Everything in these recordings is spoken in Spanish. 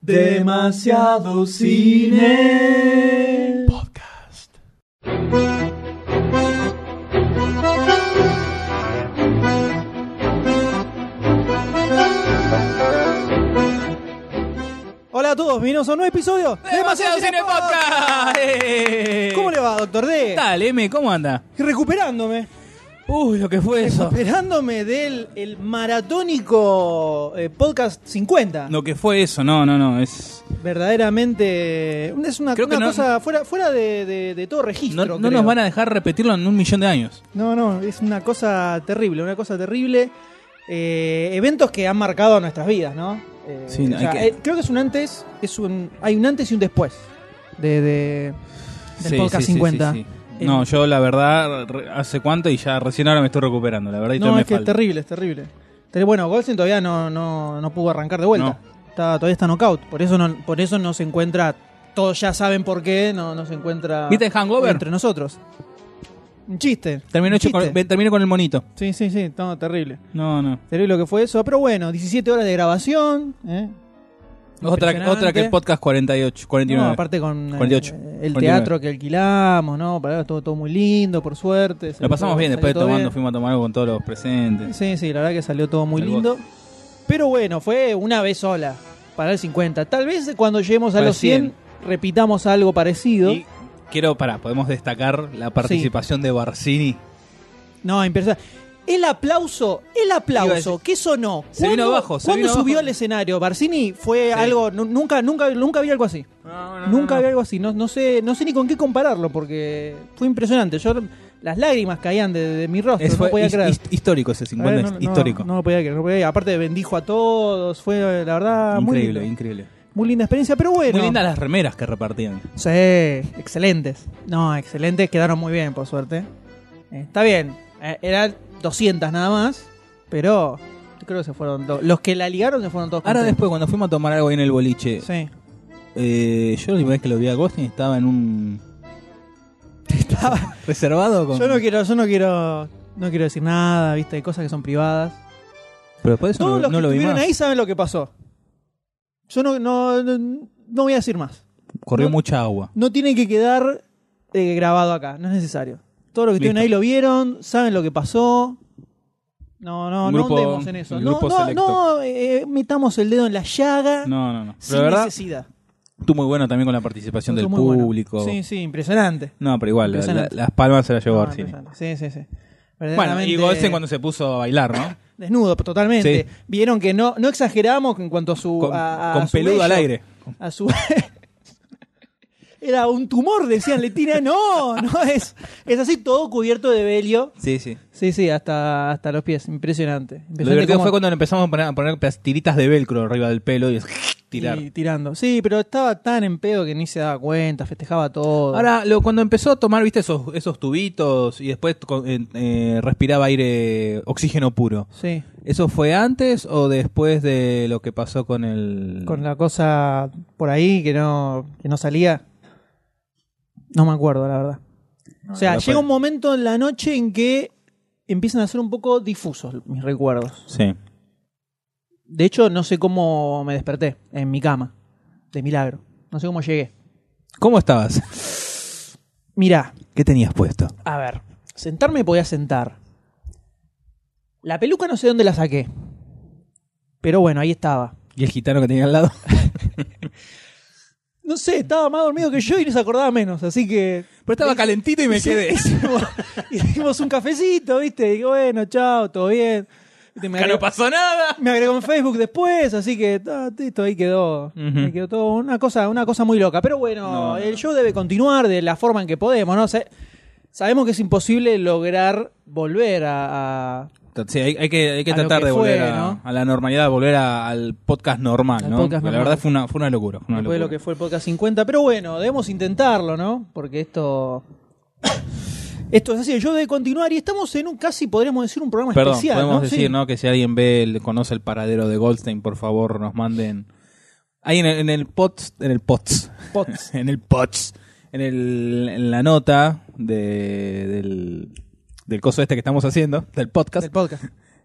Demasiado Cine Podcast. Hola a todos, bienvenidos a un nuevo episodio de Demasiado Cine Podcast. ¿Cómo le va, Doctor D? ¿Qué tal, M? ¿Cómo anda? Recuperándome. Uy, lo que fue eso. Recuperándome del el maratónico podcast 50. Lo que fue eso, no, es... Verdaderamente es una Creo que no- cosa fuera de todo registro. No creo. nos van a dejar repetirlo en 1.000.000 de años. No, es una cosa terrible, eventos que han marcado nuestras vidas, ¿no? Sí, hay que- creo que es un antes, hay un antes y un después del Sí, podcast sí, 50. sí. No, yo la verdad, ¿hace cuánto? Y ya recién ahora me estoy recuperando, la verdad. Y No, todavía es me que es falta. terrible. Bueno, Goldstein todavía no pudo arrancar de vuelta. No. Todavía está knockout. Por eso no se encuentra. Todos ya saben por qué no se encuentra. ¿Viste el Hangover? Entre nosotros. Un chiste. Terminé un chiste. con el monito. Sí, no, terrible. No. Terrible lo que fue eso. Pero bueno, 17 horas de grabación. Otra que el podcast 48, 49. No, aparte con 48, el 49. teatro que alquilamos, ¿no? Para todo muy lindo, por suerte. Lo pasamos bien, después de todo tomando, bien. fuimos a tomar algo con todos los presentes. Sí, la verdad que salió todo muy Salvó. lindo. Pero bueno, fue una vez sola para el 50. Tal vez cuando lleguemos a Para los 100 repitamos algo parecido. Y podemos destacar la participación de Barcini. No, impresionante. El aplauso, Iba a decir- ¿qué sonó? Se vino abajo, ¿Cuándo subió al escenario? Barcini fue Sí. algo, nunca vi algo así. Nunca vi algo así. No sé ni con qué compararlo porque fue impresionante. Las lágrimas caían de mi rostro, no Fue podía creer. histórico ese 50, histórico. No lo podía creer. Aparte bendijo a todos, fue la verdad Increíble, muy lindo. increíble. Muy linda experiencia, pero bueno. Muy lindas las remeras que repartían. Sí, excelentes. No, excelentes, quedaron muy bien, por suerte. Está bien, eran 200 nada más, pero creo que se fueron los que la ligaron se fueron todos Ahora contentos. después, cuando fuimos a tomar algo ahí en el boliche, Sí. yo la última vez que lo vi a Ghosting estaba en un... Estaba- reservado con... Yo no quiero decir nada, viste, hay cosas que son privadas. Pero después de eso Todos los no que lo vi estuvieron más. ahí saben lo que pasó. Yo no voy a decir más. Corrió no- mucha agua. No tiene que quedar grabado acá, no es necesario. Todos los que estuvieron Listo. ahí lo vieron, saben lo que pasó. No Un grupo- andemos en eso. un No, grupo selecto. metamos el dedo en la llaga No. sin Pero la verdad, necesidad. estuvo muy bueno también con la participación del Estuvo muy bueno. público. Sí, impresionante. No, pero igual, Impresionante. las palmas se las llevó No, Barcini. impresionante. Sí. Bueno, y Verdaderamente Goldstein cuando se puso a bailar, ¿no? desnudo, totalmente. Sí. Vieron que no exageramos en cuanto a su... Con a su peludo vello. al aire. A su... Era un tumor, decían, le tira. No, es así todo cubierto de vello. Sí. Sí, hasta los pies. Impresionante. Lo divertido fue cuando le empezamos a poner tiritas de velcro arriba del pelo y tirar. Y tirando. Sí, pero estaba tan en pedo que ni se daba cuenta, festejaba todo. Ahora, cuando empezó a tomar, viste, esos tubitos y después respiraba aire, oxígeno puro. Sí, ¿Eso fue antes o después de lo que pasó con el... con la cosa por ahí que no salía. No me acuerdo, la verdad. O sea, después- llega un momento en la noche en que empiezan a ser un poco difusos mis recuerdos. Sí. De hecho, no sé cómo me desperté en mi cama. De milagro. No sé cómo llegué. ¿Cómo estabas? Mirá, ¿Qué tenías puesto? a ver. Sentarme podía sentar. La peluca no sé dónde la saqué. Pero bueno, ahí estaba. ¿Y el gitano que tenía al lado? No sé, estaba más dormido que yo y se acordaba menos. Así que... Pero estaba calentito y me quedé. Hicimos un cafecito, ¿viste? Y digo, bueno, chao, todo bien. ¿Viste? Acá no pasó nada. Me agregó en Facebook después, así que listo, ahí quedó. Ahí quedó todo una cosa muy loca. Pero bueno, No. el show debe continuar de la forma en que podemos, ¿no? Sabemos que es imposible lograr volver a Sí, hay que A lo tratar que de fue, volver ¿no? a la normalidad, volver al podcast normal, Al ¿no? podcast Porque la normal. verdad fue una locura. Fue una después de lo locura. que fue el podcast 50. Pero bueno, debemos intentarlo, ¿no? Porque esto es así. El show debe continuar y estamos en casi podríamos decir un programa Perdón, especial, podemos ¿no? decir, Sí. ¿no? Que si alguien conoce el paradero de Goldstein, por favor, nos manden. Ahí en el POTS, Pots. en el POTS, en la nota del coso este que estamos haciendo, del podcast. Del podcast.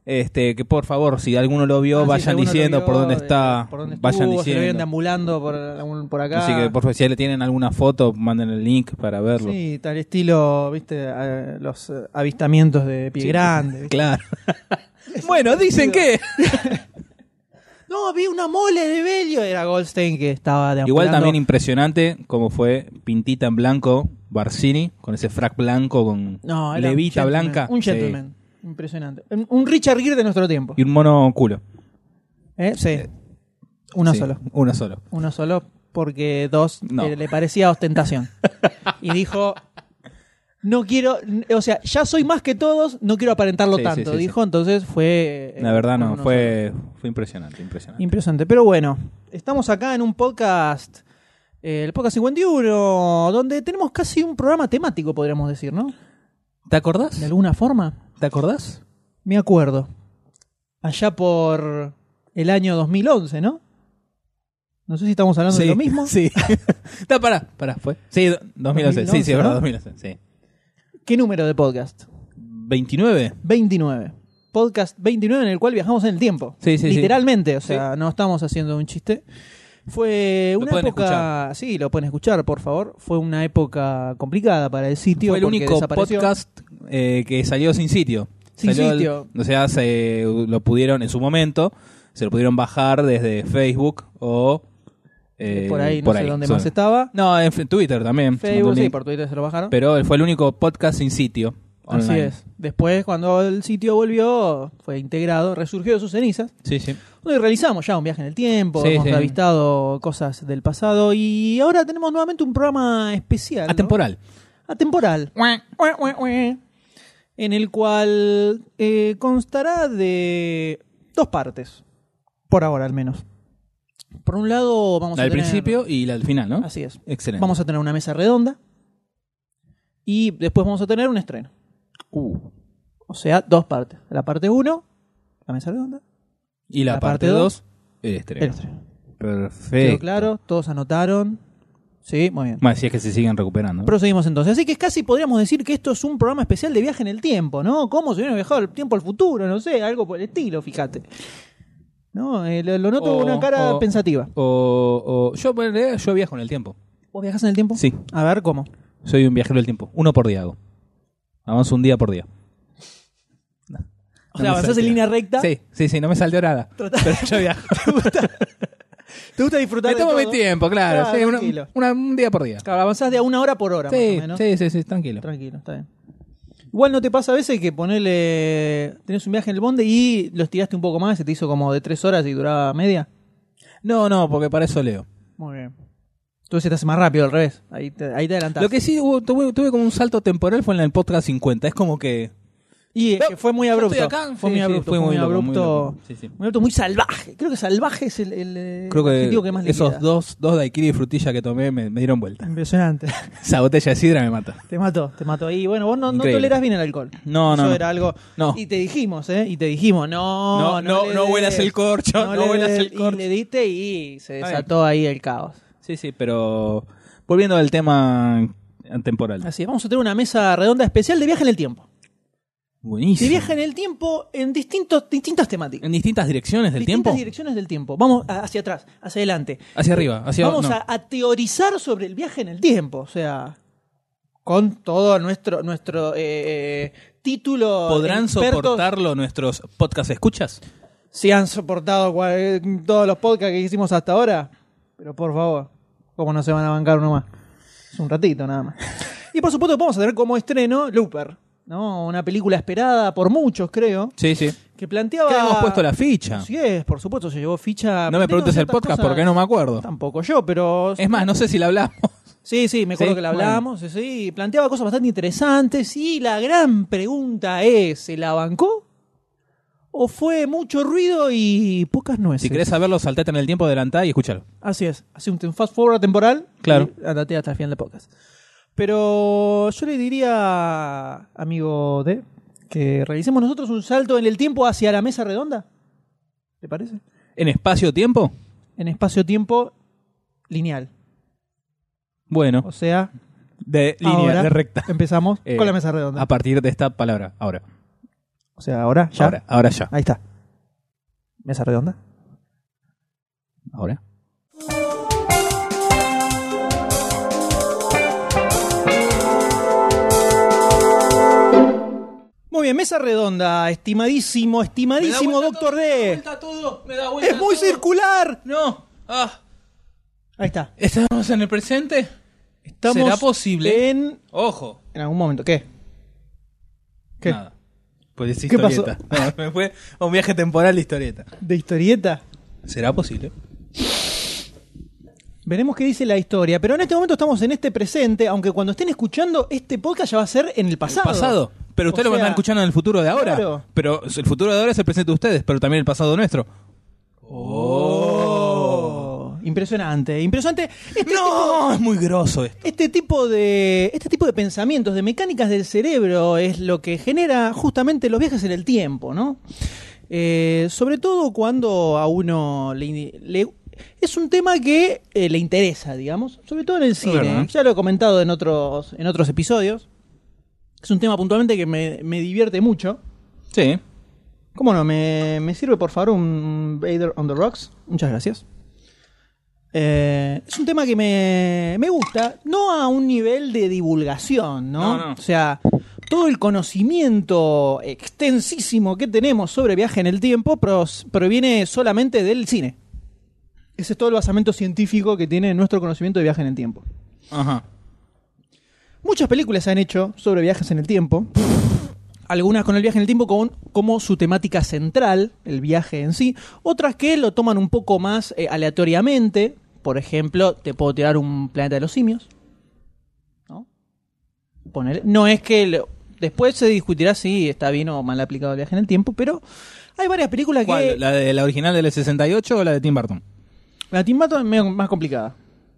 Que por favor, si alguno lo vio, si vayan alguno lo diciendo vio, por dónde está, por dónde vayan estuvo, se lo vieron diciendo. deambulando por acá. Así que por favor, si le tienen alguna foto, manden el link para verlo. Sí, tal estilo, viste, los avistamientos de Pie Grande. ¿viste? Claro. Bueno, dicen que... No, vi una mole de Belio. Era Goldstein que estaba deambulando. Igual también impresionante como fue pintita en blanco Barcini, con ese frac blanco con No, era levita un gentleman, blanca. Un Sí. gentleman. Impresionante. Un Richard Gere de nuestro tiempo. Y un mono culo. Sí. Uno Sí, solo. Uno solo. Uno solo porque dos No. le parecía ostentación. Y dijo, no quiero, o sea, ya soy más que todos, no quiero aparentarlo Sí, tanto. sí, sí, Dijo, entonces fue... La verdad con no, uno fue impresionante. solo. Impresionante. Pero bueno, estamos acá en un podcast, el podcast 51, donde tenemos casi un programa temático, podríamos decir, ¿no? ¿Te acordás? De alguna forma. ¿Te acordás? Me acuerdo. Allá por el año 2011, ¿no? No sé si estamos hablando de lo mismo. Sí. No, pará, fue. Sí, 2011. Sí, es verdad, ¿no? 2011. Sí. ¿Qué número de podcast? 29. 29. Podcast 29 en el cual viajamos en el tiempo. Sí, sí, literalmente, o sea, no estamos haciendo un chiste. Fue Lo una pueden época... escuchar. Sí, lo pueden escuchar, por favor. Fue una época complicada para el sitio. Fue el porque único desapareció. podcast que salió sin sitio. Sin Salió sitio. O sea, lo pudieron en su momento, se lo pudieron bajar desde Facebook o por ahí, no sé dónde más estaba. No, en Twitter también. Facebook, sí, por Twitter se lo bajaron. Pero fue el único podcast sin sitio. Así Online. es. Después, cuando el sitio volvió, fue integrado, resurgió de sus cenizas. Sí, sí. Donde realizamos ya un viaje en el tiempo, Sí, hemos sí. revistado cosas del pasado y ahora tenemos nuevamente un programa especial. ¿no? Atemporal. Atemporal. En el cual constará de dos partes. Por ahora, al menos. Por un lado, vamos La a del tener... principio y la del final, ¿no? Así es. Excelente. Vamos a tener una mesa redonda. Y después vamos a tener un estreno. O sea, dos partes. La parte 1, la mesa redonda. Y la parte parte 2, el estreno. El estreno. Perfecto. ¿Quedó claro? ¿Todos anotaron? Sí, muy bien. Más si es que se siguen recuperando. Proseguimos entonces. Así que casi podríamos decir que esto es un programa especial de viaje en el tiempo, ¿no? ¿Cómo se hubiera viajado el tiempo al futuro? No sé, algo por el estilo, fíjate. ¿No? Lo noto con una cara pensativa. Yo, bueno, en realidad, yo viajo en el tiempo. ¿Vos viajás en el tiempo? Sí. A ver, ¿cómo? Soy un viajero del tiempo. Uno por día hago. Avanzo un día por día. O sea, avanzás en línea recta. Sí, no me salteo nada. Pero yo viajo. ¿Te gusta disfrutar Me de tomo todo? mi tiempo, claro. Claro, Sí, tranquilo. un día por día. Claro, avanzás de a 1 hora por hora, más o Sí, menos. sí, tranquilo. Tranquilo, está bien. Igual no te pasa a veces que tenés un viaje en el bonde y lo estiraste un poco más, se te hizo como de 3 horas y duraba media. No, porque para eso leo. Muy bien. Entonces se te hace más rápido al revés. Ahí te adelantás. Lo que sí tuve como un salto temporal fue en el podcast 50. Es como que... Y es que fue muy abrupto. Yo estoy acá. Fue Sí, muy sí, abrupto. fue muy muy loco, abrupto. muy loco. Sí, sí. Muy abrupto, muy salvaje. Creo que salvaje es el Creo adjetivo que más le esos queda. dos daiquiri y frutilla que tomé me dieron vuelta. Impresionante. Esa botella de sidra me mata. Te mató. Y bueno, vos no Increíble. tolerás bien el alcohol. No, Eso no. era algo. No. Y te dijimos, no No huelas el corcho, no le huelas des. el corcho. Y le diste y se Está desató ahí el caos. Sí, pero volviendo al tema temporal. Así es, vamos a tener una mesa redonda especial de viaje en el tiempo. Buenísimo. De viaje en el tiempo en distintas temáticas. ¿En distintas direcciones del distintas tiempo? direcciones del tiempo. Vamos hacia atrás, hacia adelante. Hacia arriba, hacia Vamos no. a teorizar sobre el viaje en el tiempo. O sea, con todo nuestro título. ¿Podrán expertos, soportarlo nuestros podcast escuchas? si han soportado todos los podcasts que hicimos hasta ahora. Pero por favor, ¿cómo no se van a bancar uno más? Es un ratito nada más. Y por supuesto vamos a tener como estreno Looper, ¿no? Una película esperada por muchos, creo, Sí. que planteaba... Que hemos puesto la ficha. Sí es, por supuesto, se llevó ficha... No me preguntes el ciertas podcast cosas- porque no me acuerdo. Tampoco yo, pero... Es más, no sé si la hablamos. Sí, me acuerdo Sí, que la hablábamos, sí, planteaba cosas bastante interesantes y la gran pregunta es, ¿se la bancó? ¿O fue mucho ruido y pocas nueces? Si querés saberlo, saltate en el tiempo, adelantá y escúchalo. Así es, hace un fast forward temporal. Claro. Y andate hasta el final del podcast. Pero yo le diría, amigo D, que realicemos nosotros un salto en el tiempo hacia la mesa redonda. ¿Te parece? ¿En espacio-tiempo? En espacio-tiempo lineal. Bueno, O sea, de línea, ahora de recta. empezamos con la mesa redonda. A partir de esta palabra, ahora. O sea, ahora, ya. Ahora ya. Ahí está. Mesa redonda. Ahora. Muy bien, mesa redonda, estimadísimo Doctor D. Me da vuelta ¡Es muy circular! No. Ahí está. ¿Estamos en el presente? Estamos ¿Será posible? Ojo. En algún momento. ¿Qué? Nada. Pues es ¿Qué historieta. No, me fue un viaje temporal de historieta. ¿De historieta? ¿Será posible? Veremos qué dice la historia. Pero en este momento estamos en este presente, aunque cuando estén escuchando este podcast ya va a ser en el pasado. ¿El pasado? Pero ustedes lo van a estar escuchando en el futuro de ahora. Claro. Pero el futuro de ahora es el presente de ustedes, pero también el pasado nuestro. Impresionante. Es muy grosso esto. Este tipo de pensamientos, de mecánicas del cerebro, es lo que genera justamente los viajes en el tiempo, ¿no? Sobre todo cuando a uno es un tema que le interesa, digamos, sobre todo en el cine. ¿Verdad? Ya lo he comentado en otros episodios. Es un tema puntualmente que me divierte mucho. Sí. ¿Cómo no? ¿Me sirve, por favor, un Vader on the Rocks? Muchas gracias. Es un tema que me gusta, no a un nivel de divulgación, ¿no? No. O sea, todo el conocimiento extensísimo que tenemos sobre viaje en el tiempo proviene solamente del cine. Ese es todo el basamento científico que tiene nuestro conocimiento de viaje en el tiempo. Ajá. Muchas películas se han hecho sobre viajes en el tiempo. Algunas con el viaje en el tiempo como su temática central, el viaje en sí. Otras que lo toman un poco más aleatoriamente. Por ejemplo, te puedo tirar un Planeta de los Simios, ¿no? No es que... Después se discutirá si está bien o mal aplicado el viaje en el tiempo, pero hay varias películas que... ¿La original del 68 o la de Tim Burton? La de Tim Burton es más complicada.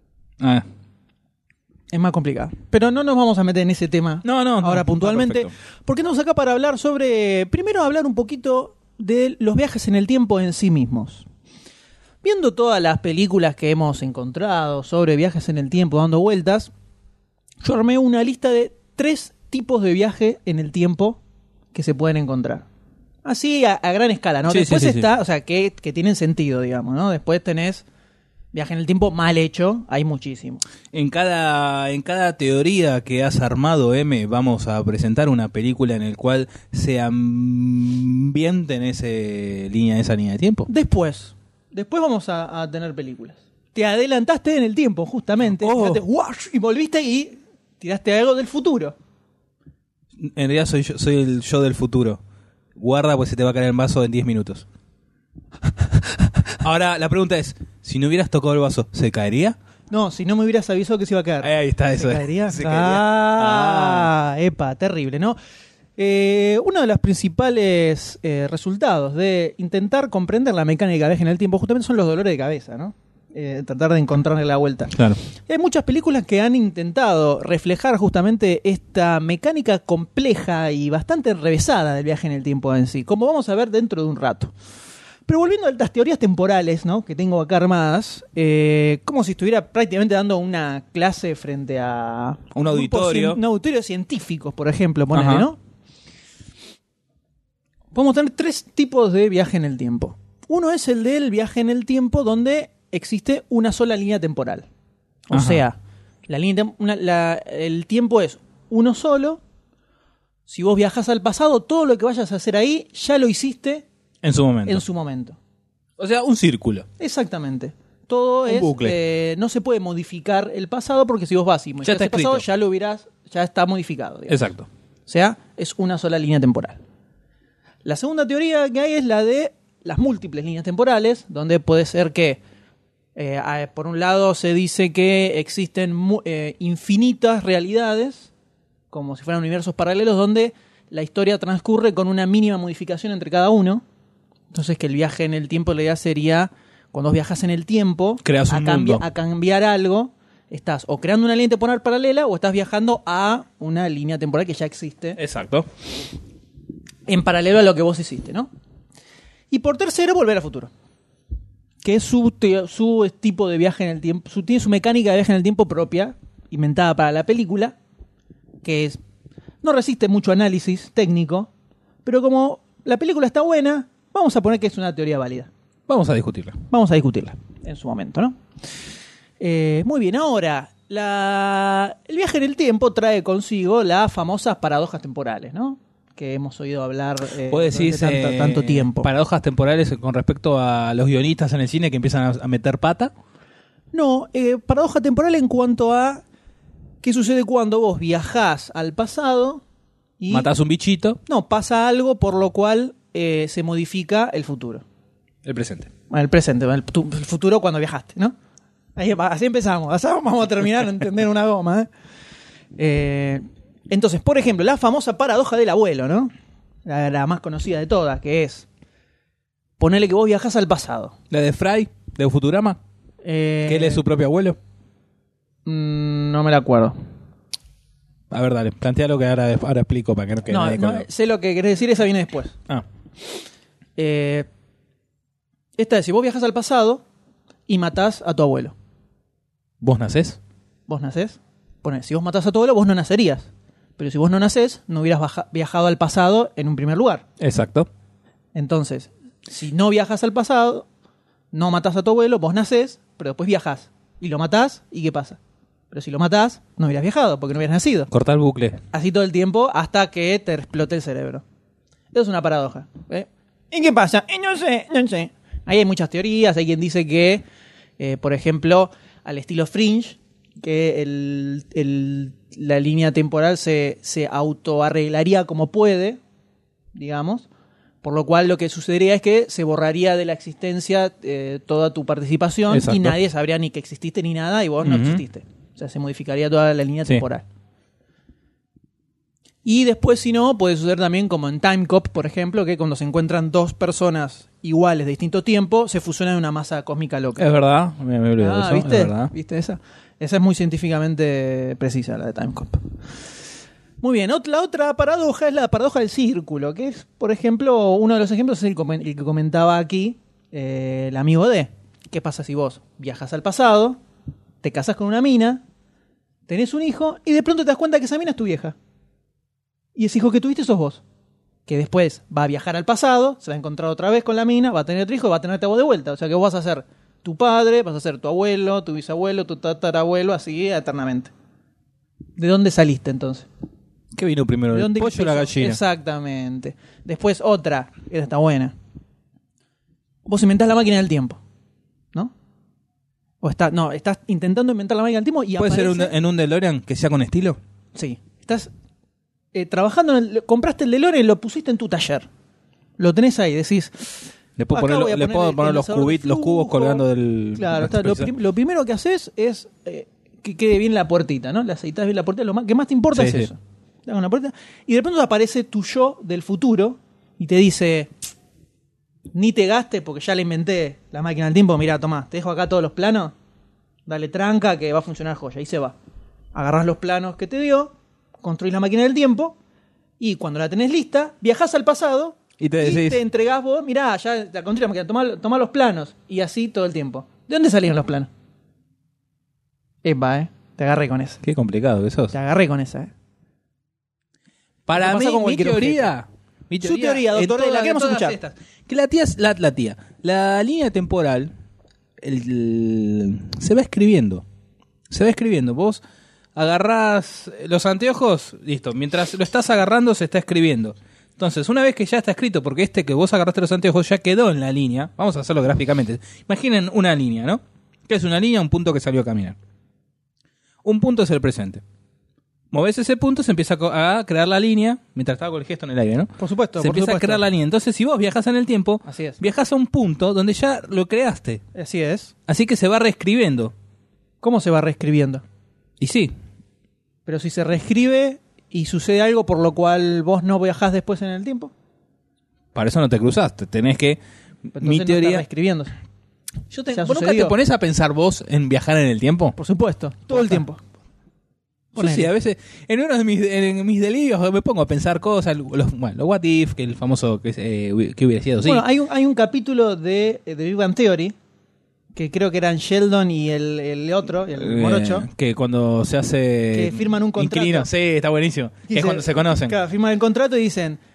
Es más complicada. Pero no nos vamos a meter en ese tema ahora puntualmente. Porque estamos acá para hablar sobre... Primero hablar un poquito de los viajes en el tiempo en sí mismos. Viendo todas las películas que hemos encontrado sobre viajes en el tiempo dando vueltas, yo armé una lista de 3 tipos de viaje en el tiempo que se pueden encontrar. Así a gran escala, ¿no? Sí, Después sí. está, o sea, que tienen sentido, digamos, ¿no? Después tenés viaje en el tiempo mal hecho, hay muchísimo. En cada teoría que has armado, M, vamos a presentar una película en el cual se ambiente en esa línea de tiempo. Después vamos a tener películas. Te adelantaste en el tiempo, justamente. Fíjate, ¡wash! Y volviste y tiraste algo del futuro. En realidad soy el yo del futuro. Guarda, pues se te va a caer el vaso en 10 minutos. Ahora, la pregunta es, si no hubieras tocado el vaso, ¿se caería? No, si no me hubieras avisado que se iba a caer. Ahí está, eso. ¿Se caería? Se caería. Epa, terrible, ¿no? Uno de los principales resultados de intentar comprender la mecánica de viaje en el tiempo justamente son los dolores de cabeza, ¿no? Tratar de encontrarle la vuelta. Claro. Hay muchas películas que han intentado reflejar justamente esta mecánica compleja y bastante enrevesada del viaje en el tiempo en sí, como vamos a ver dentro de un rato. Pero volviendo a las teorías temporales, ¿no?, que tengo acá armadas, como si estuviera prácticamente dando una clase frente a un auditorio. Un auditorio de científicos, por ejemplo, ponele, ¿no? Podemos tener 3 tipos de viaje en el tiempo. Uno es el del viaje en el tiempo donde existe una sola línea temporal. O sea, el tiempo es uno solo. Si vos viajas al pasado, todo lo que vayas a hacer ahí ya lo hiciste en su momento. O sea, un círculo. Exactamente. Todo es bucle. No se puede modificar el pasado porque si vos vas y modificas el pasado, ya está modificado, digamos. Exacto. O sea, es una sola línea temporal. La segunda teoría que hay es la de las múltiples líneas temporales, donde puede ser que, por un lado, se dice que existen infinitas realidades, como si fueran universos paralelos, donde la historia transcurre con una mínima modificación entre cada uno. Entonces, que el viaje en el tiempo, la idea sería, cuando vos viajas en el tiempo, creas un mundo. A cambiar algo, estás o creando una línea temporal paralela o estás viajando a una línea temporal que ya existe. Exacto. En paralelo a lo que vos hiciste, ¿no? Y por tercero, Volver al Futuro, que es su tipo de viaje en el tiempo, tiene su mecánica de viaje en el tiempo propia, inventada para la película, que no resiste mucho análisis técnico, pero como la película está buena, vamos a poner que es una teoría válida. Vamos a discutirla. Vamos a discutirla en su momento, ¿no? Muy bien, ahora, el viaje en el tiempo trae consigo las famosas paradojas temporales, ¿no? Que hemos oído hablar durante tanto tiempo. Paradojas temporales con respecto a los guionistas en el cine que empiezan a meter pata. No, paradoja temporal en cuanto a qué sucede cuando vos viajás al pasado y... Matás un bichito. No, pasa algo por lo cual se modifica el futuro. El presente. Bueno, el presente, el futuro cuando viajaste, ¿no? Así empezamos. Así vamos a terminar a entender una goma, Entonces, por ejemplo, la famosa paradoja del abuelo, ¿no? La más conocida de todas, que es ponerle que vos viajás al pasado. La de Fry, de Futurama, que él es su propio abuelo. No me la acuerdo. A ver, dale, plantea lo que ahora explico para que no quede nadie no, sé lo que querés decir, esa viene después. Esta es, si vos viajás al pasado y matás a tu abuelo. ¿Vos nacés? ¿Vos nacés? Ponés, si vos matás a tu abuelo, vos no nacerías. Pero si vos no nacés, no hubieras viajado al pasado en un primer lugar. Exacto. Entonces, si no viajas al pasado, no matás a tu abuelo, vos nacés, pero después viajás. Y lo matás, ¿y qué pasa? Pero si lo matás, no hubieras viajado, porque no hubieras nacido. Cortar el bucle. Así todo el tiempo, hasta que te explote el cerebro. Eso es una paradoja. ¿Y qué pasa? No sé. Ahí hay muchas teorías. Hay quien dice que, por ejemplo, al estilo Fringe, que la línea temporal se autoarreglaría como puede, digamos, por lo cual lo que sucedería es que se borraría de la existencia toda tu participación. Exacto. Y nadie sabría ni que exististe ni nada y vos no exististe. O sea, se modificaría toda la línea temporal. Y después, si no, puede suceder también como en Time Cop, por ejemplo, que cuando se encuentran dos personas iguales de distinto tiempo, se fusionan en una masa cósmica loca. Es verdad, me olvidé de eso. ¿Viste? Es verdad. ¿Viste esa? Esa es muy científicamente precisa, la de Time Cop. Muy bien, la otra paradoja es la paradoja del círculo, que es, por ejemplo, uno de los ejemplos es el que comentaba aquí el amigo D. ¿Qué pasa si vos viajas al pasado, te casas con una mina, tenés un hijo y de pronto te das cuenta que esa mina es tu vieja? Y ese hijo que tuviste sos vos. Que después va a viajar al pasado, se va a encontrar otra vez con la mina, va a tener otro hijo, va a tenerte a vos de vuelta. O sea que vos vas a ser tu padre, vas a ser tu abuelo, tu bisabuelo, tu tatarabuelo, así eternamente. ¿De dónde saliste entonces? ¿Qué vino primero, el pollo o la gallina? Exactamente. Después otra, esta está buena. Vos inventás la máquina del tiempo, ¿no? Estás intentando inventar la máquina del tiempo y ¿Puede aparece... ser en un DeLorean que sea con estilo? Sí. Estás trabajando compraste el DeLorean y lo pusiste en tu taller. Lo tenés ahí, decís... Le puedo poner los cubos colgando del... Claro, lo primero que haces es que quede bien la puertita, ¿no? Le aceitas bien la puertita, lo que más te importa es eso. Le hago una puerta, y de pronto aparece tu yo del futuro y te dice... Ni te gastes porque ya le inventé la máquina del tiempo. Mirá, tomá, te dejo acá todos los planos. Dale tranca que va a funcionar joya. Y se va. Agarrás los planos que te dio, construís la máquina del tiempo y cuando la tenés lista, viajás al pasado y te entregás vos. Mirá, ya la construí la máquina, tomá los planos. Y así todo el tiempo. ¿De dónde salieron los planos? Epa, te agarré con esa. Qué complicado que sos. Te agarré con esa, Para mí, mi teoría... Su teoría, doctor, la queremos escuchar. Que la línea temporal se va escribiendo. Vos agarrás los anteojos, listo. Mientras lo estás agarrando, se está escribiendo. Entonces, una vez que ya está escrito, porque que vos agarraste los anteojos ya quedó en la línea, vamos a hacerlo gráficamente. Imaginen una línea, ¿no? ¿Qué es una línea? Un punto que salió a caminar. Un punto es el presente. Movés ese punto, se empieza a crear la línea, mientras estaba con el gesto en el aire, ¿no? Por supuesto. Se empieza a crear la línea. Entonces, si vos viajás en el tiempo, viajás a un punto donde ya lo creaste. Así es. Así que se va reescribiendo. ¿Cómo se va reescribiendo? Y sí. Pero si se reescribe y sucede algo por lo cual vos no viajás después en el tiempo. Para eso no te cruzaste. Tenés que... Entonces mi teoría... no está reescribiéndose. ¿Vos nunca te pones a pensar vos en viajar en el tiempo? Por supuesto. Todo el tiempo. Sí, a veces en uno de mis delirios me pongo a pensar cosas, los what if, que el famoso que hubiera sido, sí. Bueno, hay un capítulo de Big Bang Theory que creo que eran Sheldon y el otro, el morocho, que cuando se hace que firman un contrato. Inquilino, sí, está buenísimo. Que es cuando se conocen. Claro, firman el contrato y dicen,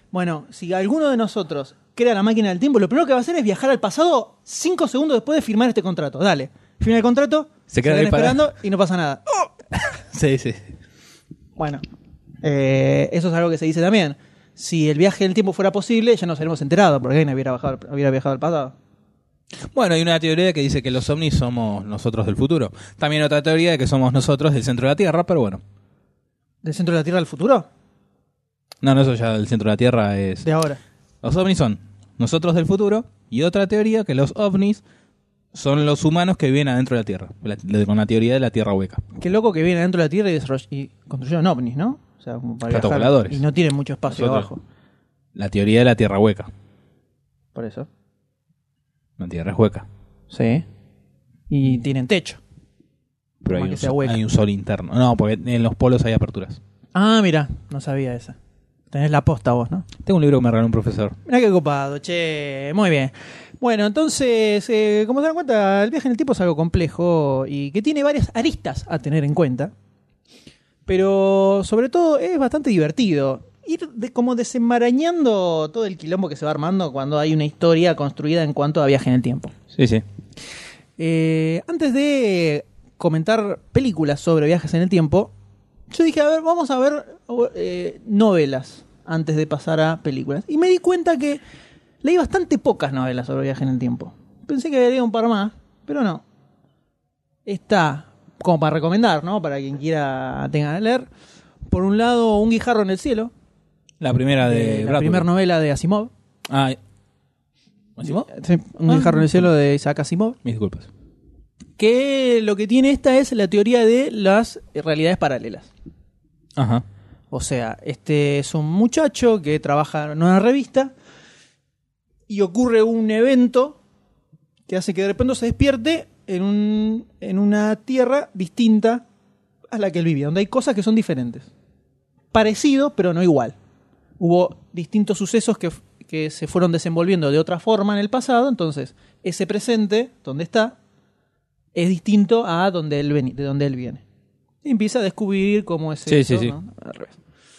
Bueno, si alguno de nosotros crea la máquina del tiempo, lo primero que va a hacer es viajar al pasado 5 segundos después de firmar este contrato. Dale, firma el contrato, Se quedan ahí esperando y no pasa nada. Sí, sí. Bueno, eso es algo que se dice también. Si el viaje en el tiempo fuera posible, ya nos habríamos enterado, porque alguien hubiera viajado al pasado. Bueno, hay una teoría que dice que los ovnis somos nosotros del futuro. También otra teoría de que somos nosotros del centro de la Tierra, pero bueno. ¿Del centro de la Tierra del futuro? No, eso ya del centro de la Tierra es... De ahora. Los ovnis son nosotros del futuro, y otra teoría que los ovnis son los humanos que viven adentro de la Tierra, con la teoría de la Tierra hueca. Qué loco que vienen adentro de la Tierra y construyeron ovnis, ¿no? O sea, como para Platos viajar. voladores. Y no tienen mucho espacio Nosotros. abajo. La teoría de la Tierra hueca. Por eso. La Tierra es hueca. Sí. Y tienen techo. Pero Más que sea hueca. hay un sol interno. No, porque en los polos hay aperturas. Ah, mira, no sabía esa. Tenés la posta vos, ¿no? Tengo un libro que me regaló un profesor. Mirá qué copado, che. Muy bien. Bueno, entonces, como se dan cuenta, el viaje en el tiempo es algo complejo y que tiene varias aristas a tener en cuenta. Pero, sobre todo, es bastante divertido. Ir como desenmarañando todo el quilombo que se va armando cuando hay una historia construida en cuanto a viaje en el tiempo. Sí, sí. Antes de comentar películas sobre viajes en el tiempo, yo dije, a ver, vamos a ver novelas antes de pasar a películas. Y me di cuenta que leí bastante pocas novelas sobre viajes en el tiempo. Pensé que había leído un par más, pero no. Está como para recomendar, ¿no? Para quien quiera tenga que leer. Por un lado, Un guijarro en el cielo. La primera de La primera novela de Asimov. Ah, ¿Asimov? Sí, Un guijarro en el cielo de Isaac Asimov. Mis disculpas. Que lo que tiene esta es la teoría de las realidades paralelas. Ajá. O sea, este es un muchacho que trabaja en una revista y ocurre un evento que hace que de repente se despierte en una tierra distinta a la que él vivía, donde hay cosas que son diferentes. Parecido, pero no igual. Hubo distintos sucesos que se fueron desenvolviendo de otra forma en el pasado, entonces ese presente, donde está, es distinto a de donde él viene. Y empieza a descubrir cómo es eso, sí. ¿no? Al revés.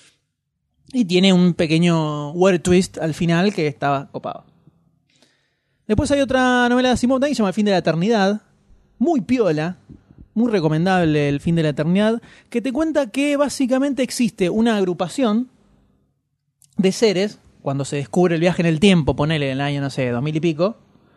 Y tiene un pequeño word twist al final que estaba copado. Después hay otra novela de Asimov que se llama El fin de la eternidad. Muy piola, muy recomendable El fin de la eternidad, que te cuenta que básicamente existe una agrupación de seres, cuando se descubre el viaje en el tiempo, ponele en el año, no sé, 2000 y pico,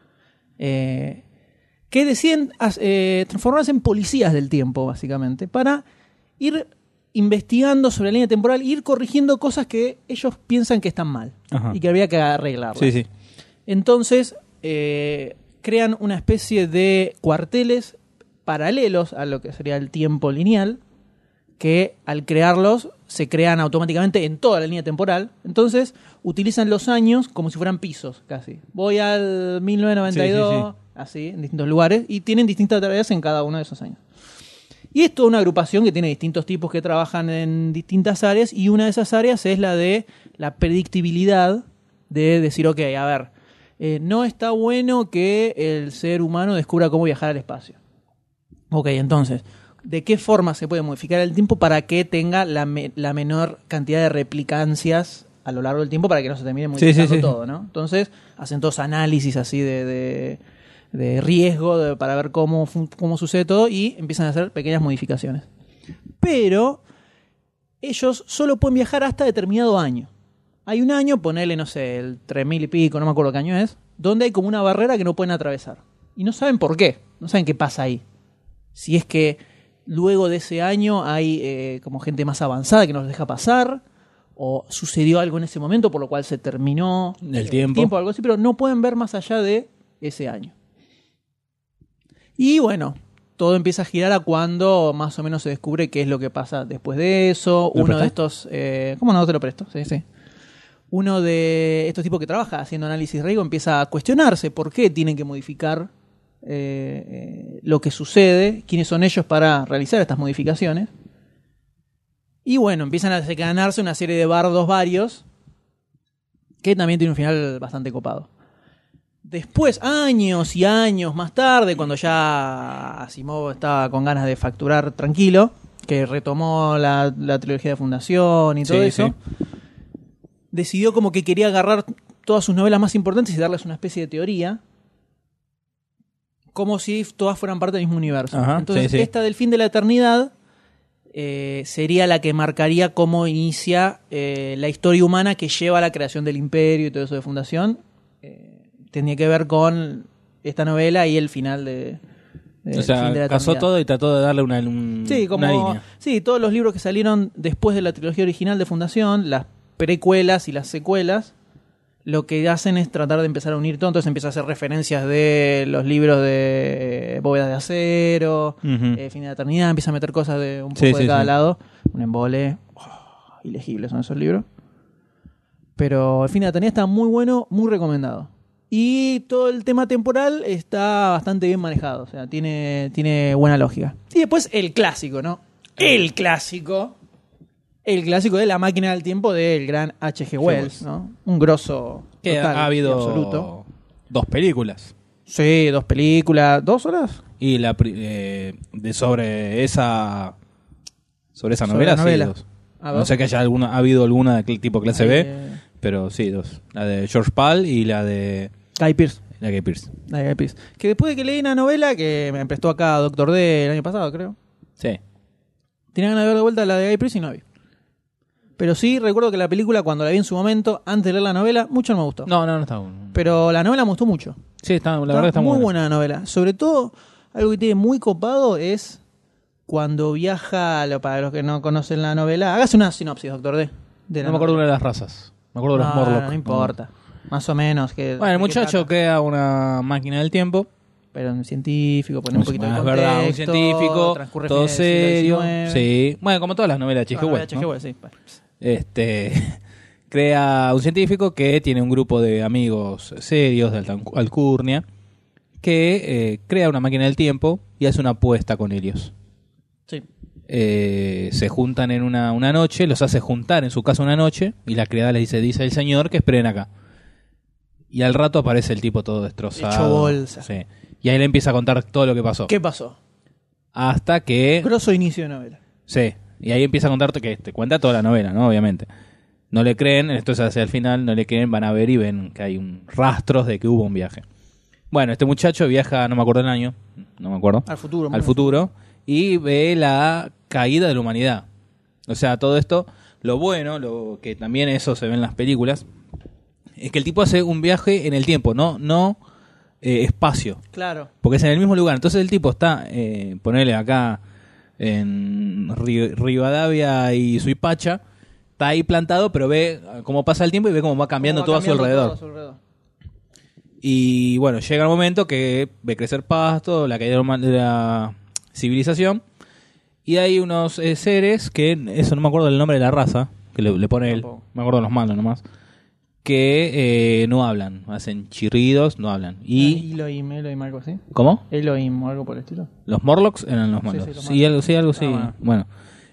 que deciden transformarse en policías del tiempo, básicamente, para ir investigando sobre la línea temporal e ir corrigiendo cosas que ellos piensan que están mal. Ajá. Y que habría que arreglarlas. Sí, sí. Entonces, crean una especie de cuarteles paralelos a lo que sería el tiempo lineal, que al crearlos se crean automáticamente en toda la línea temporal. Entonces, utilizan los años como si fueran pisos, casi. Voy al 1992, sí. así, en distintos lugares, y tienen distintas tareas en cada uno de esos años. Y es toda una agrupación que tiene distintos tipos que trabajan en distintas áreas, y una de esas áreas es la de la predictibilidad, de decir, ok, a ver, no está bueno que el ser humano descubra cómo viajar al espacio. Ok, entonces, ¿de qué forma se puede modificar el tiempo para que tenga la menor cantidad de replicancias a lo largo del tiempo para que no se termine modificando todo, ¿no? Entonces, hacen todos análisis así de riesgo para ver cómo sucede todo y empiezan a hacer pequeñas modificaciones. Pero ellos solo pueden viajar hasta determinado año. Hay un año, ponele, no sé, el 3000 y pico, no me acuerdo qué año es, donde hay como una barrera que no pueden atravesar. Y no saben por qué, no saben qué pasa ahí. Si es que luego de ese año hay como gente más avanzada que no los deja pasar, o sucedió algo en ese momento por lo cual se terminó el tiempo o algo así, pero no pueden ver más allá de ese año. Y bueno, todo empieza a girar a cuando más o menos se descubre qué es lo que pasa después de eso. Uno de estos... ¿Cómo no te lo presto? Sí, sí. Uno de estos tipos que trabaja haciendo análisis riesgo empieza a cuestionarse por qué tienen que modificar lo que sucede, quiénes son ellos para realizar estas modificaciones. Y bueno, empiezan a ganarse una serie de bardos varios que también tiene un final bastante copado. Después, años y años más tarde, cuando ya Asimov estaba con ganas de facturar tranquilo, que retomó la trilogía de Fundación y todo eso, decidió como que quería agarrar todas sus novelas más importantes y darles una especie de teoría, como si todas fueran parte del mismo universo. Ajá, Entonces, sí, sí. esta del fin de la eternidad sería la que marcaría cómo inicia la historia humana que lleva a la creación del imperio y todo eso de fundación. Tenía que ver con esta novela y el final de O sea, fin de la casó eternidad. todo y trató de darle una Sí, como, una línea. sí, todos los libros que salieron después de la trilogía original de Fundación, las precuelas y las secuelas, lo que hacen es tratar de empezar a unir todo. Entonces empieza a hacer referencias de los libros de Bóvedas de Acero, Ujú. Fin de la Eternidad, empieza a meter cosas de un poco Sí, de sí, cada sí. lado. Un embole. Ilegibles son esos libros. Pero el Fin de la Eternidad está muy bueno, muy recomendado. Y todo el tema temporal está bastante bien manejado. O sea, tiene buena lógica. Y después el clásico, ¿no? El clásico de La Máquina del Tiempo del gran H.G. Wells, ¿no? Un grosso Que total ha habido y absoluto. 2 películas. Sí, 2 películas, 2 horas. Y sobre esa Sobre novela, la novela. sí, 2. Ah, No 2. sé que haya ha habido alguna de tipo clase B, Eh, pero sí, 2. La de George Pal y la de Guy Pearce. Guy Pearce. Guy Pearce. Que después de que leí una novela que me prestó acá Doctor D el año pasado, creo. Sí. Tenía ganas de ver de vuelta la de Guy Pearce y no vi. Pero sí recuerdo que la película, cuando la vi en su momento, antes de leer la novela, mucho no me gustó. No está bueno. Pero la novela me gustó mucho. Sí, la verdad está muy buena. buena la novela. Sobre todo, algo que tiene muy copado es cuando viaja, para los que no conocen la novela, hágase una sinopsis, Doctor D. De la No me acuerdo novela. de las razas. Me acuerdo de los Morlock. No importa. Más o menos. Que, Bueno, el de qué muchacho trata. crea una máquina del tiempo. Pero un científico, pone un poquito de Es contexto. verdad, un científico, transcurre todo fines del siglo serio. XIX. Sí. Bueno, como todas las novelas de Ah, H.G. novela Wells, H.G. ¿no? Wells, sí. Bueno. Crea un científico que tiene un grupo de amigos serios de alta alcurnia que crea una máquina del tiempo y hace una apuesta con ellos. Sí. Se juntan en una noche, los hace juntar en su casa una noche y la criada les dice el señor que esperen acá. Y al rato aparece el tipo todo destrozado. Hecho bolsa. Sí. Y ahí le empieza a contar todo lo que pasó. ¿Qué pasó? Hasta que... Grosso inicio de novela. Sí, y ahí empieza a contarte que te cuenta toda la novela, ¿no? Obviamente. No le creen, esto es hacia el final, no le creen, van a ver y ven que hay rastros de que hubo un viaje. Bueno, este muchacho viaja, no me acuerdo el año, no me acuerdo, Al futuro. al futuro, y ve la caída de la humanidad. O sea, todo esto, lo bueno, lo que también eso se ve en las películas, es que el tipo hace un viaje en el tiempo, no espacio. Claro. Porque es en el mismo lugar. Entonces el tipo está, ponele acá en Rivadavia y Suipacha, está ahí plantado, pero ve cómo pasa el tiempo y ve cómo va cambiando todo a su alrededor. Y bueno, llega el momento que ve crecer pasto, la caída de la civilización, y hay unos seres que, eso no me acuerdo del nombre de la raza, que le pone él, Tampoco. me acuerdo de los malos nomás, que no hablan, hacen chirridos, no hablan. Y Elohim, algo así. ¿cómo? Elohim o algo por el estilo. Los Morlocks eran los Sí, malos. sí, los Sí, algo, sí, algo sí. Ah, Bueno.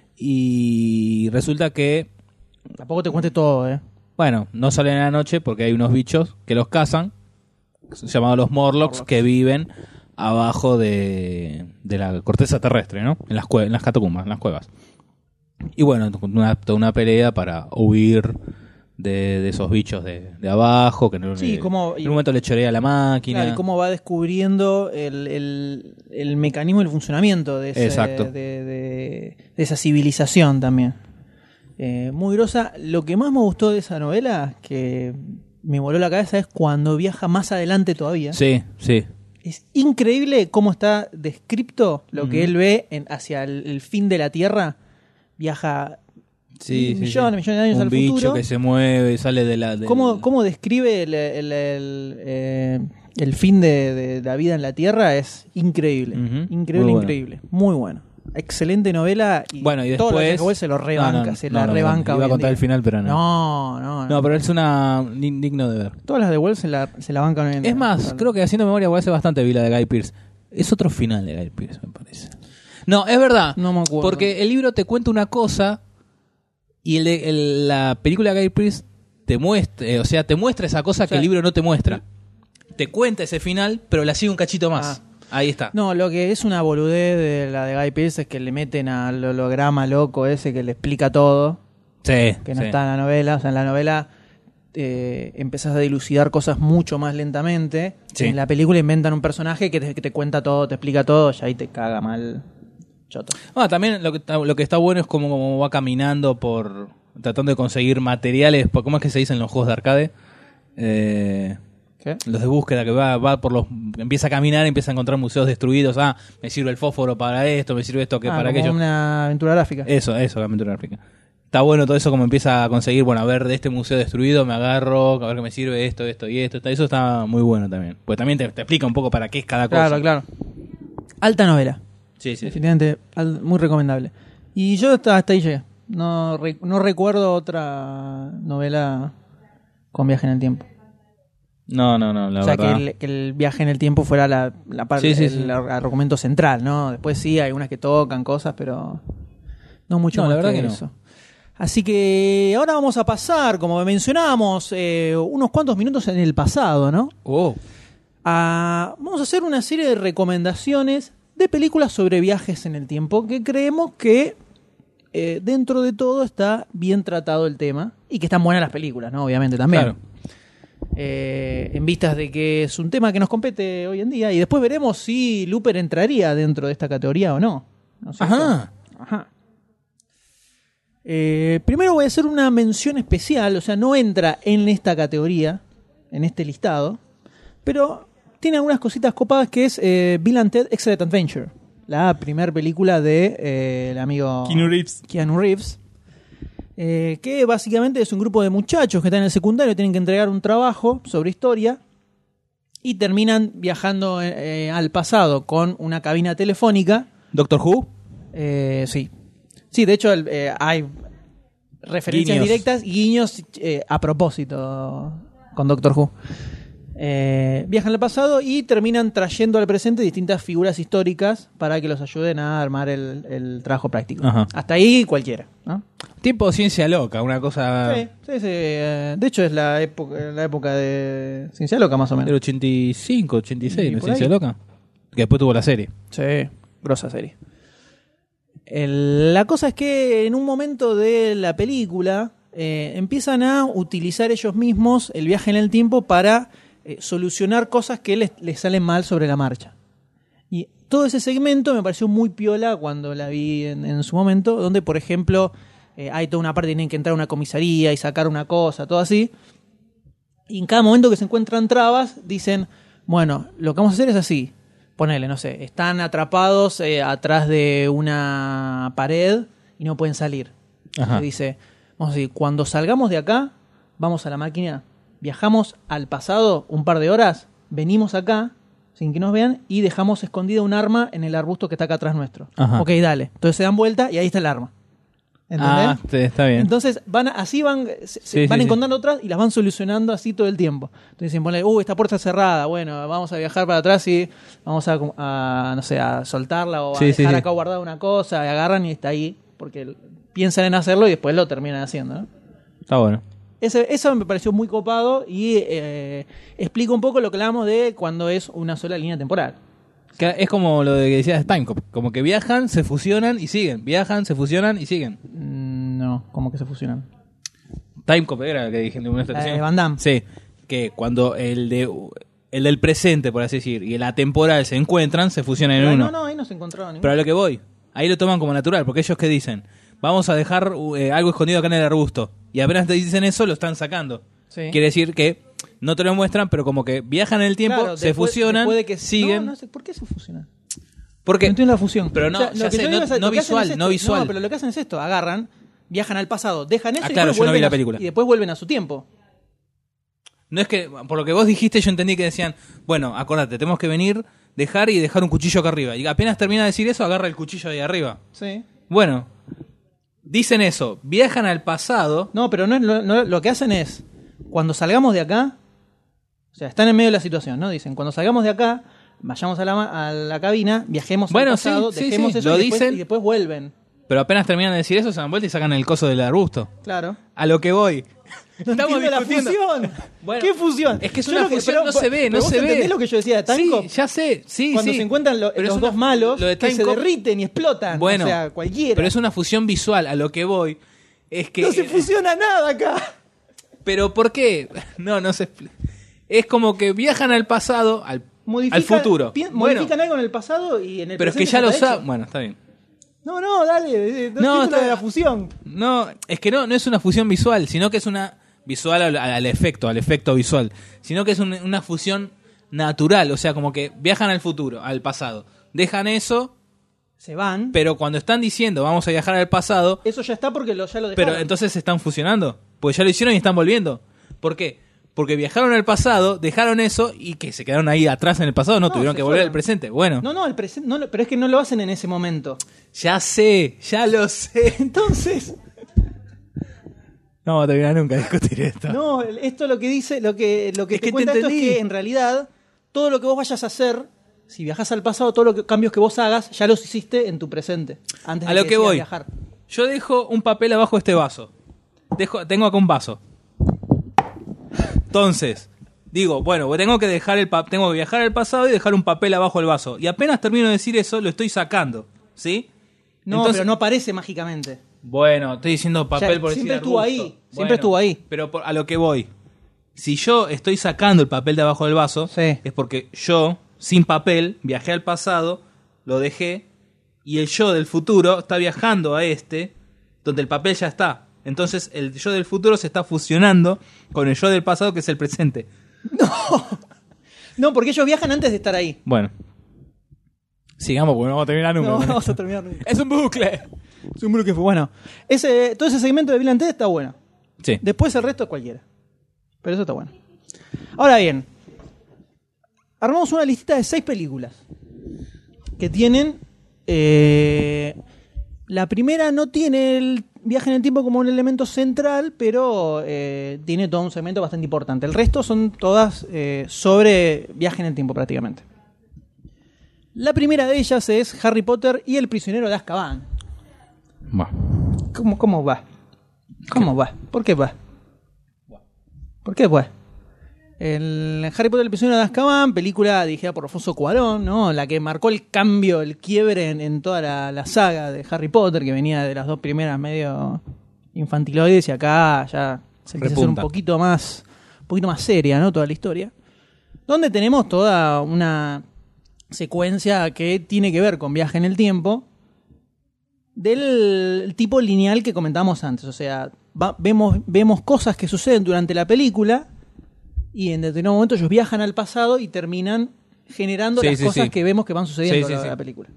Y resulta que, Tampoco te cuente todo, bueno, no salen a la noche porque hay unos bichos que los cazan, llamados los Morlocks, que viven abajo de la corteza terrestre, ¿no? En las catacumbas, en las cuevas. Y bueno, toda una pelea para huir de esos bichos de abajo, que no, Sí, en como- un momento le chorea la máquina. Claro, y cómo va descubriendo el mecanismo y el funcionamiento de, Exacto. de esa civilización también. Muy grosa. Lo que más me gustó de esa novela, que me voló la cabeza, es cuando viaja más adelante todavía. Sí, sí. Es increíble cómo está descrito lo que él ve hacia el fin de la Tierra. Viaja Sí, sí, millones sí. de años Un al bicho futuro. que se mueve, sale de la... ¿Cómo describe el fin de la vida en la Tierra? Es increíble. Ujú. Increíble, Muy bueno. increíble. Muy bueno. Excelente novela. Y Bueno, y todo lo que después... H.G. Wells se lo rebanca. No, rebanca. iba a hoy en contar día. el final, pero no. No. No, pero es digno de ver. Todas las de Wells se la bancan hoy en día. Es más, creo que haciendo memoria hace bastante vi la de Guy Pearce. Es otro final de Guy Pearce, me parece. No, es verdad. No me acuerdo. Porque el libro te cuenta una cosa y la película de Guy Pearce te muestra, te muestra esa cosa que el libro no te muestra. Te cuenta ese final, pero la sigue un cachito más. Ahí está. No, lo que es una boludez de la de Guy Pearce es que le meten al holograma loco ese que le explica todo. Sí. Que no está en la novela. O sea, en la novela empezás a dilucidar cosas mucho más lentamente. Sí. En la película inventan un personaje que te cuenta todo, te explica todo, y ahí te caga mal choto. También lo que está bueno es como va caminando tratando de conseguir materiales. ¿Cómo es que se dice en los juegos de arcade? ¿Qué? Los de búsqueda, que va por empieza a caminar, empieza a encontrar museos destruidos. Me sirve el fósforo para esto, me sirve esto para como aquello. una aventura gráfica. Eso, aventura gráfica. Está bueno todo eso, como empieza a conseguir, a ver, de este museo destruido me agarro, a ver qué me sirve esto y esto. Eso está muy bueno también. Pues también te explica un poco para qué es cada cosa. Claro. Alta novela. Sí. Definitivamente, muy recomendable. Y yo hasta ahí llegué. No recuerdo otra novela con viaje en el tiempo. No, la o sea, verdad. que el viaje en el tiempo fuera la parte, Sí. el argumento central, ¿no? Después sí, hay unas que tocan cosas, pero no mucho más la verdad que no. eso. Así que ahora vamos a pasar, como mencionábamos, unos cuantos minutos en el pasado, ¿no? Vamos a hacer una serie de recomendaciones de películas sobre viajes en el tiempo que creemos que dentro de todo está bien tratado el tema y que están buenas las películas, ¿no? Obviamente también. Claro. En vistas de que es un tema que nos compete hoy en día y después veremos si Looper entraría dentro de esta categoría o no. ¿No es cierto? Ajá. Primero voy a hacer una mención especial, o sea, no entra en esta categoría, en este listado, pero tiene algunas cositas copadas que es Bill and Ted Excellent Adventure, la primera película de el amigo Keanu Reeves, que básicamente es un grupo de muchachos que están en el secundario, tienen que entregar un trabajo sobre historia y terminan viajando al pasado con una cabina telefónica. ¿Doctor Who? Sí. Sí, de hecho hay referencias Guiños. directas y guiños a propósito con Doctor Who. Viajan al pasado y terminan trayendo al presente distintas figuras históricas para que los ayuden a armar el trabajo práctico. Ajá. Hasta ahí cualquiera, ¿no? Tipo ciencia loca, una cosa Sí. De hecho es la época de Ciencia Loca más o del menos. 85, 86, Y de por ciencia ahí. loca. Que después tuvo la serie. Sí, grosa serie. La cosa es que en un momento de la película empiezan a utilizar ellos mismos el viaje en el tiempo para solucionar cosas que les salen mal sobre la marcha. Y todo ese segmento me pareció muy piola cuando la vi en su momento, donde por ejemplo hay toda una parte que tienen que entrar a una comisaría y sacar una cosa, todo así. Y en cada momento que se encuentran trabas dicen, bueno, lo que vamos a hacer es así. Ponele, no sé, están atrapados atrás de una pared y no pueden salir. Ajá. Se dice, vamos a decir, cuando salgamos de acá, vamos a la máquina, viajamos al pasado un par de horas, venimos acá, sin que nos vean, y dejamos escondida un arma en el arbusto que está acá atrás nuestro. Ajá. Ok, dale. Entonces se dan vuelta y ahí está el arma. ¿Entendés? Sí, está bien. Entonces van encontrando otras y las van solucionando así todo el tiempo. Entonces dicen, ponle, esta puerta está cerrada, bueno, vamos a viajar para atrás y vamos a no sé, a soltarla o a dejar acá guardada una cosa, y agarran y está ahí, porque piensan en hacerlo y después lo terminan haciendo, ¿no? Está bueno. Eso me pareció muy copado y explica un poco lo que hablamos de cuando es una sola línea temporal. Que es como lo de que decías Timecop, como que viajan, se fusionan y siguen. Viajan, se fusionan y siguen. No, como que se fusionan. Timecop era el que dije en una estación. Van Damme. Sí, que cuando el del presente, por así decir, y el atemporal se encuentran, se fusionan en uno. No, ahí no se encontraron ninguno. Pero a lo que voy, ahí lo toman como natural, porque ellos que dicen, vamos a dejar algo escondido acá en el arbusto. Y apenas te dicen eso, lo están sacando. Sí. Quiere decir que no te lo muestran, pero como que viajan en el tiempo, Claro, se fusionan, después de que siguen. No sé, ¿por qué se fusionan? Porque No entiendo la fusión. Pero no, O sea, ya lo que sé, yo digo es- no lo que hacen visual, es esto. no visual. No, pero lo que hacen es esto, agarran, viajan al pasado, dejan eso y claro, después yo no vi vuelven la a su- película. y después vuelven a su tiempo. No es que, por lo que vos dijiste, yo entendí que decían, bueno, acordate, tenemos que venir, dejar un cuchillo acá arriba. Y apenas termina de decir eso, agarra el cuchillo de ahí arriba. Sí. Bueno, dicen eso, viajan al pasado. No, pero lo que hacen es, cuando salgamos de acá, o sea, están en medio de la situación, ¿no? Dicen, cuando salgamos de acá, vayamos a la cabina, viajemos Bueno, al pasado, sí, dejemos sí, eso lo y después, dicen. y después vuelven. Pero apenas terminan de decir eso, se dan vuelta y sacan el coso del arbusto. Claro. A lo que voy. No entiendo la fusión. Bueno, ¿Qué fusión? es que es Yo una lo fusión, no se ve, pero no ¿vos se ve. ¿Entendés lo que yo decía de Timecop? Sí, ya sé, sí, Cuando sí. se encuentran Pero los es dos malos lo de que se Timecop- derriten y explotan. Bueno, o sea, cualquiera. pero es una fusión visual. A lo que voy es que... No se fusiona nada acá. Pero ¿por qué? No se explica. Es como que viajan al pasado, al futuro. Modifican algo en el pasado y en el pero es que presente ya lo está hecho. saben. Bueno, está bien. No, dale. No, está de la fusión. No, es que no es una fusión visual, sino que es una visual al efecto visual, sino que es una fusión natural, o sea, como que viajan al futuro, al pasado. Dejan eso, se van. pero cuando están diciendo vamos a viajar al pasado, eso ya está porque ya lo dejaron. Pero entonces se están fusionando, porque ya lo hicieron y están volviendo. ¿Por qué? Porque viajaron al pasado, dejaron eso y que se quedaron ahí atrás en el pasado, no tuvieron que volver al presente. Bueno. No, el presente, pero es que no lo hacen en ese momento. Ya lo sé. Entonces, no vamos a terminar nunca de discutir esto. No, esto lo que dice, lo que Es te cuenta esto es que en realidad todo lo que vos vayas a hacer, si viajas al pasado, todos los cambios que vos hagas, ya los hiciste en tu presente. Antes a de lo que voy. Viajar. Yo dejo un papel abajo de este vaso. Tengo acá un vaso. Entonces, digo, bueno, tengo que viajar al pasado y dejar un papel abajo del vaso. Y apenas termino de decir eso, lo estoy sacando, ¿sí? No, entonces, pero no aparece mágicamente. Bueno, estoy diciendo papel por decir siempre estuvo ahí, siempre estuvo ahí. Pero a lo que voy. Si yo estoy sacando el papel de abajo del vaso, sí, es porque yo, sin papel, viajé al pasado, lo dejé, y el yo del futuro está viajando a donde el papel ya está. Entonces el yo del futuro se está fusionando con el yo del pasado, que es el presente. No, porque ellos viajan antes de estar ahí. Bueno. Sigamos porque no vamos a terminar nunca. No vamos a terminar nunca. Es un bucle. Es un bucle. Bueno, todo ese segmento de Bill and Ted está bueno. Sí. Después el resto es cualquiera. Pero eso está bueno. Ahora bien, armamos una listita de 6 películas que tienen... la primera no tiene el viaje en el tiempo como un elemento central, pero tiene todo un segmento bastante importante. El resto son todas sobre viaje en el tiempo prácticamente. La primera de ellas es Harry Potter y el prisionero de Azkaban. ¿Cómo va? ¿Cómo va? ¿Por qué va? ¿Por qué va? El Harry Potter y el prisionero de Azkaban, película dirigida por Alfonso Cuarón, ¿no? La que marcó el cambio, el quiebre en toda la saga de Harry Potter, que venía de las 2 primeras medio infantiloides, y acá ya se quiso hacer un poquito más seria, ¿no? Toda la historia. Donde tenemos toda una secuencia que tiene que ver con viaje en el tiempo, del tipo lineal que comentábamos antes. O sea, vemos cosas que suceden durante la película, y en determinado momento ellos viajan al pasado y terminan generando las cosas que vemos que van sucediendo en la película.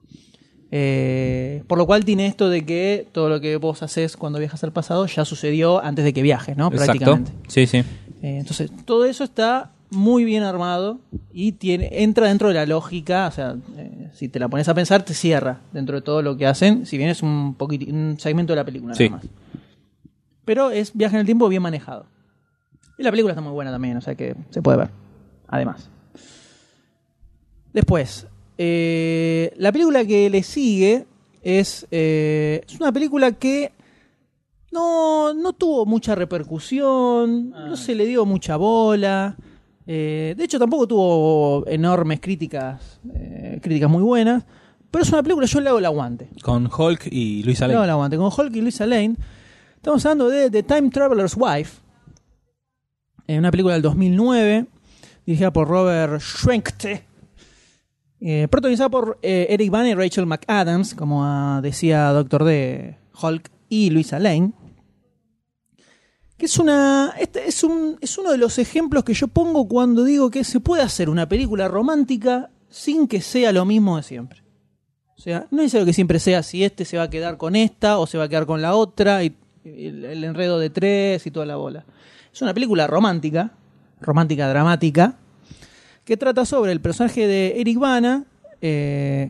Por lo cual tiene esto de que todo lo que vos haces cuando viajas al pasado ya sucedió antes de que viajes, ¿no? Exacto. Prácticamente. Sí. Entonces, todo eso está muy bien armado y entra dentro de la lógica. O sea, si te la pones a pensar, te cierra dentro de todo lo que hacen, si bien es un segmento de la película nada más. Pero es viaje en el tiempo bien manejado. Y la película está muy buena también, o sea que se puede ver. Además. Después, la película que le sigue es una película que no tuvo mucha repercusión, no se le dio mucha bola. De hecho, tampoco tuvo enormes críticas muy buenas. Pero es una película, yo le hago el aguante. Con Hulk y Luisa Lane. Le hago el aguante, con Hulk y Luisa Lane. Estamos hablando de The Time Traveler's Wife. Una película del 2009, dirigida por Robert Schwenkte, protagonizada por Eric Bana y Rachel McAdams, como decía Doctor D, Hulk y Luisa Lane. Que es uno de los ejemplos que yo pongo cuando digo que se puede hacer una película romántica sin que sea lo mismo de siempre. O sea, no es necesario que siempre sea si este se va a quedar con esta o se va a quedar con la otra, y el enredo de 3 y toda la bola. Es una película romántica dramática, que trata sobre el personaje de Eric Bana, que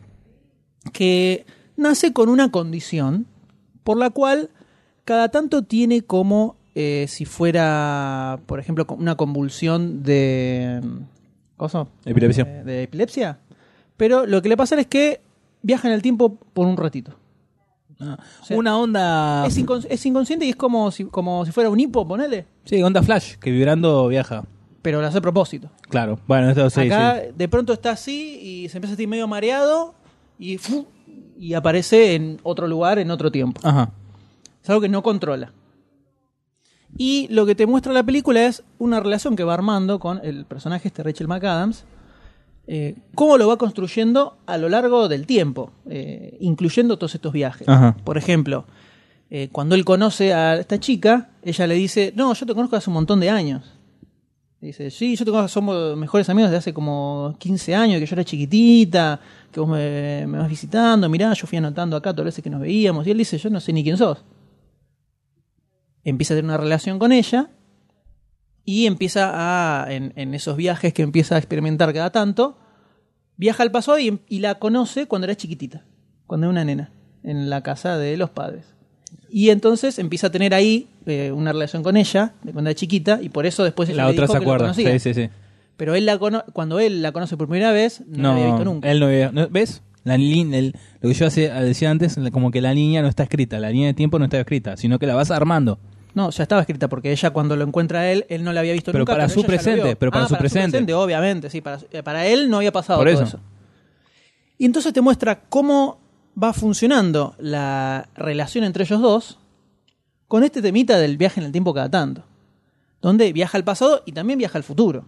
nace con una condición por la cual cada tanto tiene como si fuera, por ejemplo, una convulsión de... ¿Cosa? Epilepsia. De epilepsia. Pero lo que le pasa es que viaja en el tiempo por un ratito. O sea, una onda... Es inconsciente y es como si fuera un hipo, ponele. Sí, onda flash, que vibrando viaja. Pero lo hace a propósito. Claro, bueno, esto sí. Acá de pronto está así y se empieza a sentir medio mareado y aparece en otro lugar, en otro tiempo. Ajá. Es algo que no controla. Y lo que te muestra la película es una relación que va armando con el personaje Rachel McAdams, cómo lo va construyendo a lo largo del tiempo, incluyendo todos estos viajes. Ajá. Por ejemplo, cuando él conoce a esta chica, ella le dice, no, yo te conozco hace un montón de años. Dice, sí, yo te conozco, somos mejores amigos desde hace como 15 años, que yo era chiquitita, que vos me vas visitando, mirá, yo fui anotando acá todas las veces que nos veíamos. Y él dice, yo no sé ni quién sos. Empieza a tener una relación con ella y empieza en esos viajes que empieza a experimentar cada tanto, viaja al pasado y la conoce cuando era chiquitita, cuando era una nena, en la casa de los padres. Y entonces empieza a tener ahí una relación con ella, de cuando era chiquita, y por eso después ella La le otra dijo se que lo acuerda. conocía. Sí. Pero él cuando él la conoce por primera vez, no la había visto nunca. Él no había... ¿Ves? Lo que yo decía antes, como que la línea no está escrita, la línea de tiempo no está escrita, sino que la vas armando. No, ya estaba escrita, porque ella cuando lo encuentra a él no la había visto Pero nunca. para su ella ya lo presente, vio. pero para su presente. Obviamente, sí. Para él no había pasado Por todo eso. eso. Y entonces te muestra cómo va funcionando la relación entre ellos dos con este temita del viaje en el tiempo cada tanto, donde viaja al pasado y también viaja al futuro.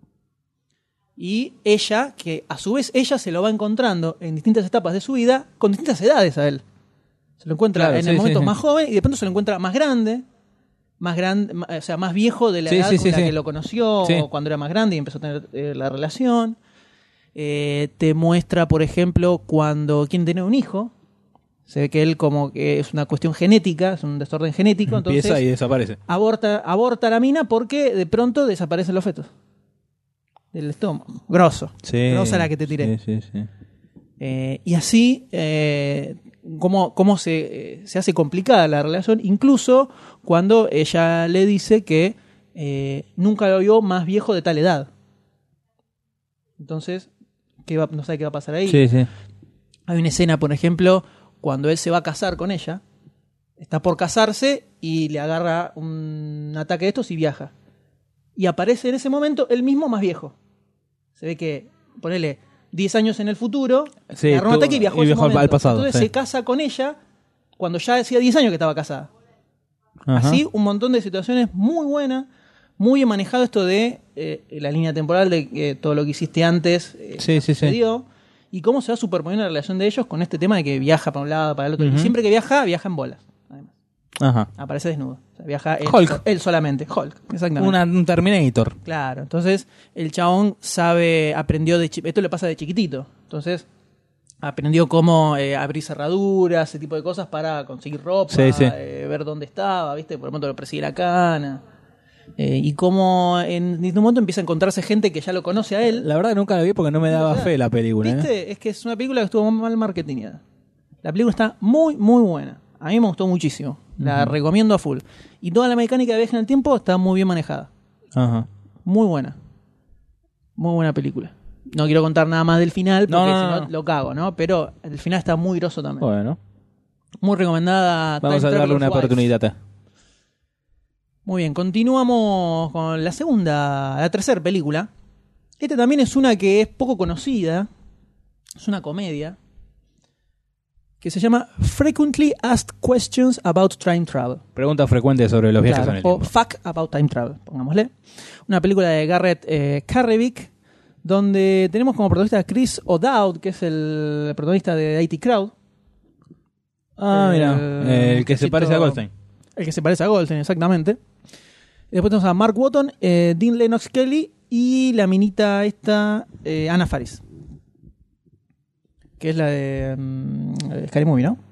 Y ella, que a su vez ella se lo va encontrando en distintas etapas de su vida, con distintas edades a él. Se lo encuentra Claro, en sí, el momento sí. más joven y de pronto se lo encuentra más grande, o sea, más viejo de la edad con la que lo conoció, Sí. o cuando era más grande y empezó a tener la relación. Te muestra, por ejemplo, cuando quiere tener un hijo. Se ve que él como que es una cuestión genética, es un desorden genético, Empieza entonces y desaparece. aborta a la mina porque de pronto desaparecen los fetos del estómago. Grosso. Sí. Grosa la que te tiré. Sí. Y así, cómo se hace complicada la relación, incluso cuando ella le dice que nunca lo vio más viejo de tal edad. Entonces, no sabe qué va a pasar ahí. Sí. Hay una escena, por ejemplo, cuando él se va a casar con ella, está por casarse y le agarra un ataque de estos y viaja. Y aparece en ese momento él mismo más viejo. Se ve que, ponele 10 años en el futuro, Sí, le agarró un ataque y viajó, al pasado. Entonces Sí. se casa con ella cuando ya hacía 10 años que estaba casada. Ajá. Así, un montón de situaciones muy buenas, muy bien manejado esto de la línea temporal de que todo lo que hiciste antes Sí. sucedió. Y cómo se va superponiendo la relación de ellos con este tema de que viaja para un lado, para el otro. Ujú. Y siempre que viaja en bolas. Además. Ajá. Aparece desnudo. O sea, viaja Hulk. él solamente. Hulk, exactamente. Un Terminator. Claro. Entonces, el chabón aprendió esto le pasa de chiquitito. Entonces, aprendió cómo abrir cerraduras, ese tipo de cosas para conseguir ropa, Sí. ver dónde estaba, ¿viste? Por el momento lo persigue la cana. Y cómo en un momento empieza a encontrarse gente que ya lo conoce a él. La verdad que nunca la vi porque no me daba fe la película. ¿Viste? Es que es una película que estuvo mal marketingada. La película está muy, muy buena. A mí me gustó muchísimo. La recomiendo a full. Y toda la mecánica de viaje en el tiempo está muy bien manejada. Ajá. Muy buena. Muy buena película. No quiero contar nada más del final porque No. si no lo cago, ¿no? Pero el final está muy groso también. Bueno, Muy recomendada. vamos Time a darle Traveler's una Wife. oportunidad. Muy bien, continuamos con la tercera película. Esta también es una que es poco conocida. Es una comedia. Que se llama Frequently Asked Questions About Time Travel. Preguntas frecuentes sobre los viajes en el O tiempo. Fuck About Time Travel, pongámosle. Una película de Garrett Carrivick, donde tenemos como protagonista a Chris O'Dowd, que es el protagonista de IT Crowd. Ah, mira. El que se parece a Goldstein. El que se parece a Goldstein, exactamente. Y después tenemos a Mark Watton, Dean Lennox Kelly y la minita esta, Anna Faris. Que es la de Scary Movie, ¿no?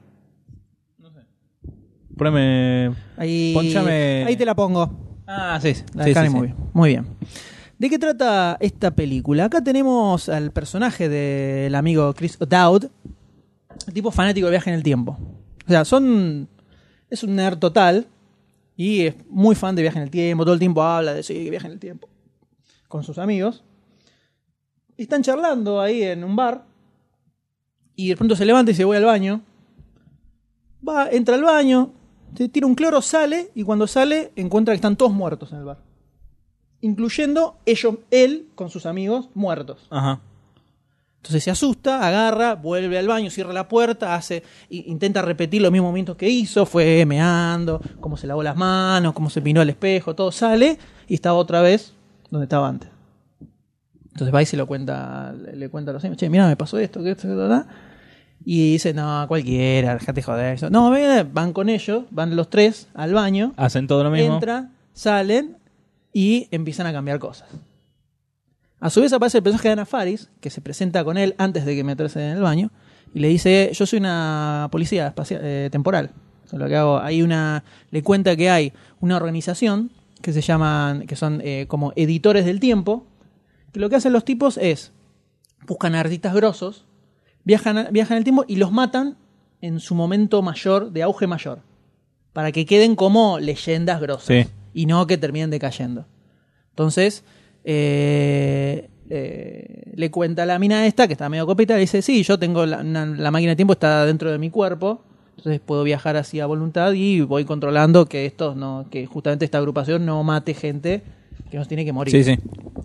Poneme... Ahí, Ponchame- ahí te la pongo. Ah, sí. La de Scary Movie. Muy bien. ¿De qué trata esta película? Acá tenemos al personaje del amigo Chris O'Dowd, tipo fanático de viaje en el tiempo. O sea, es un nerd total y es muy fan de viaje en el tiempo. Todo el tiempo habla de sí, viaje en el tiempo con sus amigos. Y están charlando ahí en un bar y de pronto se levanta y se voy al baño. Entra al baño, se tira un cloro, sale y cuando sale encuentra que están todos muertos en el bar. Incluyendo él con sus amigos muertos. Ajá. Entonces se asusta, agarra, vuelve al baño, cierra la puerta, intenta repetir los mismos movimientos que hizo, fue meando, cómo se lavó las manos, cómo se pinó el espejo, todo sale y estaba otra vez donde estaba antes. Entonces va y se le cuenta a los amigos, che, mirá, me pasó esto, que esto, y dice, no, cualquiera, dejate joder eso. No, van con ellos, van los tres al baño, hacen todo lo mismo, entran, salen y empiezan a cambiar cosas. A su vez aparece el personaje de Anna Faris, que se presenta con él antes de que meterse en el baño, y le dice, yo soy una policía espacial, temporal. O sea, lo que hago, le cuenta que hay una organización que se llaman, que son como editores del tiempo, que lo que hacen los tipos es, buscan a artistas grosos, viajan el tiempo y los matan en su momento mayor, de auge mayor, para que queden como leyendas grosas, sí, y no que terminen decayendo. Entonces, le cuenta a la mina esta, que está medio copita, le dice, sí, yo tengo la máquina de tiempo, está dentro de mi cuerpo, entonces puedo viajar así a voluntad y voy controlando que que justamente esta agrupación no mate gente que nos tiene que morir. Sí, sí.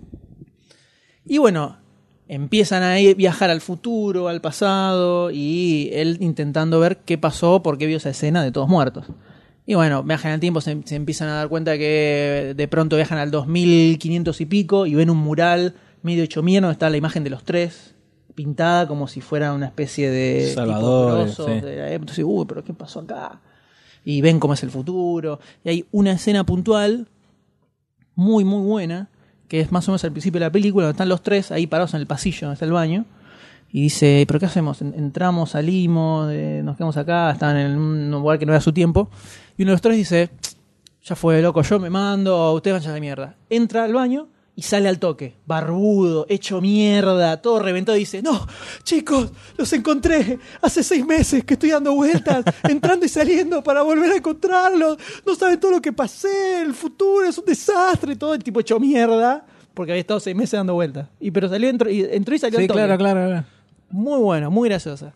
Y bueno, empiezan a viajar al futuro, al pasado, y él intentando ver qué pasó, por qué vio esa escena de todos muertos. Y bueno, viajan al tiempo, se empiezan a dar cuenta que de pronto viajan al 2500 y pico y ven un mural medio hecho mierda donde está la imagen de los tres, pintada como si fuera una especie de Salvador, sí. Entonces, pero ¿qué pasó acá? Y ven cómo es el futuro. Y hay una escena puntual muy, muy buena, que es más o menos al principio de la película, donde están los tres ahí parados en el pasillo donde está el baño. Y dice, ¿pero qué hacemos? Entramos, salimos, nos quedamos acá, estaban en un lugar que no era su tiempo. Y uno de los tres dice, ya fue, loco, yo me mando, ustedes vayan a la mierda. Entra al baño y sale al toque, barbudo, hecho mierda, todo reventado, y dice, no, chicos, los encontré, hace 6 meses que estoy dando vueltas, entrando y saliendo para volver a encontrarlos, no saben todo lo que pasé, el futuro es un desastre, todo el tipo hecho mierda, porque había estado 6 meses dando vueltas. Pero salió, entró y salió al toque. Claro. Muy bueno, muy graciosa.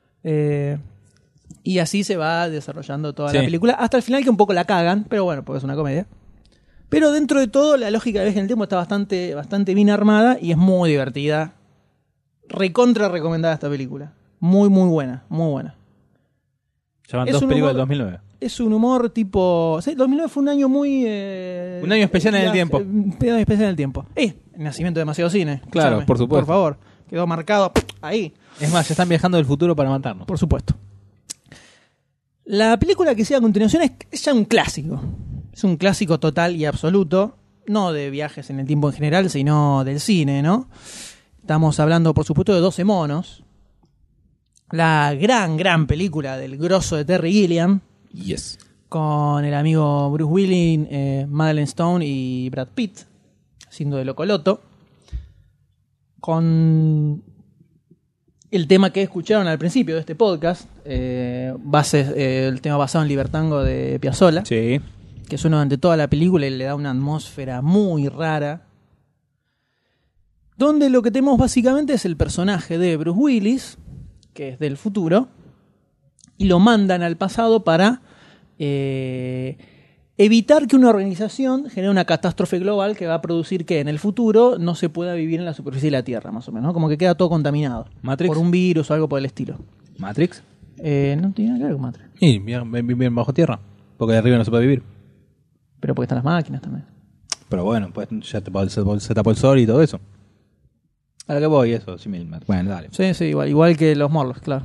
Y así se va desarrollando toda la película, hasta el final, que un poco la cagan, pero bueno, porque es una comedia. Pero dentro de todo, la lógica de Viaje en el Tiempo está bastante bien armada y es muy divertida. Recontra recomendada esta película. Muy, muy buena, muy buena. Ya van 2 películas del 2009. Es un humor tipo... Sí, 2009 fue un año muy... un año especial en el tiempo. Un año especial en el tiempo. El nacimiento de demasiado cine. Claro, Escúchame, por supuesto. Por favor. Quedó marcado ahí. Es más, ya están viajando del futuro para matarnos. Por supuesto. La película que sigue a continuación es ya un clásico. Es un clásico total y absoluto. No de viajes en el tiempo en general, sino del cine, ¿no? Estamos hablando, por supuesto, de 12 monos. La gran película del grosso de Terry Gilliam. Yes. Con el amigo Bruce Willis, Madeleine Stone y Brad Pitt, haciendo de Locoloto. Con el tema que escucharon al principio de este podcast, el tema basado en Libertango de Piazzolla. Sí. Que suena durante toda la película y le da una atmósfera muy rara. Donde lo que tenemos básicamente es el personaje de Bruce Willis, que es del futuro, y lo mandan al pasado para evitar que una organización genere una catástrofe global que va a producir que en el futuro no se pueda vivir en la superficie de la Tierra, más o menos, ¿no? Como que queda todo contaminado. ¿Matrix? Por un virus o algo por el estilo. ¿Matrix? No tiene nada que ver con Matrix. Sí, bien bajo tierra, porque de arriba no se puede vivir. Pero porque están las máquinas también. Pero bueno, pues ya se tapó el sol y todo eso. A lo que voy, eso, sí, bueno, dale. Sí, igual que los Morlocks, claro.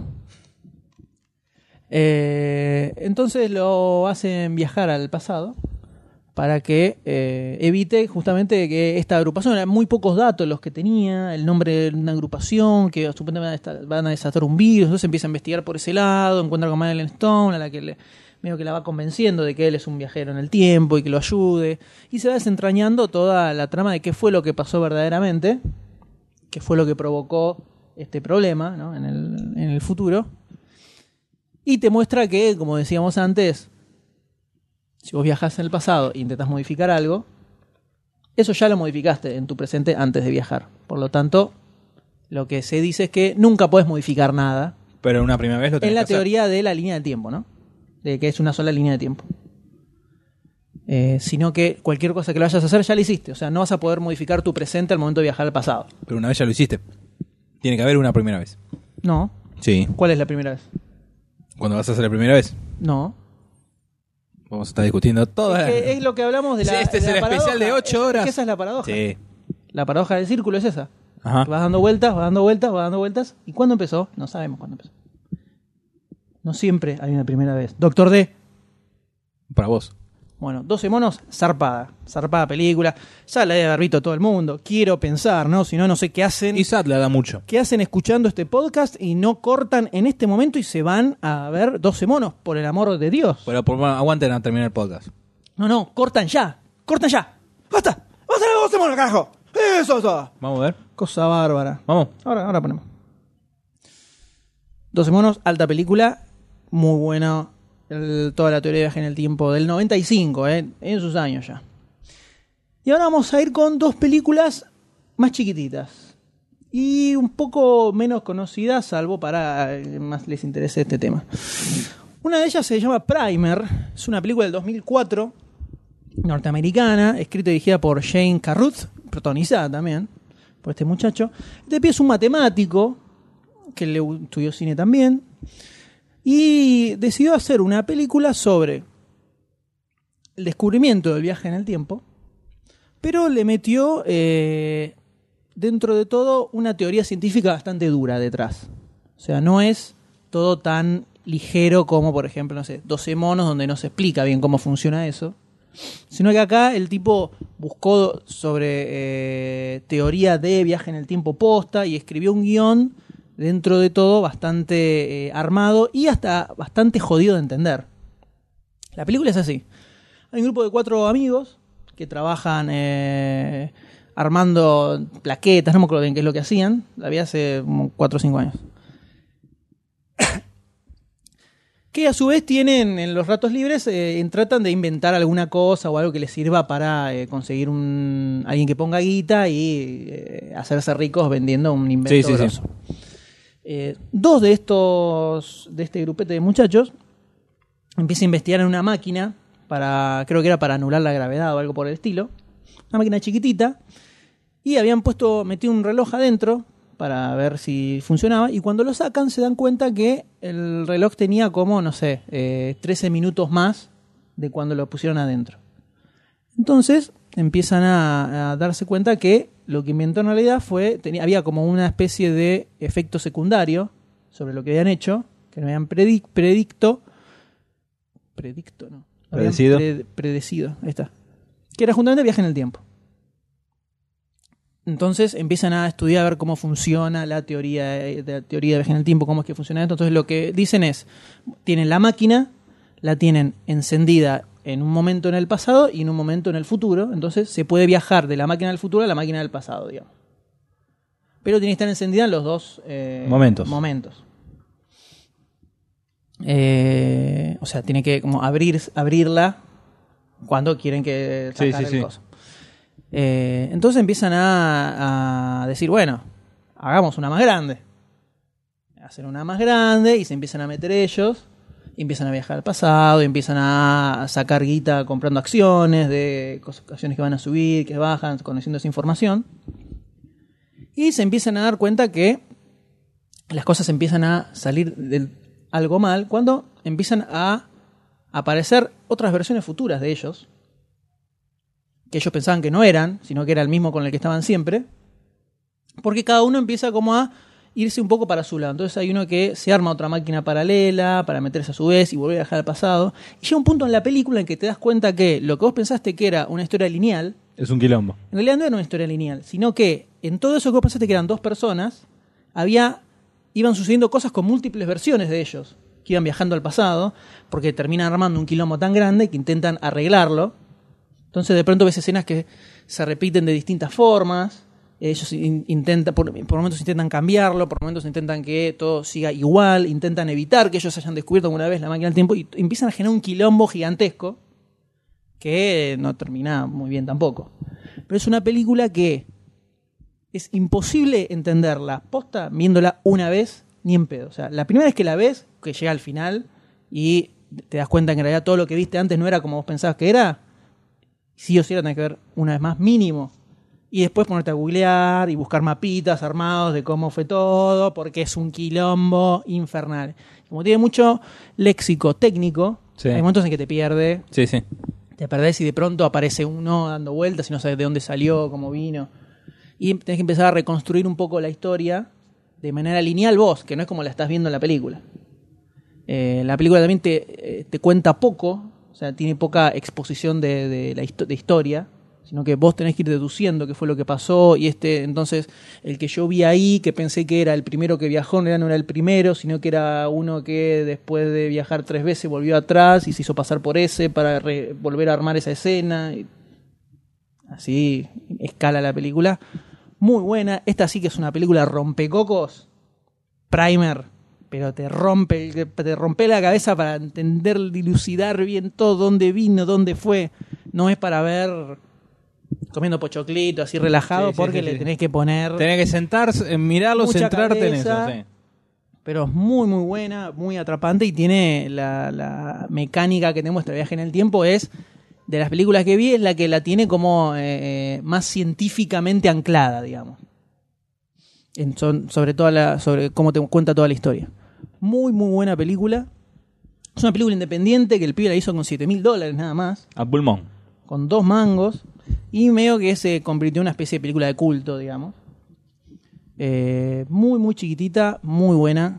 Entonces lo hacen viajar al pasado para que evite justamente que esta agrupación, eran muy pocos datos los que tenía, el nombre de una agrupación, que supuestamente van a desatar un virus, entonces empieza a investigar por ese lado, encuentra con Madeleine Stone, a la que medio que la va convenciendo de que él es un viajero en el tiempo y que lo ayude, y se va desentrañando toda la trama de qué fue lo que pasó verdaderamente, qué fue lo que provocó este problema, ¿no? en el futuro. Y te muestra que, como decíamos antes, si vos viajás en el pasado e intentás modificar algo, eso ya lo modificaste en tu presente antes de viajar. Por lo tanto, lo que se dice es que nunca podés modificar nada. Pero una primera vez lo tenés en la que hacer. teoría de la línea de tiempo, ¿no? De que es una sola línea de tiempo. Sino que cualquier cosa que lo vayas a hacer ya la hiciste. O sea, no vas a poder modificar tu presente al momento de viajar al pasado. Pero una vez ya lo hiciste. Tiene que haber una primera vez. No. Sí. ¿Cuál es la primera vez? ¿Cuándo vas a hacer la primera vez? No. Vamos a estar discutiendo todo. Es lo que hablamos de la. Sí, este es de la el especial paradoja. de 8 horas. Es que esa es la paradoja. Sí. La paradoja del círculo es esa. Ajá. Vas dando vueltas, vas dando vueltas, vas dando vueltas. ¿Y cuándo empezó? No sabemos cuándo empezó. No siempre hay una primera vez. Doctor D. Para vos. Bueno, 12 monos, zarpada película. Ya la debe haber visto todo el mundo. Quiero pensar, ¿no? Si no, no sé qué hacen. Y Sad le da mucho. ¿Qué hacen escuchando este podcast y no cortan en este momento y se van a ver 12 monos? Por el amor de Dios. Pero aguanten a terminar el podcast. No, cortan ya. ¡Cortan ya! ¡Basta! ¡Basta de 12 monos, carajo! ¡Eso! Vamos a ver. Cosa bárbara. Vamos. Ahora ponemos. 12 monos, alta película. Muy buena. Toda la teoría de viaje en el tiempo del 95, en sus años ya. Y ahora vamos a ir con dos películas más chiquititas y un poco menos conocidas, salvo para más les interese este tema. Una de ellas se llama Primer, es una película del 2004, norteamericana, escrita y dirigida por Jane Carruth, protagonizada también por este muchacho. Este pibe es un matemático que le estudió cine también. Y decidió hacer una película sobre el descubrimiento del viaje en el tiempo, pero le metió dentro de todo una teoría científica bastante dura detrás. O sea, no es todo tan ligero como, por ejemplo, no sé, 12 monos, donde no se explica bien cómo funciona eso, sino que acá el tipo buscó sobre teoría de viaje en el tiempo posta y escribió un guión dentro de todo bastante armado y hasta bastante jodido de entender. La película es así. Hay un grupo de 4 amigos que trabajan armando plaquetas, no me acuerdo bien qué es lo que hacían, la vi hace como 4 o 5 años. Que a su vez tienen en los ratos libres, tratan de inventar alguna cosa o algo que les sirva para conseguir alguien que ponga guita y hacerse ricos vendiendo un invento grosso. Dos de este grupete de muchachos empiezan a investigar en una máquina creo que era para anular la gravedad o algo por el estilo, una máquina chiquitita, y habían metido un reloj adentro para ver si funcionaba, y cuando lo sacan se dan cuenta que el reloj tenía como, no sé, 13 minutos más de cuando lo pusieron adentro. Entonces empiezan a darse cuenta que lo que inventó en realidad había como una especie de efecto secundario sobre lo que habían hecho, que no habían predecido, ahí está, que era justamente viaje en el tiempo. Entonces empiezan a estudiar a ver cómo funciona la teoría de viaje en el tiempo, cómo es que funciona esto. Entonces lo que dicen es, tienen la máquina, la tienen encendida en un momento en el pasado y en un momento en el futuro, entonces se puede viajar de la máquina del futuro a la máquina del pasado, digamos. Pero tiene que estar encendida en los dos momentos. O sea, tiene que como abrirla cuando quieren que sacar el coso. Entonces empiezan a decir, bueno, hagamos una más grande. Hacen una más grande y se empiezan a meter ellos. Y empiezan a viajar al pasado, y empiezan a sacar guita comprando acciones de acciones que van a subir, que bajan, conociendo esa información. Y se empiezan a dar cuenta que las cosas empiezan a salir de algo mal cuando empiezan a aparecer otras versiones futuras de ellos, que ellos pensaban que no eran, sino que era el mismo con el que estaban siempre, porque cada uno empieza como a irse un poco para su lado. Entonces hay uno que se arma otra máquina paralela para meterse a su vez y volver a viajar al pasado. Y llega un punto en la película en que te das cuenta que lo que vos pensaste que era una historia lineal es un quilombo. En realidad no era una historia lineal, sino que en todo eso que vos pensaste que eran 2 personas, iban sucediendo cosas con múltiples versiones de ellos, que iban viajando al pasado, porque terminan armando un quilombo tan grande que intentan arreglarlo. Entonces de pronto ves escenas que se repiten de distintas formas. Ellos intentan, por momentos intentan cambiarlo, por momentos intentan que todo siga igual, intentan evitar que ellos hayan descubierto alguna vez la máquina del tiempo y empiezan a generar un quilombo gigantesco que no termina muy bien tampoco. Pero es una película que es imposible entenderla posta viéndola una vez ni en pedo. O sea, la primera vez que la ves, que llega al final y te das cuenta que en realidad todo lo que viste antes no era como vos pensabas que era, sí o sí la tenés que ver una vez más mínimo. y después ponerte a googlear y buscar mapitas armados de cómo fue todo, porque es un quilombo infernal. Como tiene mucho léxico técnico, Sí. hay momentos en que te pierde, Sí, sí. te perdés y de pronto aparece uno dando vueltas y no sabes de dónde salió, cómo vino. Y tenés que empezar a reconstruir un poco la historia de manera lineal vos, que no es como la estás viendo en la película. La película también te cuenta poco, o sea, tiene poca exposición de historia, sino que vos tenés que ir deduciendo qué fue lo que pasó y entonces el que yo vi ahí, que pensé que era el primero que viajó, no era el primero, sino que era uno que después de viajar 3 veces volvió atrás y se hizo pasar por ese para volver a armar esa escena. Y así escala la película. Muy buena. Esta sí que es una película rompecocos. Primer. Pero te rompe la cabeza para entender, dilucidar bien todo, dónde vino, dónde fue. No es para ver comiendo pochoclito, así relajado, Sí, porque sí, le sí. tenés que poner... Tenés que sentarse, mirarlo, Mucha centrarte en eso. cabeza. Sí. Pero es muy, muy buena, muy atrapante y tiene la mecánica que te muestra el viaje en el tiempo. Es de las películas que vi, es la que la tiene como más científicamente anclada, digamos. Sobre cómo te cuenta toda la historia. Muy, muy buena película. Es una película independiente que el pibe la hizo con $7.000 nada más, A pulmón. con 2 mangos, y medio que se convirtió en una especie de película de culto, digamos. Muy, muy chiquitita, muy buena.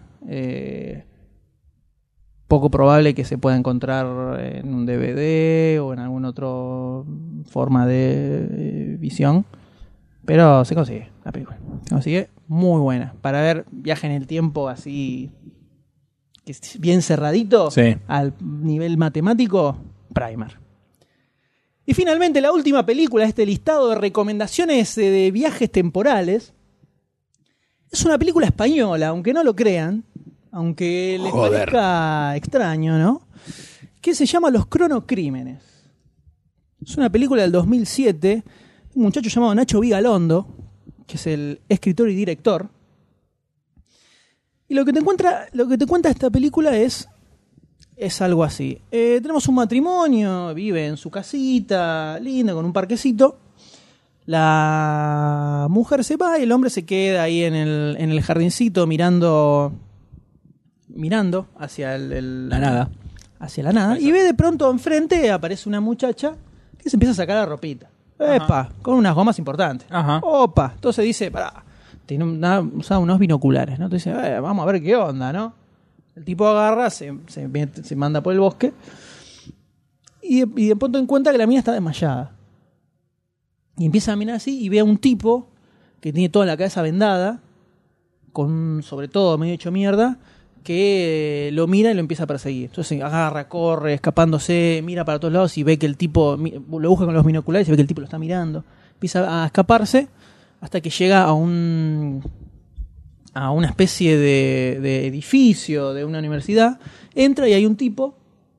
Poco probable que se pueda encontrar en un DVD o en alguna otra forma de visión. Pero se consigue la película. Se consigue muy buena. Para ver viaje en el tiempo así, que es bien cerradito, Sí. al nivel matemático, Primer. Y finalmente la última película de este listado de recomendaciones de viajes temporales. Es una película española, aunque no lo crean, aunque les parezca extraño, ¿no? Que se llama Los Cronocrímenes. Es una película del 2007, un muchacho llamado Nacho Vigalondo, que es el escritor y director. Y lo que te cuenta esta película es algo así. Tenemos un matrimonio, vive en su casita, linda, con un parquecito. La mujer se va y el hombre se queda ahí en el jardincito mirando hacia La nada. hacia la nada. Y ve de pronto enfrente aparece una muchacha que se empieza a sacar la ropita. Epa, con unas gomas importantes. Ajá. Opa, entonces dice, pará, usaba unos binoculares, ¿no? Entonces dice, vamos a ver qué onda, ¿no? El tipo agarra, se manda por el bosque y de pronto encuentra que la mina está desmayada. Y empieza a mirar así y ve a un tipo que tiene toda la cabeza vendada, con sobre todo medio hecho mierda, que lo mira y lo empieza a perseguir. Entonces agarra, corre, escapándose, mira para todos lados y ve que el tipo lo busca con los binoculares y ve que el tipo lo está mirando. Empieza a escaparse hasta que llega a una especie de edificio de una universidad. Entra y hay un tipo,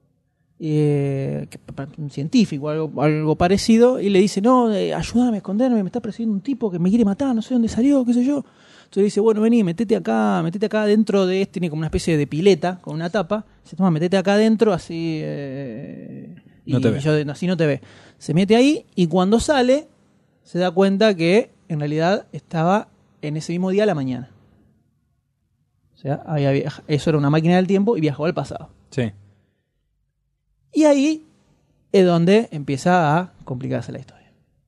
un científico, algo parecido, y le dice, no, ayúdame a esconderme, me está persiguiendo un tipo que me quiere matar, no sé dónde salió, qué sé yo. Entonces le dice, bueno, vení, metete acá dentro de tiene como una especie de pileta con una tapa. Dice, toma, metete acá adentro, así no te ve. así no te ve. Se mete ahí y cuando sale se da cuenta que en realidad estaba en ese mismo día a la mañana. O sea, eso era una máquina del tiempo y viajó al pasado. Sí. Y ahí es donde empieza a complicarse la historia.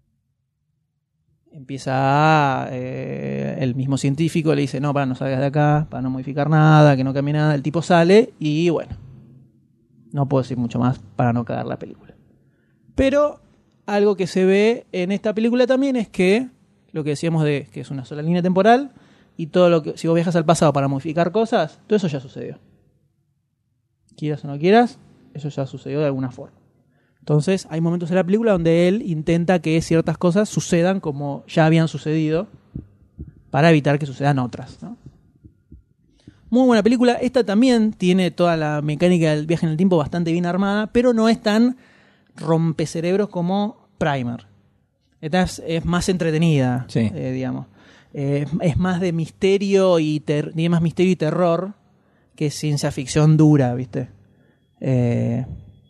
El mismo científico le dice, no salgas de acá, para no modificar nada, que no cambie nada. El tipo sale y bueno, no puedo decir mucho más para no cagar la película. Pero algo que se ve en esta película también es que lo que decíamos de que es una sola línea temporal y todo lo que, si vos viajas al pasado para modificar cosas, todo eso ya sucedió. Quieras o no quieras, eso ya sucedió de alguna forma. Entonces hay momentos en la película donde él intenta que ciertas cosas sucedan como ya habían sucedido para evitar que sucedan otras, ¿no? Muy buena película. Esta también tiene toda la mecánica del viaje en el tiempo bastante bien armada, pero no es tan rompecerebros como Primer. Esta es más entretenida, Sí. digamos. Es más de misterio tiene más misterio y terror que ciencia ficción dura, ¿viste?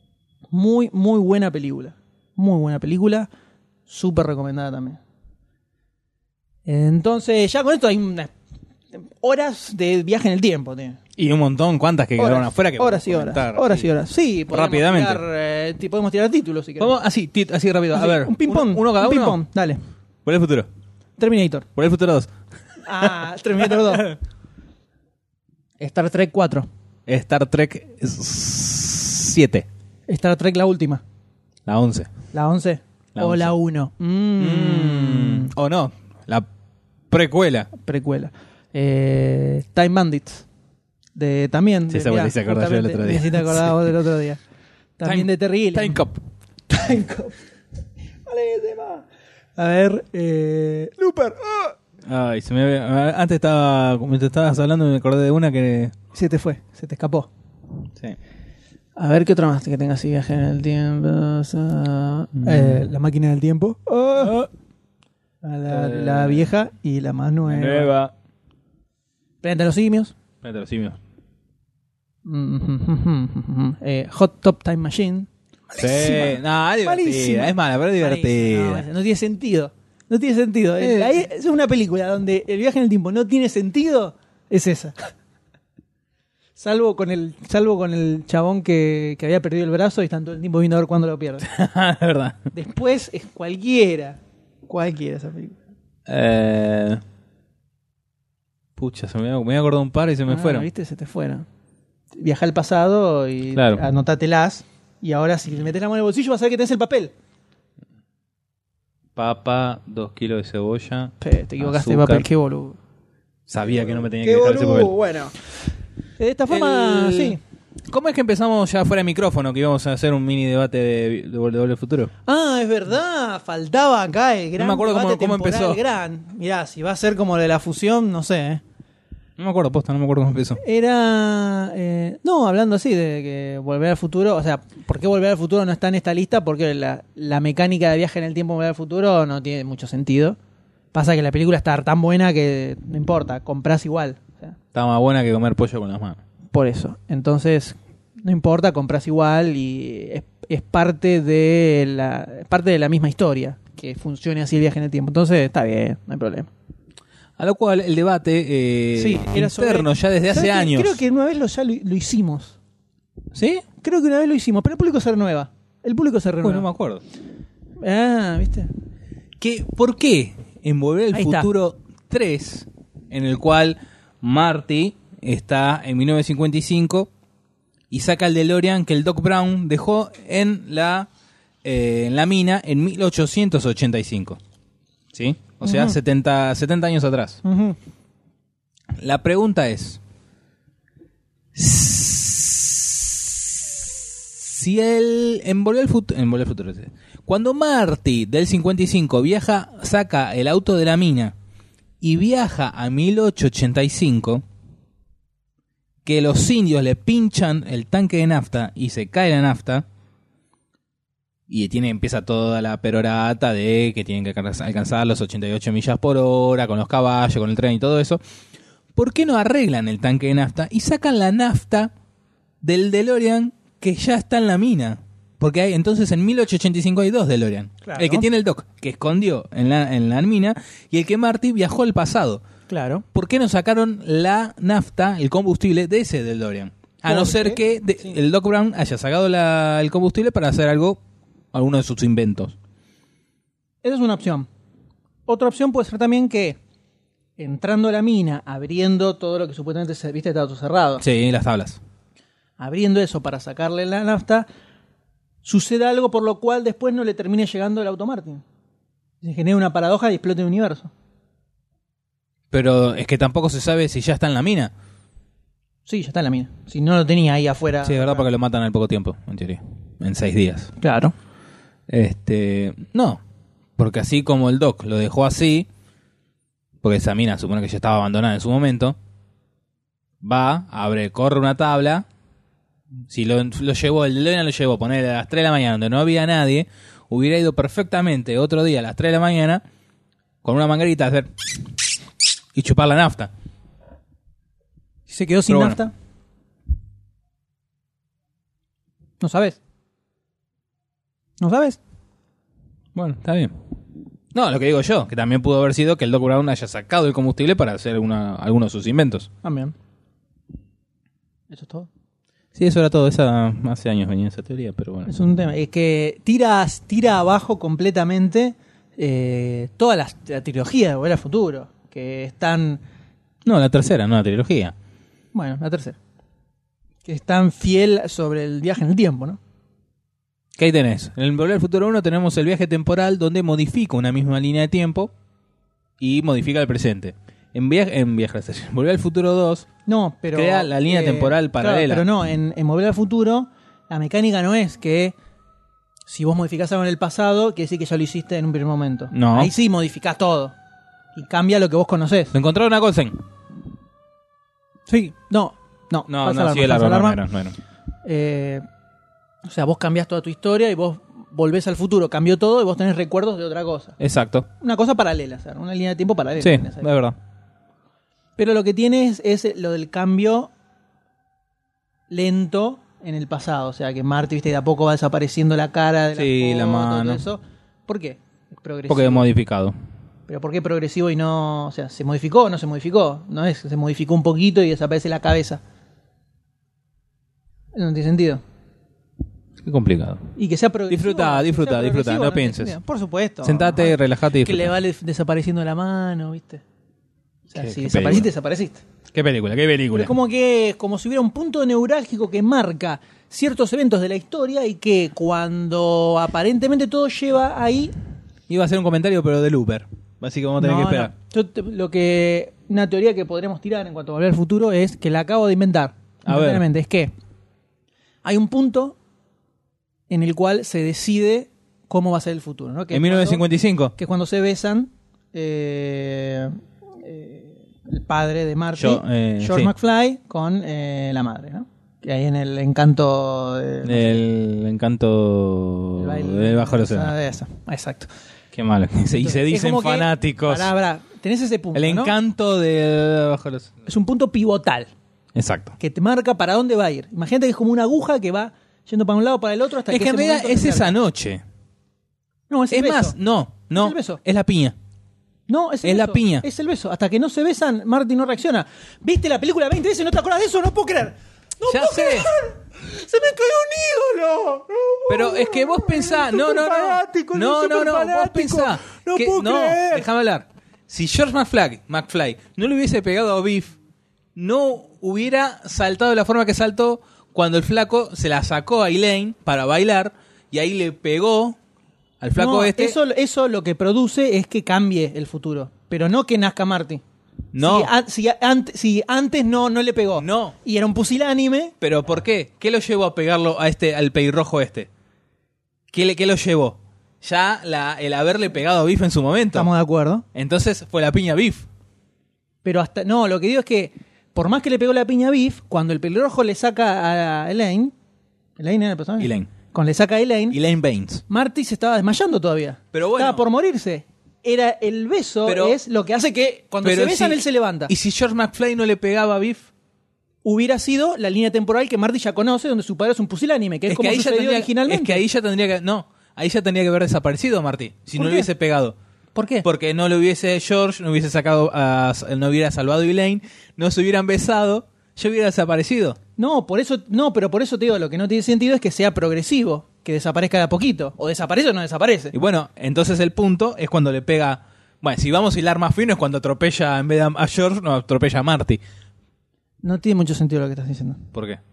Muy, muy buena película. Muy buena película. Súper recomendada también. Entonces, ya con esto hay unas horas de viaje en el tiempo. Tío. Y un montón, ¿cuántas que quedaron afuera? Que Horas y podemos horas. comentar, Horas sí. y horas. Sí, podemos Rápidamente. podemos tirar títulos si querés. Vamos así, así rápido. A Así, ver, un ping-pong. uno cada un uno. ping-pong, dale. Por el futuro. Terminator. Por el futuro 2. Ah, Terminator 2. Star Trek 4. Star Trek 7. Star Trek la última. La 11. La 11. La o 11. la 1. O no, la precuela. Precuela. Time Bandits. También. Sí, esa mirá, me hice acordar yo el justamente, otro día. me hiciste acordar vos del otro día. También de Terry Gilliam. Time Cop. Time Cop. Vale, tema. A ver, Looper. Ay, antes mientras estabas hablando me acordé de una que... Se te fue, se te escapó. Sí. A ver, ¿qué otra más que tenga así viaje en el tiempo? La máquina del tiempo. La vieja y la más nueva. Planeta de los simios. Planeta de los simios. Hot Top Time Machine. Sí, no, es divertida. Malísima. Es mala, pero es divertida. No tiene sentido. No tiene sentido. Ahí es una película donde el viaje en el tiempo no tiene sentido. Es esa. Salvo con el chabón que había perdido el brazo y están todo el tiempo viendo a ver cuándo lo pierde. Es verdad. Después es cualquiera esa película. Pucha, me había acordado un par y se me fueron. ¿Viste? Se te fueron. Viaja al pasado y Claro. anotátelas. Y ahora si le metes la mano en el bolsillo vas a ver que tenés el papel. Papa, 2 kilos de cebolla. Te equivocaste de azúcar. papel, qué boludo. Sabía que no me tenía Qué que dejar ese boludo, papel. bueno. De esta forma, sí. ¿Cómo es que empezamos ya fuera de micrófono que íbamos a hacer un mini debate de Volver al Futuro? Ah, es verdad. Faltaba acá el gran No me acuerdo debate cómo temporal empezó. Gran. Mirá, si va a ser como de la fusión, no sé. No me acuerdo, posta, no me acuerdo cómo empezó. Era... no, hablando así de que Volver al Futuro... O sea, ¿por qué Volver al Futuro no está en esta lista? Porque la mecánica de viaje en el tiempo en Volver al Futuro no tiene mucho sentido. Pasa que la película está tan buena que no importa, comprás igual. O sea, Está más buena que comer pollo con las manos. por eso. Entonces, no importa, compras igual y es parte de la misma historia que funcione así el viaje en el tiempo. Entonces, está bien, no hay problema. A lo cual el debate era interno ya desde hace ¿sabes qué? años. Creo que una vez ya lo hicimos. ¿Sí? Creo que una vez lo hicimos, pero el público se renueva. Bueno, no me acuerdo. ¿Viste? ¿Por qué en Volver al Ahí está. Futuro 3, en el cual Marty está en 1955 y saca el DeLorean que el Doc Brown dejó en la mina en 1885? ¿Sí? O sea, 70 años atrás. Uh-huh. La pregunta es: si en Volver al Futuro, cuando Marty del 55 saca el auto de la mina y viaja a 1885, que los indios le pinchan el tanque de nafta y se cae la nafta, y empieza toda la perorata de que tienen que alcanzar los 88 millas por hora con los caballos, con el tren y todo eso. ¿Por qué no arreglan el tanque de nafta y sacan la nafta del DeLorean que ya está en la mina? Porque entonces en 1885 hay dos DeLorean. Claro. El que tiene el Doc, que escondió en la mina, y el que Marty viajó al pasado. Claro. ¿Por qué no sacaron la nafta, el combustible de ese DeLorean? A no ser que el Doc Brown haya sacado el combustible para hacer alguno de sus inventos. Esa es una opción. Otra opción puede ser también que entrando a la mina, abriendo todo lo que supuestamente viste está todo cerrado, Sí, las tablas. abriendo eso para sacarle la nafta, suceda algo por lo cual después no le termine llegando el auto Martin. Se genera una paradoja y explote el universo. Pero es que tampoco se sabe si ya está en la mina. Sí, ya está en la mina. Si no lo tenía ahí afuera. Sí, es verdad, porque lo matan al poco tiempo, en teoría. En 6 días. Claro. No, porque así como el Doc lo dejó así, porque esa mina supone que ya estaba abandonada en su momento, corre una tabla. Si lo llevó, el DeLorean lo llevó, ponerle a las 3 de la mañana donde no había nadie, hubiera ido perfectamente otro día a las 3 de la mañana con una manguerita a hacer y chupar la nafta. Si se quedó sin Pero nafta. ¿No sabes? ¿No sabes? Bueno, está bien. No, lo que digo yo, que también pudo haber sido que el Doc Brown haya sacado el combustible para hacer algunos de sus inventos. También. ¿Eso es todo? Sí, eso era todo. Hace años venía esa teoría, pero bueno. Es un tema. Es que tira abajo completamente toda la trilogía de Volver al Futuro. Que están... No, la tercera, no la trilogía. Bueno, la tercera. Que es tan fiel sobre el viaje en el tiempo, ¿no? ¿Qué ahí tenés? En Volver al Futuro 1 tenemos el viaje temporal donde modifica una misma línea de tiempo y modifica el presente. En Volver al Futuro 2 no, pero, crea la línea temporal paralela. Claro, pero no, en Volver al Futuro la mecánica no es que si vos modificás algo en el pasado, quiere decir que ya lo hiciste en un primer momento. No. Ahí sí modificás todo. Y cambia lo que vos conocés. ¿Lo encontraron a Goldstein? Sí. No, sigue la alarma. No. O sea, vos cambiás toda tu historia y vos volvés al futuro, cambió todo y vos tenés recuerdos de otra cosa. Exacto. Una cosa paralela, o sea, una línea de tiempo paralela. Sí, es verdad. Pero lo que tiene es lo del cambio lento en el pasado. O sea, que Marty, viste, de a poco va desapareciendo la cara de la foto, mano. todo eso. ¿Por qué? Es progresivo. Porque es modificado. ¿Pero por qué progresivo y no...? O sea, ¿se modificó o no se modificó? No es que se modificó un poquito y desaparece la cabeza. No tiene sentido. Qué complicado. Y que sea progresivo. Disfruta, no pienses. Por supuesto. Sentate, relajate y Que disfruta. le va desapareciendo la mano, ¿viste? O sea, Qué si desapareciste, desapareciste. ¿Qué película? Pero es como si hubiera un punto neurálgico que marca ciertos eventos de la historia y que cuando aparentemente todo lleva ahí... Iba a hacer un comentario, pero de Looper. Así que vamos a tener que esperar. Una teoría que podremos tirar en cuanto a Volver al Futuro es que la acabo de inventar. A ver. Es que hay un punto en el cual se decide cómo va a ser el futuro, ¿no? Que ¿En 1955? Que es cuando se besan el padre de Marty, George McFly, con la madre, ¿no? Que ahí en el encanto... el encanto del bajo el océano. Exacto. Qué malo. Y se dicen fanáticos. Tenés ese punto, el encanto del bajo el océano. Es un punto pivotal. Exacto. Que te marca para dónde va a ir. Imagínate que es como una aguja que va yendo para un lado para el otro hasta que en realidad es esa noche. No, es el beso. Más, no. Es el beso. Es la piña. No, es la piña. Es el beso. Hasta que no se besan, Marty no reacciona. ¿Viste la película 20 veces y no te acuerdas de eso? No puedo creer. No ya puedo sé. creer. Se me cayó un ídolo. Pero es que vos pensás. No. Vos pensás. No puedo creer. Déjame hablar. Si George McFly no le hubiese pegado a Biff, no hubiera saltado de la forma que saltó cuando el flaco se la sacó a Elaine para bailar y ahí le pegó al flaco Eso lo que produce es que cambie el futuro, pero no que nazca Marty. No. Si antes no le pegó. No. Y era un pusilánime. ¿Pero por qué? ¿Qué lo llevó a pegarlo al pelirrojo este? ¿Qué lo llevó? Ya el haberle pegado a Biff en su momento. Estamos de acuerdo. Entonces fue la piña Biff. Pero lo que digo es que por más que le pegó la piña a Biff, cuando el pelirrojo le saca a Elaine era el personaje. Elaine. Cuando le saca a Elaine Baines. Marty se estaba desmayando todavía. Pero bueno. Estaba por morirse. Era el beso, es lo que hace que cuando se besan él se levanta. ¿Y si George McFly no le pegaba a Biff? Hubiera sido la línea temporal que Marty ya conoce, donde su padre es un pusilánime, que es como sucedió originalmente. Es que ahí ya tendría que... No, ahí ya tendría que haber desaparecido Marty, si no le hubiese pegado. ¿Por qué? Porque no le hubiese George, no hubiese sacado no hubiera salvado a Elaine, no se hubieran besado, ya hubiera desaparecido. Pero por eso te digo, lo que no tiene sentido es que sea progresivo, que desaparezca de a poquito. O desaparece o no desaparece. Y bueno, entonces el punto es cuando le pega... Bueno, si vamos a hilar más fino es cuando atropella, en vez de a George, no atropella a Marty. No tiene mucho sentido lo que estás diciendo. ¿Por qué?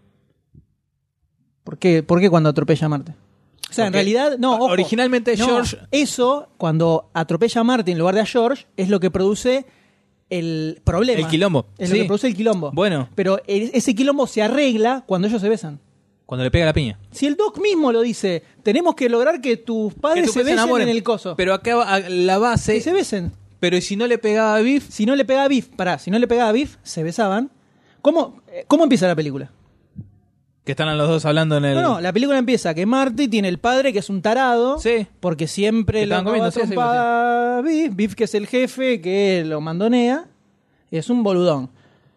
¿Por qué cuando atropella a Marty? O sea, en realidad, no, ojo, originalmente George... Eso, cuando atropella a Marty en lugar de a George, es lo que produce el problema. El quilombo. Es lo que produce el quilombo. Bueno. Pero ese quilombo se arregla cuando ellos se besan. Cuando le pega la piña. Si el Doc mismo lo dice, tenemos que lograr que tus padres se besen en el coso. Pero acá la base... Que se besen. Pero si no le pegaba a Biff... Si no le pegaba a Biff, se besaban. ¿Cómo empieza la película? Que están los dos hablando en el... No, la película empieza que Marty tiene el padre que es un tarado. Sí. Porque siempre lo va a trompar a Biff. Biff, que es el jefe, que lo mandonea. Es un boludón.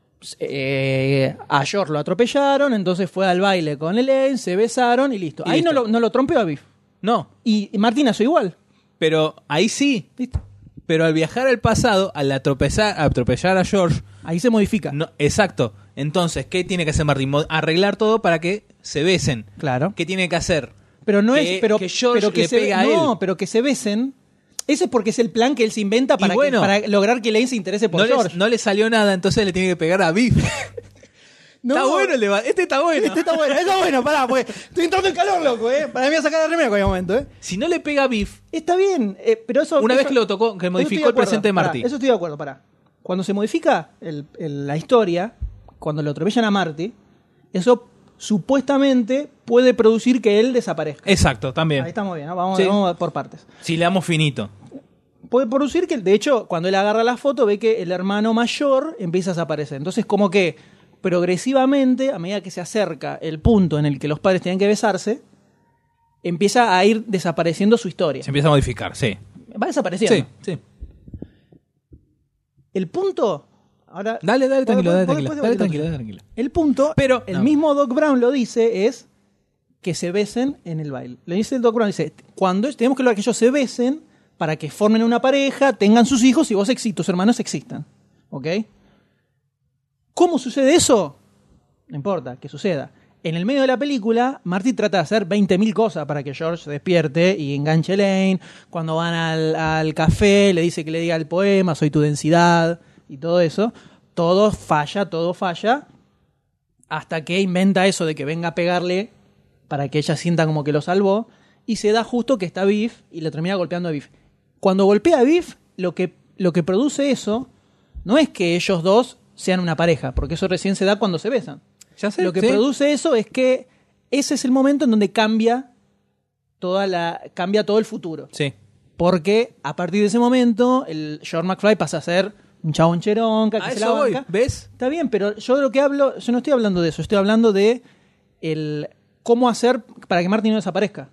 A George lo atropellaron, entonces fue al baile con Elaine, se besaron y listo. Ahí listo. No lo trompeó a Biff. No. Y Marty nació igual. Pero ahí sí. ¿Viste? Pero al viajar al pasado, al atropellar a George... Ahí se modifica. No, exacto. Entonces, ¿qué tiene que hacer Martin? Arreglar todo para que se besen. Claro. ¿Qué tiene que hacer? Pero no que, es... Pero, que George pero que le se, pega a él. No, pero que se besen... Eso es porque es el plan que él se inventa para, bueno, para lograr que Elaine se interese por George. No le salió nada, entonces le tiene que pegar a Biff. No, está bueno el debate. Este está bueno. Este está bueno, pará, pues estoy entrando en calor, loco, Para mí a sacar la remera en cualquier momento, Si no le pega a Biff... Está bien, pero eso... Una vez que lo tocó, que modificó el presente de Marty. Eso estoy de acuerdo, pará. Cuando se modifica la historia, cuando lo atropellan a Marty, eso supuestamente puede producir que él desaparezca. Exacto, también. Ahí estamos bien, ¿no? Vamos por partes. Si le damos finito. Puede producir que, de hecho, cuando él agarra la foto, ve que el hermano mayor empieza a desaparecer. Entonces, como que progresivamente, a medida que se acerca el punto en el que los padres tienen que besarse, empieza a ir desapareciendo su historia. Se empieza a modificar, sí. Va desapareciendo. Sí, sí. El punto... Ahora, dale, tranquilo, dale, tranquilo. El punto, pero el mismo Doc Brown lo dice, es que se besen en el baile. Le dice el Doc Brown, dice, tenemos que lograr que ellos se besen para que formen una pareja, tengan sus hijos y tus hermanos existan. ¿Ok? ¿Cómo sucede eso? No importa, que suceda. En el medio de la película, Marty trata de hacer 20.000 cosas para que George se despierte y enganche a Elaine. Cuando van al café, le dice que le diga el poema, soy tu densidad, y todo eso. Todo falla, hasta que inventa eso de que venga a pegarle para que ella sienta como que lo salvó, y se da justo que está Biff y le termina golpeando a Biff. Cuando golpea a Biff, lo que produce eso no es que ellos dos sean una pareja, porque eso recién se da cuando se besan. Ya sé, lo que produce eso es que ese es el momento en donde cambia todo el futuro. Sí. Porque a partir de ese momento, el George McFly pasa a ser un chabón cheronca, que se la banca. ¿Ves? Está bien, pero yo no estoy hablando de eso, estoy hablando de cómo hacer para que Marty no desaparezca.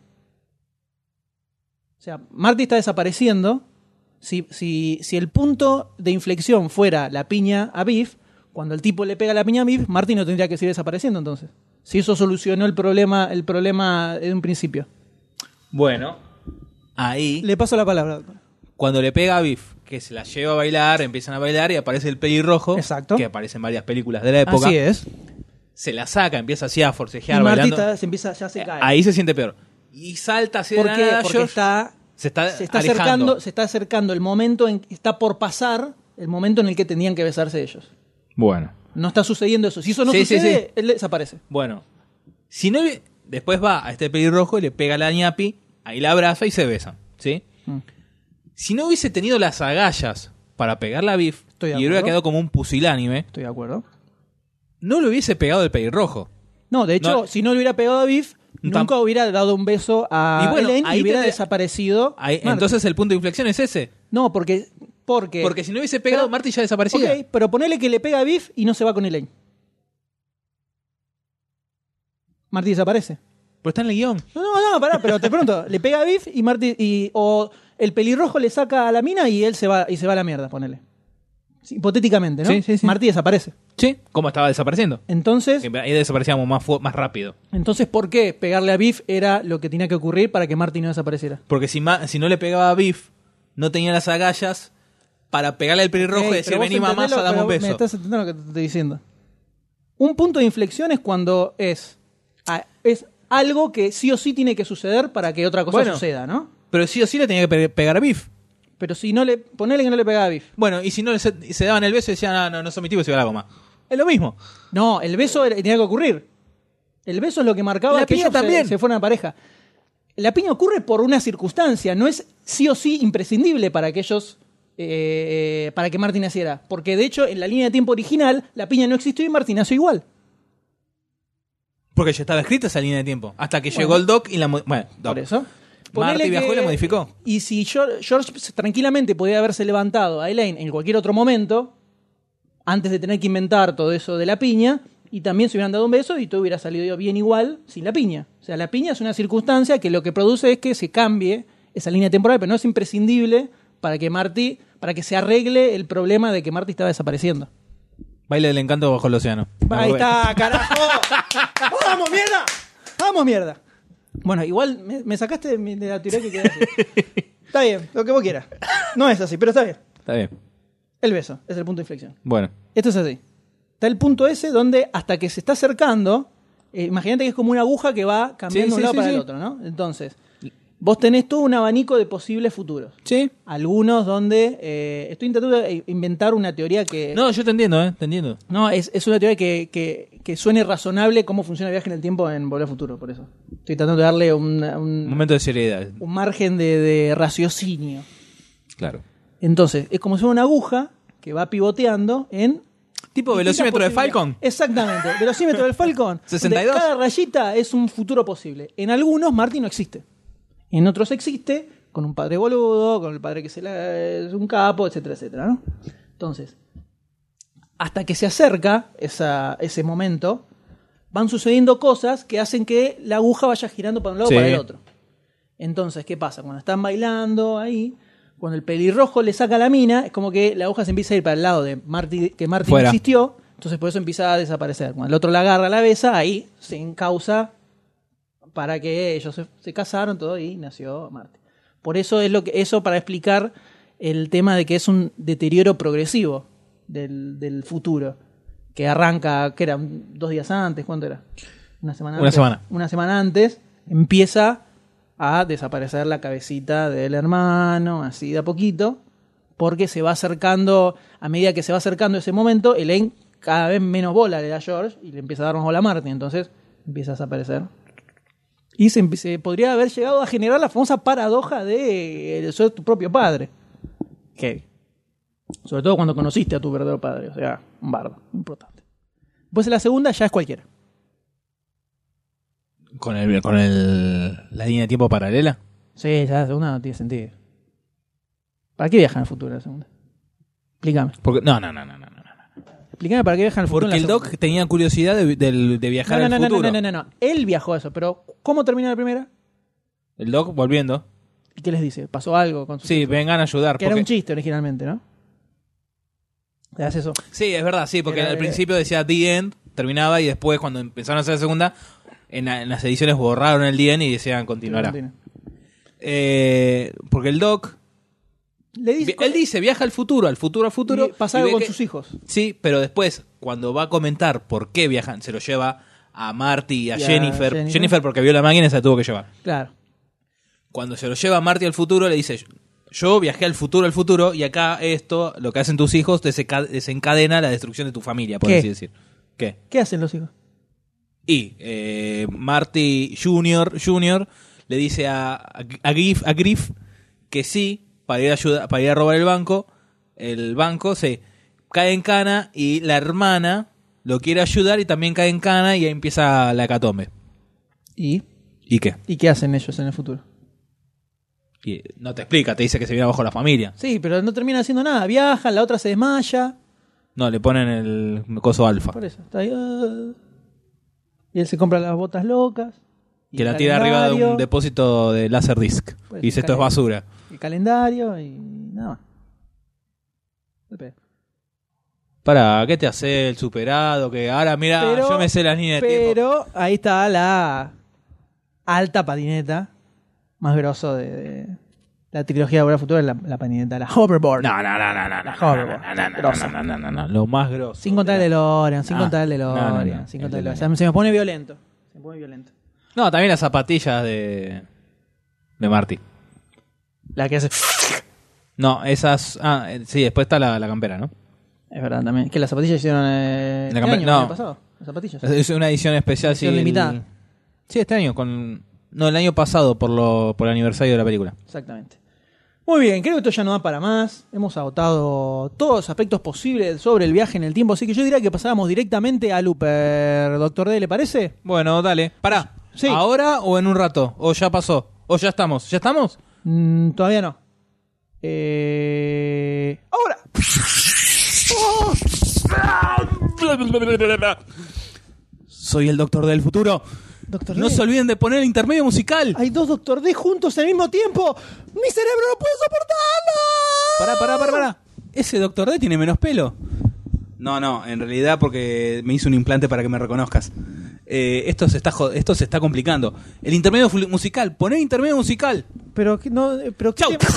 O sea, Marty está desapareciendo. Si el punto de inflexión fuera la piña a Biff, cuando el tipo le pega la piña a Biff, Marty no tendría que seguir desapareciendo entonces. Si eso solucionó el problema de un principio. Bueno, ahí... Le paso la palabra, doctor. Cuando le pega a Biff, que se la lleva a bailar, empiezan a bailar y aparece el pelirrojo. Exacto. Que aparece en varias películas de la época. Así es. Se la saca, empieza así a forcejear, y Marty bailando. ya se cae. Ahí se siente peor. Y salta hacia ¿Por qué? Porque se está acercando el momento está por pasar el momento en el que tenían que besarse ellos. Bueno. No está sucediendo eso. Si eso no sucede, él desaparece. Bueno. Si no, después va a este pelirrojo y le pega a la ñapi, ahí la abraza y se besan, ¿sí? Si no hubiese tenido las agallas para pegarle a Biff y hubiera quedado como un pusilánime, estoy de acuerdo, no le hubiese pegado el pelirrojo. No, de hecho, si no le hubiera pegado a Biff, nunca hubiera dado un beso a Elaine y hubiera desaparecido. Entonces el punto de inflexión es ese. No, porque si no hubiese pegado, Marty ya desaparecía. Ok, pero ponele que le pega a Biff y no se va con Elaine. Marty desaparece. Pero está en el guión. No, pará, pero te pregunto, le pega a Biff y Marty o el pelirrojo le saca a la mina y él se va a la mierda, ponele. Sí, hipotéticamente, ¿no? Sí. Marty desaparece. Sí, ¿cómo estaba desapareciendo? Entonces, que ahí desaparecíamos más rápido. Entonces, ¿por qué pegarle a Biff era lo que tenía que ocurrir para que Marty no desapareciera? Porque si no le pegaba a Biff, no tenía las agallas para pegarle al pelirrojo y decir, vení mamasa, dame un beso. Me estás entendiendo lo que te estoy diciendo. Un punto de inflexión es cuando es algo que sí o sí tiene que suceder para que otra cosa suceda, ¿no? Pero sí o sí le tenía que pegar a Biff. Pero si no ponele que no le pegaba a Biff. Bueno, y si no se daban el beso y decían, no son mis tipos y se va la goma. Es lo mismo. No, el beso tenía que ocurrir. El beso es lo que marcaba la que piña ellos también. se fueran a pareja. La piña ocurre por una circunstancia, no es sí o sí imprescindible para que ellos para que Marty naciera. Porque de hecho, en la línea de tiempo original, la piña no existió y Marty nació igual. Porque ya estaba escrita esa línea de tiempo. Hasta que llegó el Doc y la... Doc. Por eso. Marty viajó y la modificó. Y si George tranquilamente podía haberse levantado a Elaine en cualquier otro momento, antes de tener que inventar todo eso de la piña, y también se hubieran dado un beso y todo hubiera salido bien igual sin la piña. O sea, la piña es una circunstancia que lo que produce es que se cambie esa línea temporal, pero no es imprescindible para que se arregle el problema de que Marty estaba desapareciendo. Baile del encanto bajo el océano. Ahí está, carajo. ¡Vamos, mierda! ¡Vamos, mierda! Bueno, igual me sacaste de la teoría que quería decir. Está bien, lo que vos quieras. No es así, pero está bien. Está bien. El beso es el punto de inflexión. Bueno. Esto es así. Está el punto ese donde hasta que se está acercando, imagínate que es como una aguja que va cambiando de un lado para el otro, ¿no? Entonces, vos tenés todo un abanico de posibles futuros. Sí. Algunos donde... estoy intentando inventar una teoría que... No, yo te entiendo, te entiendo. No, es una teoría que suene razonable cómo funciona el viaje en el tiempo en Volver al Futuro, por eso. Estoy tratando de darle Un momento de seriedad. un margen de raciocinio. Claro. Entonces, es como si fuera una aguja que va pivoteando en... ¿Tipo velocímetro de Falcon? Exactamente, velocímetro del Falcon. 62. Donde cada rayita es un futuro posible. En algunos, Marty no existe. En otros existe, con un padre boludo, con el padre que es un capo, etcétera, etcétera, ¿no? Entonces, hasta que se acerca ese momento, van sucediendo cosas que hacen que la aguja vaya girando para un lado o para el otro. Entonces, ¿qué pasa? Cuando están bailando ahí, cuando el pelirrojo le saca la mina, es como que la aguja se empieza a ir para el lado de Marty, que Marty no existió, entonces por eso empieza a desaparecer. Cuando el otro la agarra, la besa, ahí se encausa para que ellos se casaron todo y nació Marty. Por eso eso para explicar el tema de que es un deterioro progresivo del futuro, que arranca, ¿qué era? 2 días antes, ¿cuánto era? Una semana antes. Una semana antes empieza a desaparecer la cabecita del hermano, así de a poquito, porque se va acercando, a medida que se va acercando ese momento, Elaine cada vez menos bola le da a George y le empieza a dar más bola a Marty, entonces empieza a desaparecer. Y se podría haber llegado a generar la famosa paradoja de ser tu propio padre. Heavy. Sobre todo cuando conociste a tu verdadero padre, o sea, un bardo, importante. Después en la segunda ya es cualquiera. ¿Con la línea de tiempo paralela? Sí, ya la segunda no tiene sentido. ¿Para qué viajan al futuro la segunda? Explícame. No. Explícame para qué viajan al futuro. Porque el Doc tenía curiosidad de viajar al futuro. No. Él viajó a eso, pero ¿cómo termina la primera? El Doc volviendo. ¿Y qué les dice? ¿Pasó algo con sus hijos? Vengan a ayudar. Que era un chiste originalmente, ¿no? ¿Le das eso? Sí, es verdad, sí, porque al principio decía The End, terminaba, y después cuando empezaron a hacer la segunda, en las ediciones borraron el The End y decían continuará. Porque el Doc... él dice, viaja al futuro. Y pasa algo con sus hijos. Sí, pero después, cuando va a comentar por qué viajan, se lo lleva a Marty y a Jennifer. Jennifer porque vio la máquina y se la tuvo que llevar. Claro. Cuando se lo lleva a Marty al futuro, le dice, yo viajé al futuro, y acá esto, lo que hacen tus hijos, desencadena la destrucción de tu familia, por así decir. ¿Qué? ¿Qué hacen los hijos? Y Marty Jr. le dice a Griff que sí, para ir a robar el banco se cae en cana y la hermana lo quiere ayudar y también cae en cana y ahí empieza la hecatombe. ¿Y qué? ¿Y qué hacen ellos en el futuro? Y no te explica, te dice que se viene abajo la familia. Sí, pero no termina haciendo nada. Viajan, la otra se desmaya. No, le ponen el coso alfa. Por eso, está ahí. Y él se compra las botas locas. Que la tira arriba de un depósito de Laserdisc. Y dice, esto es basura. El calendario y nada más. Para, ¿qué te hace el superado? Que ahora, mira, yo me sé las líneas de tiempo. Pero ahí está la alta patineta más grosso de la trilogía de Volver al Futuro, es la patineta, la hoverboard. No. La hoverboard. No. Lo más grosso. Sin contar el DeLorean, sin contar el DeLorean. No. Sin contar el DeLorean. Se me pone violento. No, también las zapatillas de Marty. La que hace... No, esas... sí, después está la campera, ¿no? Es verdad, también. Que las zapatillas hicieron el año pasado. Las zapatillas. Es una edición especial. Edición limitada. Sí, este año. No, el año pasado por el aniversario de la película. Exactamente. Muy bien, creo que esto ya no da para más. Hemos agotado todos los aspectos posibles sobre el viaje en el tiempo, así que yo diría que pasáramos directamente a Looper. Doctor D, ¿le parece? Bueno, dale. Pará. Sí. ¿Ahora o en un rato? ¿O ya pasó? ¿O ya estamos? ¿Ya estamos? Todavía no. ¡Ahora! Soy el Doctor D del futuro. Doctor D. No se olviden de poner el intermedio musical. Hay 2 Doctor D juntos al mismo tiempo. ¡Mi cerebro no puede soportarlo! Pará. Ese Doctor D tiene menos pelo. No, en realidad porque me hice un implante para que me reconozcas. Esto se está complicando. El intermedio musical. Poné intermedio musical. Pero no, pero ¿qué Chau. tema?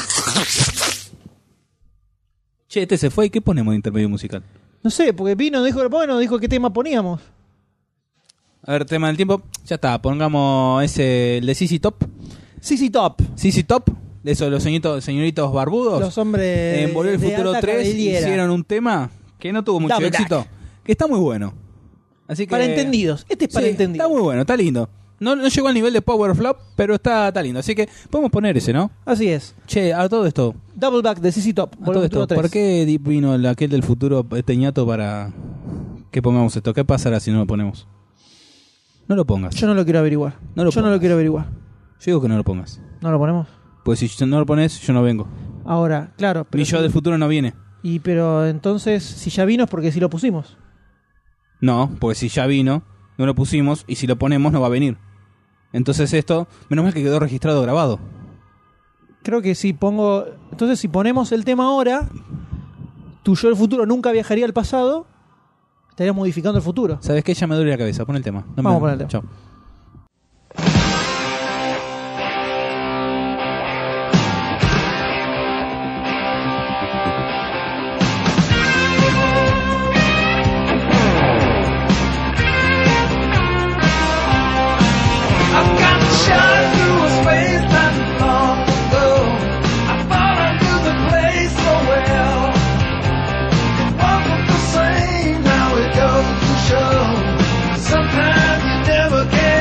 Che, este se fue. ¿Y qué ponemos de intermedio musical? No sé, porque vino, dijo qué tema poníamos. A ver, tema del tiempo. Ya está, pongamos ese, el de CC Top. CC Top. CC Top. De eso, los señoritos barbudos. Los hombres En Volver al de Futuro alta 3 cabellera. hicieron un tema que no tuvo mucho Double éxito. Back. Que está muy bueno. Así que, Para entendidos. Este es para sí, entendidos. está muy bueno, está lindo. No llegó al nivel de Power Flop, pero está lindo. Así que podemos poner ese, ¿no? Así es. Che, a todo esto. Double Back de CC Top. A todo Volver al esto. Futuro 3. ¿Por qué vino aquel del futuro teñato para que pongamos esto? ¿Qué pasará si no lo ponemos? No lo pongas. Yo no lo quiero averiguar. No lo Yo no pongas. lo quiero averiguar. Yo digo que no lo pongas. ¿No lo ponemos? Pues si no lo pones, yo no vengo. Ahora, claro. Mi yo del futuro no viene. Pero entonces, si ya vino es porque sí lo pusimos. No, porque si ya vino, no lo pusimos, y si lo ponemos no va a venir. Entonces esto, menos mal que quedó registrado, grabado. Creo que si pongo... Entonces, si ponemos el tema ahora, tu yo del futuro nunca viajaría al pasado, estaría modificando el futuro. ¿Sabes qué? Ya me duele la cabeza. Pon el tema. No Vamos me- a poner el tema. Chao. I've got shot through a space not long ago. I thought I knew the place so well. It wasn't the same, now it goes to show. Sometimes you never can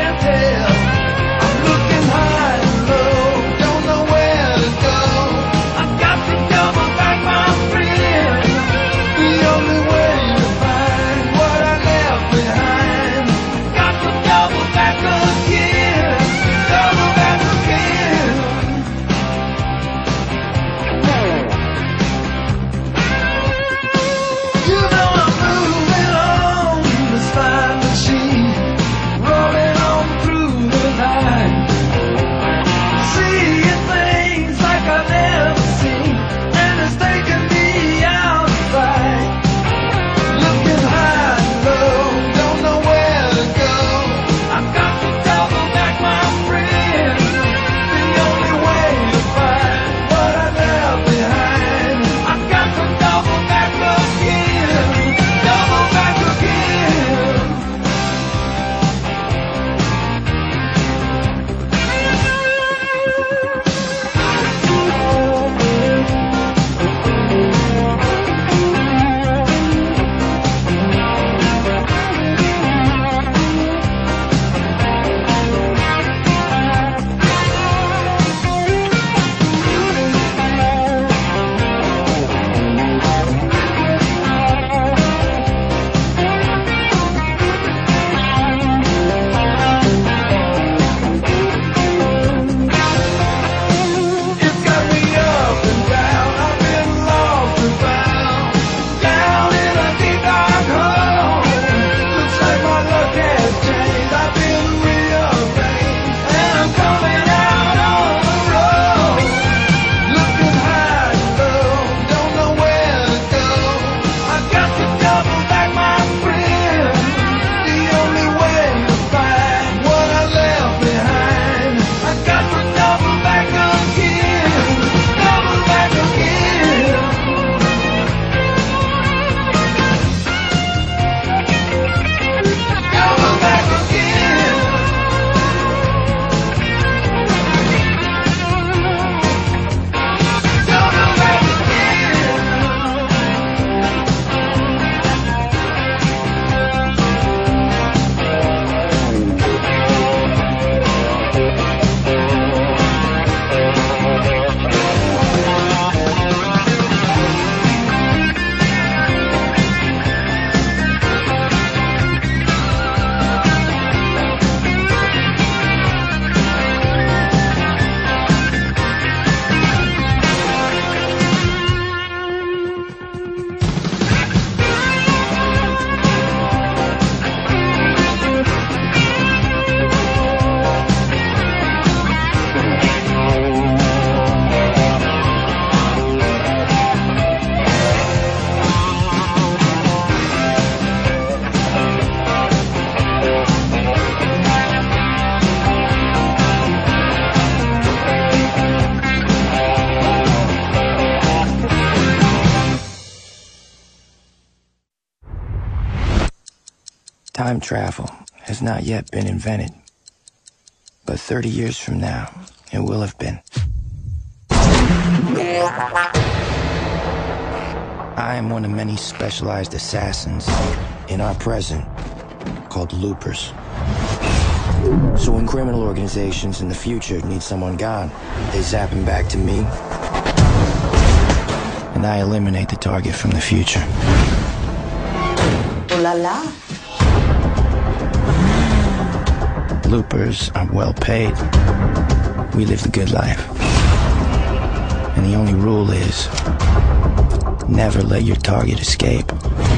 Time travel has not yet been invented, but 30 years from now, it will have been. I am one of many specialized assassins in our present called loopers. So when criminal organizations in the future need someone gone, they zap him back to me, and I eliminate the target from the future. Oh la la. Loopers are well paid. We live the good life. And the only rule is, never let your target escape.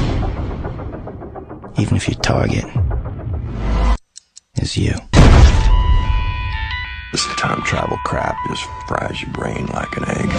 Even if your target is you. This time travel crap just fries your brain like an egg.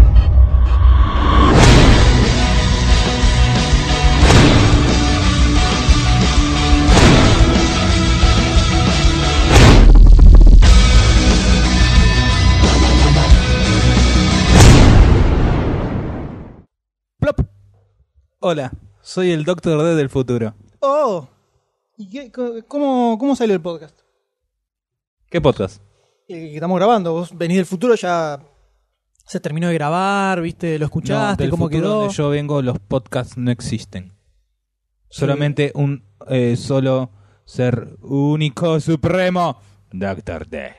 Plop. Hola, soy el Doctor D del futuro. Oh, ¿y cómo salió el podcast? ¿Qué podcast? El que estamos grabando. Vos venís del futuro, ya se terminó de grabar, ¿viste? Lo escuchaste, del cómo futuro quedó. donde yo vengo, los podcasts no existen. Solamente un solo ser único supremo, Doctor D.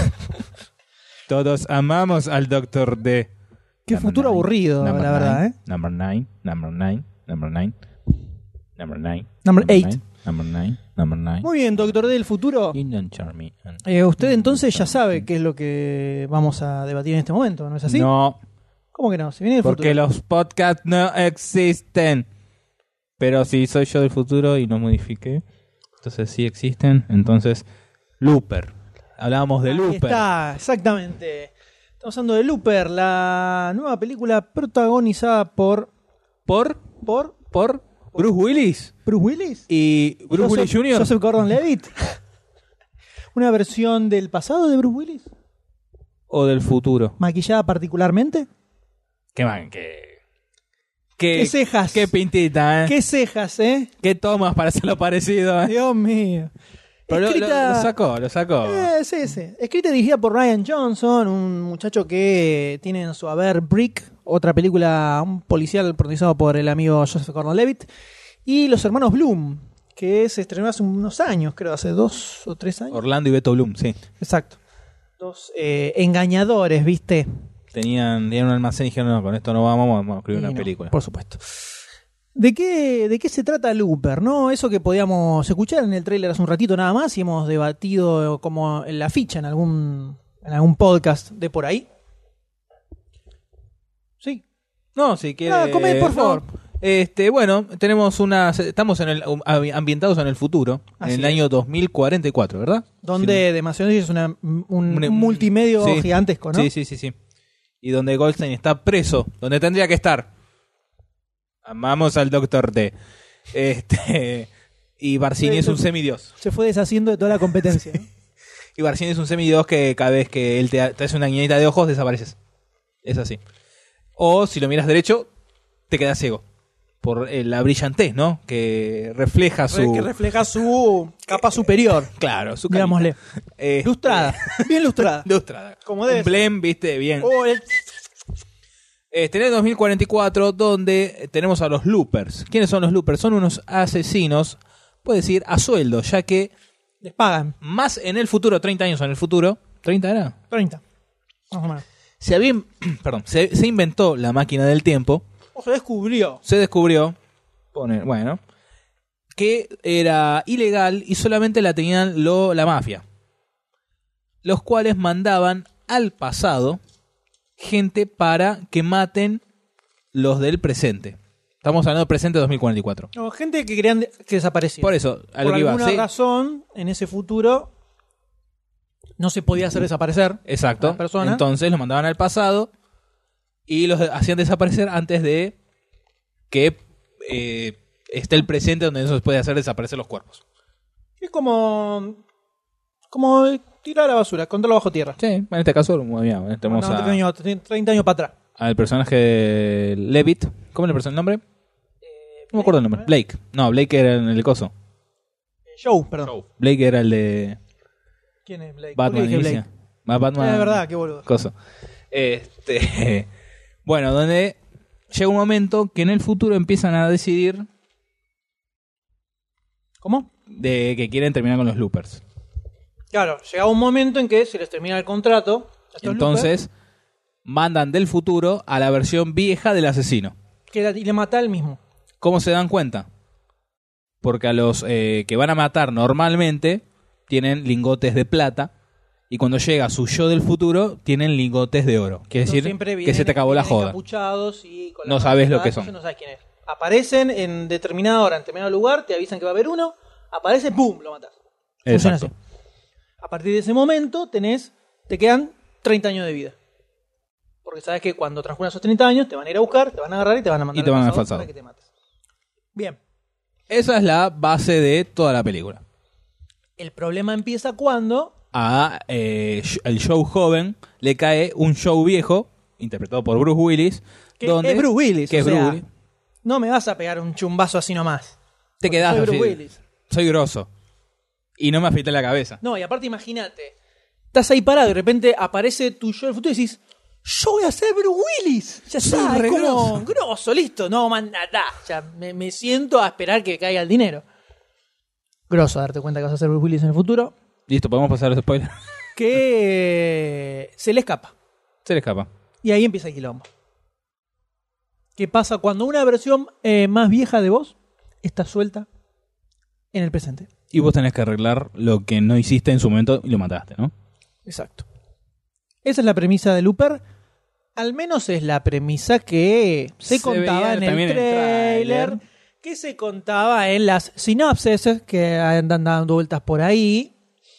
Todos amamos al Doctor D. Qué Number futuro nine, aburrido, number la verdad, nine, ¿eh? Number 9, number 9, number 9, number 9. Number 8. Number 9, number 9. Muy bien, Doctor D del futuro. Usted entonces ya sabe qué es lo que vamos a debatir en este momento, ¿no es así? No, ¿Cómo que no? Si viene del porque futuro. los podcasts no existen. Pero si soy yo del futuro y no modifiqué, entonces sí existen. Entonces, Looper. Hablábamos de Ahí Looper. está, exactamente. Estamos hablando de Looper, la nueva película protagonizada por ¿Por Bruce Willis Bruce Willis y Bruce Willis Jr. Joseph Gordon-Levitt. Una versión del pasado de Bruce Willis, ¿O del futuro? maquillada particularmente. ¿Qué man? ¿Qué cejas? Qué pintita, ¿eh? ¿Qué cejas, eh? ¿Qué tomas para hacerlo parecido, eh? Dios mío. Pero Escrita- lo sacó. Sí, sí. Escrita y dirigida por Rian Johnson, un muchacho que tiene en su haber Brick, otra película, un policial protagonizado por el amigo Joseph Gordon-Levitt, y Los Hermanos Bloom, que se estrenó hace unos años, creo, hace 2 o 3 años. Orlando y Beto Bloom, sí. Exacto. Dos engañadores, ¿viste? Tenían un almacén y dijeron, no, con esto no vamos a escribir Y una no, película. Por supuesto. ¿De qué se trata Looper? ¿No? Eso que podíamos escuchar en el tráiler hace un ratito nada más y hemos debatido como en la ficha en algún podcast de por ahí. Sí. No, si quiere... come, por favor. Bueno, estamos ambientados en el futuro, Así en el es. año 2044, ¿verdad? Donde Demasiado es un multimedio sí. gigantesco, ¿no? Sí. Y donde Goldstein está preso, donde tendría que estar. Amamos al Doctor D. Y Barcini es un semidios. Se fue deshaciendo de toda la competencia, ¿no? Y Barcini es un semidios que cada vez que él te hace una guiñadita de ojos, desapareces. Es así. O si lo miras derecho, te quedas ciego. Por la brillantez, ¿no? Que refleja su... Que refleja su capa superior, Claro, su digámosle. carita. Lustrada, bien lustrada. Lustrada. Como debe Un ser. blem, viste, bien. Oh, el- En el 2044, donde tenemos a los Loopers. ¿Quiénes son los Loopers? Son unos asesinos, puede decir, a sueldo, ya que Les pagan más en el futuro, 30 años en el futuro, ¿30 era? 30. Más o menos. Se inventó la máquina del tiempo, O se descubrió. se descubrió, que era ilegal y solamente la tenían la mafia, los cuales mandaban al pasado gente para que maten los del presente. Estamos hablando del presente 2044. No, gente que querían que desapareciera. Por eso, a lo Por que iba. alguna ¿sí? razón, en ese futuro no se podía hacer desaparecer a Exacto. las personas. Entonces los mandaban al pasado y los hacían desaparecer antes de que esté el presente donde eso se puede hacer desaparecer los cuerpos. Es como tirar a la basura, control bajo tierra. Sí, en este caso, tenemos 30 años para atrás. al personaje de Levitt. ¿Cómo es el nombre? No me acuerdo el nombre. Blake. No, Blake era en el coso. Joe, perdón. Blake era el de ¿Quién es Blake? Batman. ¿Por qué dije inicia. Blake? Batman. Es verdad, qué boludo. Cosa. Bueno, donde llega un momento que en el futuro empiezan a decidir ¿Cómo? de que quieren terminar con los loopers. Claro, llega un momento en que se les termina el contrato. a estos Entonces mandan del futuro a la versión vieja del asesino. loopers, y le mata al mismo. ¿Cómo se dan cuenta? Porque a los que van a matar normalmente tienen lingotes de plata y cuando llega su yo del futuro tienen lingotes de oro. Quiere Entonces, decir siempre que se te acabó la vienen joda. encapuchados y con la No sabes lo máscara, que son. entonces no sabes quién es. Aparecen en determinada hora, en determinado lugar, te avisan que va a haber uno, aparece, ¡pum!, lo matas. Funciona Exacto. así. A partir de ese momento te quedan 30 años de vida. Porque sabes que cuando transcurran esos 30 años te van a ir a buscar, te van a agarrar y te van a mandar Y te van a al pasado falsado. para que te mates. Bien. Esa es la base de toda la película. El problema empieza cuando... A el show joven le cae un show viejo, interpretado por Bruce Willis, Que donde es Bruce Willis. que o es Bruce sea, Willis. no me vas a pegar un chumbazo así nomás. Te Porque quedás soy Bruce así. Willis. Soy grosso. Y no me afeité la cabeza. No, y aparte imagínate, estás ahí parado y de repente aparece tu yo del futuro y decís, yo voy a ser Bruce Willis. Ya Soy está, re es como grosso. grosso, listo, no más nada. Ya me siento a esperar que caiga el dinero. Grosso, darte cuenta que vas a ser Bruce Willis en el futuro. Listo, podemos pasar los spoilers. Que se le escapa. Se le escapa. Y ahí empieza el quilombo. ¿Qué pasa cuando una versión más vieja de vos está suelta en el presente? Y vos tenés que arreglar lo que no hiciste en su momento y lo mataste, ¿no? Exacto. Esa es la premisa de Looper. Al menos es la premisa que se contaba veía en el también en el tráiler, tráiler. que se contaba en las sinopsis que andan dando vueltas por ahí,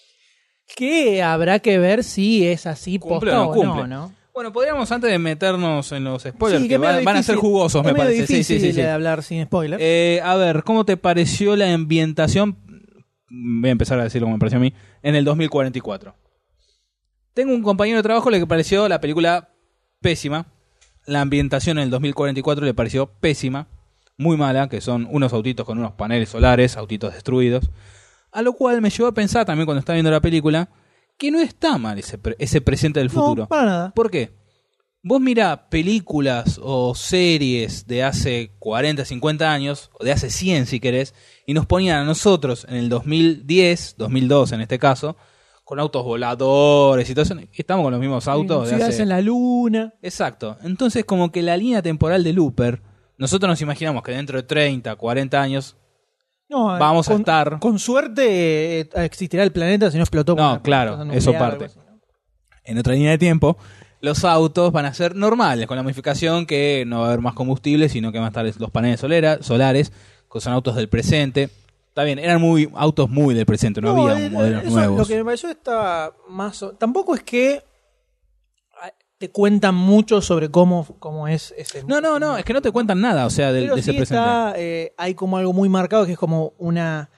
que habrá que ver si es así Cumple posta o no cumple. ¿no? Bueno, podríamos antes de meternos en los spoilers, Sí, que es medio van a ser difícil. jugosos, me Es medio parece. Sí, difícil sí, sí. de hablar sin spoiler. A ver, ¿cómo te pareció la ambientación? Voy a empezar a decirlo como me pareció a mí. En el 2044. Tengo un compañero de trabajo le pareció la película pésima. La ambientación en el 2044 le pareció pésima. Muy mala, que son unos autitos con unos paneles solares, autitos destruidos. A lo cual me llevó a pensar también cuando estaba viendo la película que no está mal ese presente del futuro. No, para nada. ¿Por qué? Vos mirá películas o series de hace 40, 50 años, o de hace 100 si querés, y nos ponían a nosotros en el 2010, 2002 en este caso, con autos voladores y todo eso. Estamos con los mismos autos de Ciudades hace... en la luna. Exacto. Entonces como que la línea temporal de Looper, nosotros nos imaginamos que dentro de 30, 40 años... No, Vamos a estar- Con suerte existirá el planeta si no explotó. por No, una claro, cosa eso nuclear o parte. algo así, ¿no? En otra línea de tiempo, los autos van a ser normales, con la modificación que no va a haber más combustible, sino que van a estar los paneles solares, que son autos del presente. Está bien, eran autos muy del presente, no había modelos eso, nuevos. Lo que me pareció está más... Tampoco es que te cuentan mucho sobre cómo es ese... No, es que no te cuentan nada, o sea, de Pero ese sí presente. está, hay como algo muy marcado que es como una...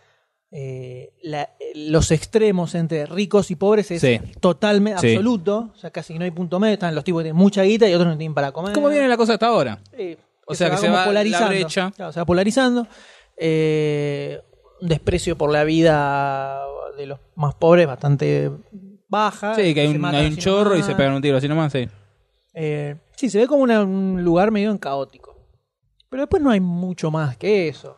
los extremos entre ricos y pobres es Sí. totalmente Sí. absoluto. O sea, casi no hay punto medio. Están los tipos que tienen mucha guita y otros no tienen para comer. ¿Cómo viene la cosa hasta ahora? Sí, O sea, que se como va la brecha. Claro, se va polarizando. Un desprecio por la vida de los más pobres bastante baja. Sí, que hay se un matan así chorro y nomás. se pegan un tiro así nomás, sí. Sí, se ve como un lugar medio caótico. Pero después no hay mucho más que eso.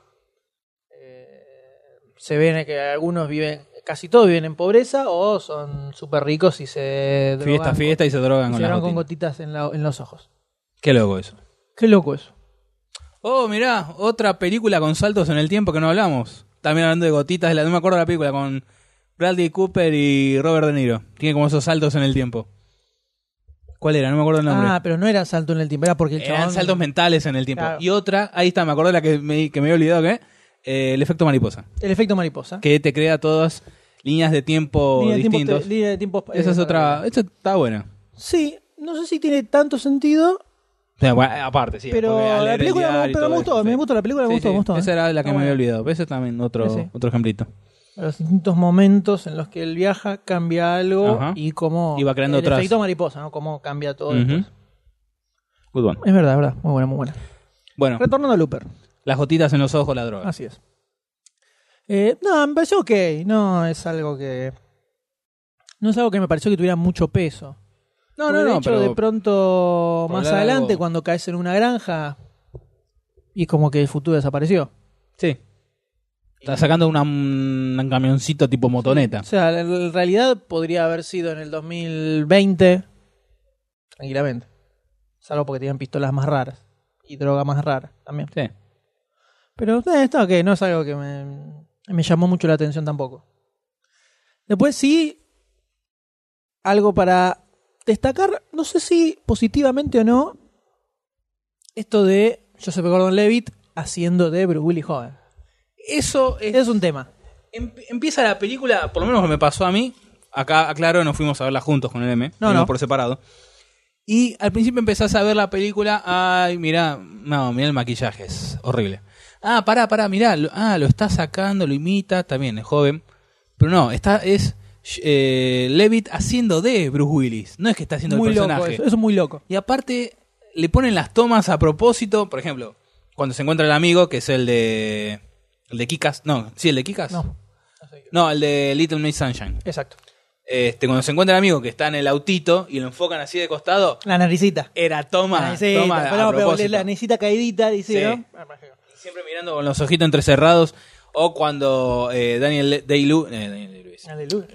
Se ven que algunos viven, casi todos viven en pobreza o son súper ricos y se drogan Fiesta y se drogan y con se las drogan con gotitas. gotitas en los ojos. Qué loco eso. Qué loco eso. Oh, mirá, otra película con saltos en el tiempo que no hablamos. También hablando de gotitas, no me acuerdo de la película, con Bradley Cooper y Robert De Niro. Tiene como esos saltos en el tiempo. ¿Cuál era? No me acuerdo el nombre. Ah, pero no era salto en el tiempo, era porque el Eran chabón... saltos mentales en el tiempo. Claro. Y otra, ahí está, me acuerdo de la que me había olvidado, el efecto mariposa. El efecto mariposa. Que te crea todas líneas de tiempo Línea de tiempo- distintos. línea de tiempo, Esa es otra, esta está buena. Sí, no sé si tiene tanto sentido, O sea, bueno, aparte, sí. pero porque al la leer el película diario y pero todo me gustó, eso, sí. me gustó la película, me Sí, gustó, sí, me gustó. esa era la que Está me había buena. olvidado. Ese también otro, Sí, sí. otro ejemplito. Los distintos momentos en los que él viaja cambia algo Ajá. y cómo Y va creando el otras- efecto mariposa, ¿no? Cómo cambia todo Ujú. después. Good one. Es verdad, muy buena, muy buena. Bueno, Retornando a Looper, las gotitas en los ojos, la droga. así es. No, me pareció ok. No es algo que me pareció que tuviera mucho peso. No, Porque de hecho, pero de pronto, por más hablar adelante, algo- cuando caes en una granja, y es como que el futuro desapareció. sí. Está sacando un camioncito tipo motoneta. O sea, en realidad podría haber sido en el 2020, tranquilamente. Salvo porque tenían pistolas más raras y droga más rara también. Sí. Pero está ok, no es algo que me llamó mucho la atención tampoco. Después sí, algo para destacar, no sé si positivamente o no, esto de Joseph Gordon-Levitt haciendo de Bruce Willis joven. Eso Es un tema. Empieza la película, por lo menos me pasó a mí. Acá, aclaro, nos fuimos a verla juntos con el M. No. Por separado. Y al principio empezás a ver la película. Ay, mirá el maquillaje, es horrible. Pará, mirá. Lo está sacando, lo imita, también es joven. Pero no, es Levitt haciendo de Bruce Willis. No es que está haciendo Muy el loco personaje. eso es muy loco. Y aparte, le ponen las tomas a propósito. Por ejemplo, cuando se encuentra el amigo, que es el de Kick-Ass. No, sí, el de Kick-Ass. No, el de Little Miss Sunshine. Exacto. Cuando se encuentra el amigo que está en el autito y lo enfocan así de costado, La naricita. era toma a Pero propósito. la naricita caidita, dice, Sí. ¿no? Y siempre mirando con los ojitos entrecerrados. O cuando Daniel Day-Lewis.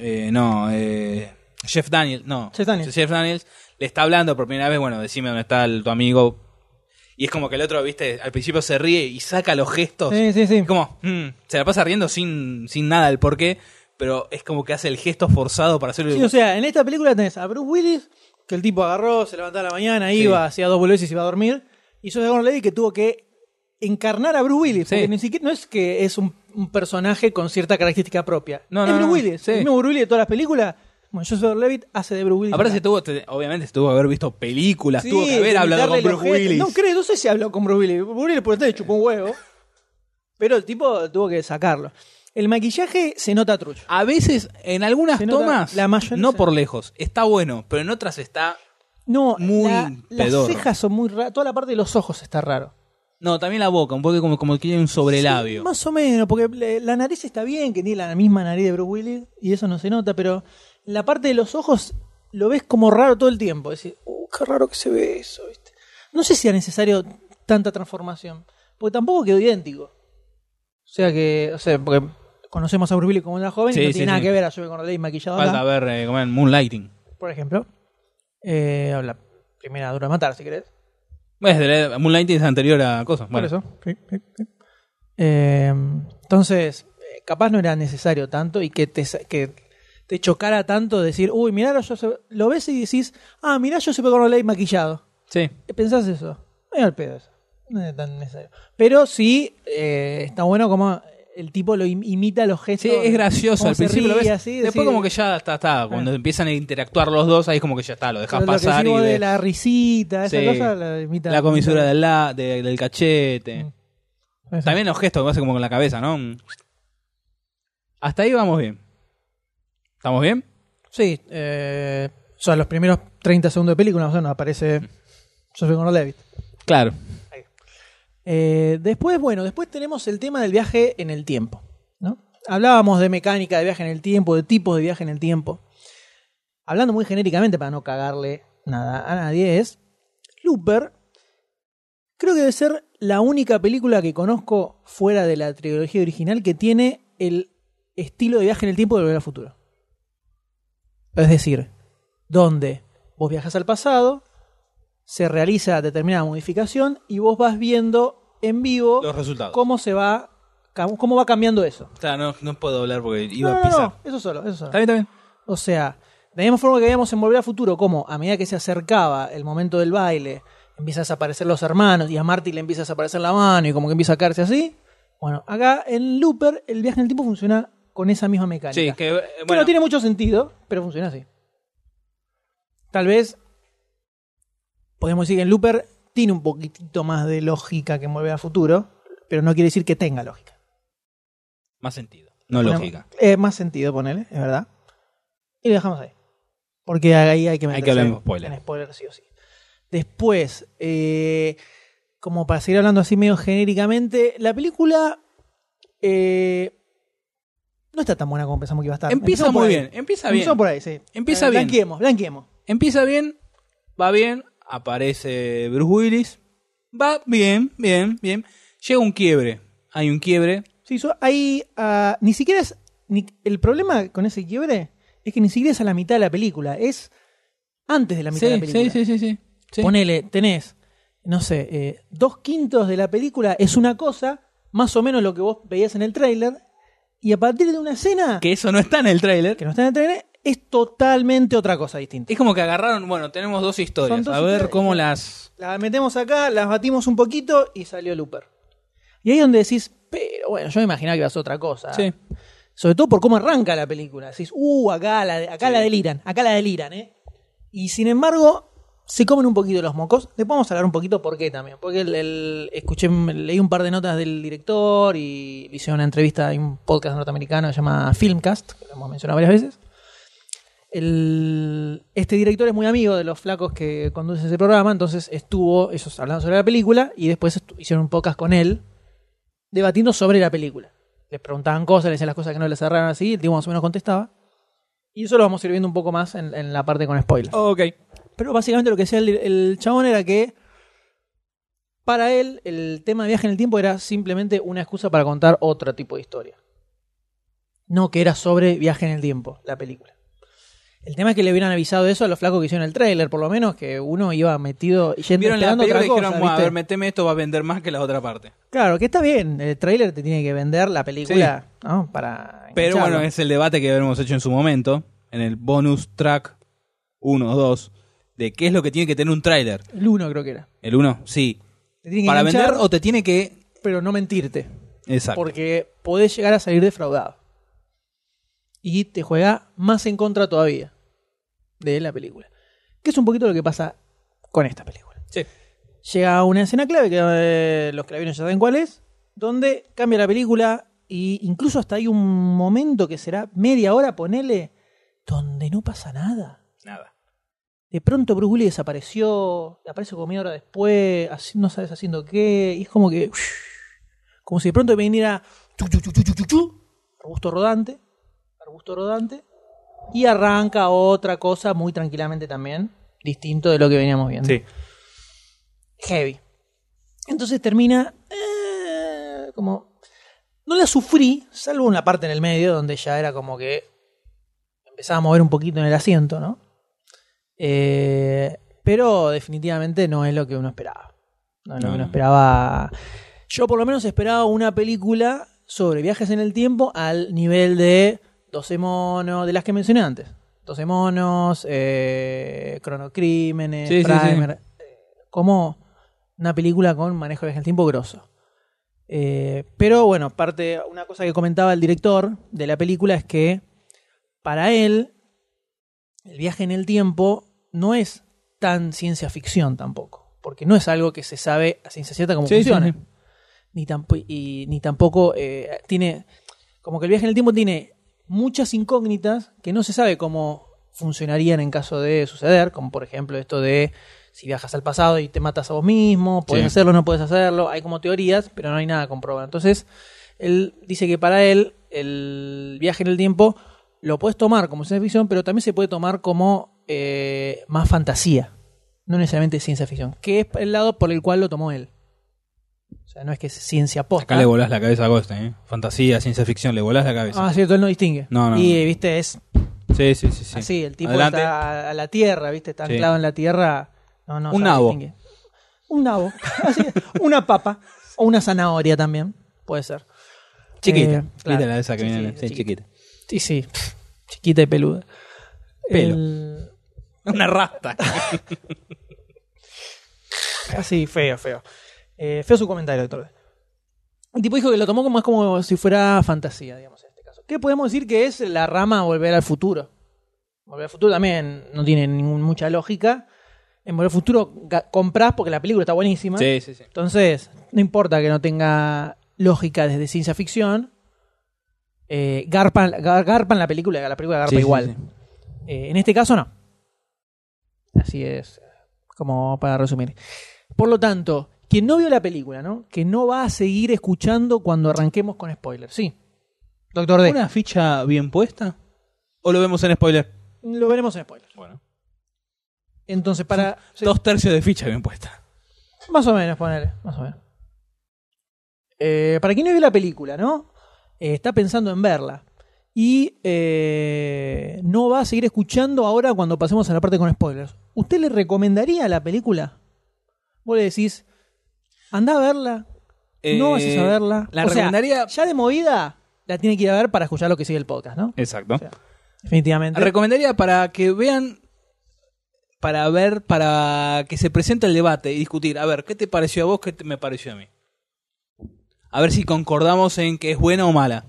Jeff Daniels le está hablando por primera vez. Bueno, decime dónde está tu amigo. Y es como que el otro, viste, al principio se ríe y saca los gestos. Sí. Es como, se la pasa riendo sin nada del porqué, pero es como que hace el gesto forzado para hacerlo. Sí, o sea, en esta película tenés a Bruce Willis, que el tipo agarró, se levantaba a la mañana, iba, hacía 2 boludeces y iba a dormir. Y Joseph Gordon-Levitt que tuvo que encarnar a Bruce Willis. Porque ni siquiera no es que es un personaje con cierta característica propia. No, es Bruce Willis. sí. El mismo Bruce Willis de todas las películas. Bueno, Joseph Gordon-Levitt hace de Bruce Willis. Aparte, obviamente se tuvo que haber visto películas, Sí, tuvo que haber hablado con imitarle Bruce los gestos. Willis. No sé si habló con Bruce Willis. Bruce Willis por estar chupó un huevo. Pero el tipo tuvo que sacarlo. El maquillaje se nota trucho. A veces, en algunas Se nota tomas, la mayoría- no por lejos, está bueno, pero en otras está... No, Muy las pedorro. cejas son muy raras. Toda la parte de los ojos está raro. No, también la boca, un poco como que tiene un sobrelabio. Sí, más o menos, porque la nariz está bien, que tiene la misma nariz de Bruce Willis, y eso no se nota, pero la parte de los ojos lo ves como raro todo el tiempo. Es decir, qué raro que se ve eso, ¿viste? No sé si era necesario tanta transformación, porque tampoco quedó idéntico. O sea, porque conocemos a Bruce Willis como una joven Sí, y no sí, tiene nada sí. que ver a Joseph Gordon-Levitt maquillado Falta acá, ver como en Moonlighting. por ejemplo. La primera Dura de Matar, si querés. Moonlighting es anterior a cosas. Por Bueno, eso. Sí. Entonces, capaz no era necesario tanto y que te chocara tanto decir, uy, mirá, lo ves y decís, mirá, yo se pegó con la maquillado. sí. ¿Pensás eso? No es al pedo eso. No es tan necesario. Pero sí, está bueno como el tipo lo imita los gestos. Sí, es gracioso. cómo Al se principio lo ríe, ves. así, Después decís, como que ya está. Cuando empiezan a interactuar los dos, ahí es como que ya está, lo dejas pero lo que pasar decís y vos de ves la risita, esa Sí. cosa, la imita. la comisura del cachete. Eso. También los gestos que hace como con la cabeza, ¿no? Hasta ahí vamos bien. ¿Estamos bien? Sí, o sea, los primeros 30 segundos de película, no sé, nos aparece Joseph Gordon-Levitt. Claro. Después tenemos el tema del viaje en el tiempo, ¿no? Hablábamos de mecánica de viaje en el tiempo, de tipos de viaje en el tiempo. Hablando muy genéricamente para no cagarle nada a nadie, es Looper. Creo que debe ser la única película que conozco fuera de la trilogía original que tiene el estilo de viaje en el tiempo de Volver al Futuro. Es decir, donde vos viajas al pasado, se realiza determinada modificación y vos vas viendo en vivo Los resultados. cómo va cambiando eso. Claro, no puedo hablar porque iba No, a pisar. no, eso solo. Está bien. O sea, de la misma forma que veíamos en Volver al Futuro, como a medida que se acercaba el momento del baile, empiezan a desaparecer los hermanos y a Marty le empieza a desaparecer la mano y como que empieza a caerse así. Bueno, acá en Looper el viaje en el tiempo funciona con esa misma mecánica. Sí, que Que bueno, no tiene mucho sentido, pero funciona así. Tal vez podemos decir que en Looper tiene un poquitito más de lógica que en Volver al Futuro, pero no quiere decir que tenga lógica. más sentido, no Ponemos- lógica. más sentido, ponele, es verdad. Y lo dejamos ahí. Porque ahí hay que meterse Hay que hablar en spoiler. En spoiler, sí o sí. Después, como para seguir hablando así medio genéricamente, la película no está tan buena como pensamos que iba a estar. Empieza Empezamos muy por ahí. bien, empieza bien. Empezamos por ahí, sí. Empieza bien. Blanqueemos. Empieza bien, va bien, aparece Bruce Willis, va bien. Llega un quiebre, hay un quiebre. Sí, ahí ni siquiera es... el problema con ese quiebre es que ni siquiera es a la mitad de la película, es antes de la mitad de la película. Sí. Ponele, tenés, no sé, 2/5 de la película es una cosa, más o menos lo que vos veías en el tráiler, y a partir de una escena Que eso no está en el tráiler. que no está en el tráiler, es totalmente otra cosa distinta. Es como que agarraron, bueno, tenemos dos historias, Son dos a ver historias. cómo las... Las metemos acá, las batimos un poquito y salió Looper. Y ahí es donde decís, pero bueno, yo me imaginaba que iba a ser otra cosa. Sí. Sobre todo por cómo arranca la película. Decís, acá la deliran, ¿eh? Y sin embargo, se comen un poquito los mocos. Después vamos a hablar un poquito por qué también. Porque leí un par de notas del director y le hice una entrevista, hay un podcast norteamericano que se llama Filmcast, que lo hemos mencionado varias veces. Este director es muy amigo de los flacos que conducen ese programa, entonces estuvo ellos hablando sobre la película y después hicieron un podcast con él debatiendo sobre la película. Les preguntaban cosas, les decían las cosas que no les cerraron así, el tipo más o menos contestaba. Y eso lo vamos a ir viendo un poco más en la parte con spoilers. Ok. Pero básicamente lo que decía el chabón era que para él el tema de viaje en el tiempo era simplemente una excusa para contar otro tipo de historia. No que era sobre viaje en el tiempo, la película. El tema es que le hubieran avisado eso a los flacos que hicieron el tráiler, por lo menos, que uno iba metido y yendo Vieron la esperando película otra y cosa, dijeron, a ¿viste? ver, meteme esto, va a vender más que la otra parte. Claro, que está bien, el tráiler te tiene que vender la película, ¿no? Para Pero engancharlo. bueno, es el debate que habíamos hecho en su momento, en el bonus track 1 o 2, de qué es lo que tiene que tener un tráiler. El 1 creo que era. ¿El 1? Sí. Te tiene que ¿Para enganchar, vender o te tiene que...? pero no mentirte. Exacto. Porque podés llegar a salir defraudado. Y te juega más en contra todavía de la película. Que es un poquito lo que pasa con esta película. Sí. Llega una escena clave, que los que la vieron ya saben cuál es, donde cambia la película y incluso hasta hay un momento que será media hora, ponele, donde no pasa nada. Nada. De pronto Bruce Willis desapareció, aparece como media hora después, no sabes haciendo qué, y es como que... como si de pronto viniera... arbusto rodante, y arranca otra cosa muy tranquilamente también, distinto de lo que veníamos viendo. Sí. Heavy. Entonces termina como... No la sufrí, salvo una parte en el medio donde ya era como que empezaba a mover un poquito en el asiento, ¿no? Pero definitivamente no es lo que uno esperaba. No es lo que uno esperaba. Yo por lo menos esperaba una película sobre viajes en el tiempo al nivel de 12 monos, de las que mencioné antes. 12 monos, Cronocrímenes, Sí, Primer. Como una película con manejo de viajes en el tiempo grosso. Pero bueno, una cosa que comentaba el director de la película es que para él el viaje en el tiempo no es tan ciencia ficción tampoco, porque no es algo que se sabe a ciencia cierta cómo funciona. Sí. Ni tampoco tiene, como que el viaje en el tiempo tiene muchas incógnitas que no se sabe cómo funcionarían en caso de suceder, como por ejemplo esto de si viajas al pasado y te matas a vos mismo, podés hacerlo o no podés hacerlo, hay como teorías, pero no hay nada comprobado. Entonces, él dice que para él el viaje en el tiempo lo puedes tomar como ciencia ficción, pero también se puede tomar como más fantasía, no necesariamente ciencia ficción, que es el lado por el cual lo tomó él. O sea, no es que es ciencia posta. Acá le volás la cabeza a Ghost, ¿eh? Fantasía, ciencia ficción, le volás la cabeza. Ah, cierto, él no distingue. No. Y, viste, es Sí. así, el tipo Adelante. está a la tierra, viste, está Sí. anclado en la tierra. No, Un sabe nabo. distinguir. Un nabo. Así, una papa. O una zanahoria también. Puede ser. Chiquita. Claro. ¿Viste la de esa que viene? Sí, chiquita. Sí. Chiquita y peluda. Pelo. Una rasta. Así, feo. Feo su comentario, doctor. El tipo dijo que lo tomó más como si fuera fantasía, digamos, en este caso. ¿Qué podemos decir que es la rama Volver al Futuro? Volver al Futuro también no tiene mucha lógica. En Volver al Futuro comprás porque la película está buenísima. Sí. Entonces, no importa que no tenga lógica desde ciencia ficción. Garpan la película garpa Sí, igual. sí. En este caso no. Así es, como para resumir. Por lo tanto, quien no vio la película, ¿no? Que no va a seguir escuchando cuando arranquemos con spoilers. Sí. Doctor D. ¿Una ficha bien puesta? ¿O lo vemos en spoiler? Lo veremos en spoiler. Bueno. Entonces, para... sí, 2/3 de ficha bien puesta. más o menos, ponele. Más o menos. Para quien no vio la película, ¿no? Está pensando en verla. Y no va a seguir escuchando ahora cuando pasemos a la parte con spoilers. ¿Usted le recomendaría la película? Vos le decís, andá a verla. No vas a verla. La O sea, recomendaría... ya de movida la tiene que ir a ver para escuchar lo que sigue el podcast, ¿no? Exacto. O sea, definitivamente. Recomendaría para que vean, para que se presente el debate y discutir. A ver, ¿qué te pareció a vos? ¿Qué me pareció a mí? A ver si concordamos en que es buena o mala.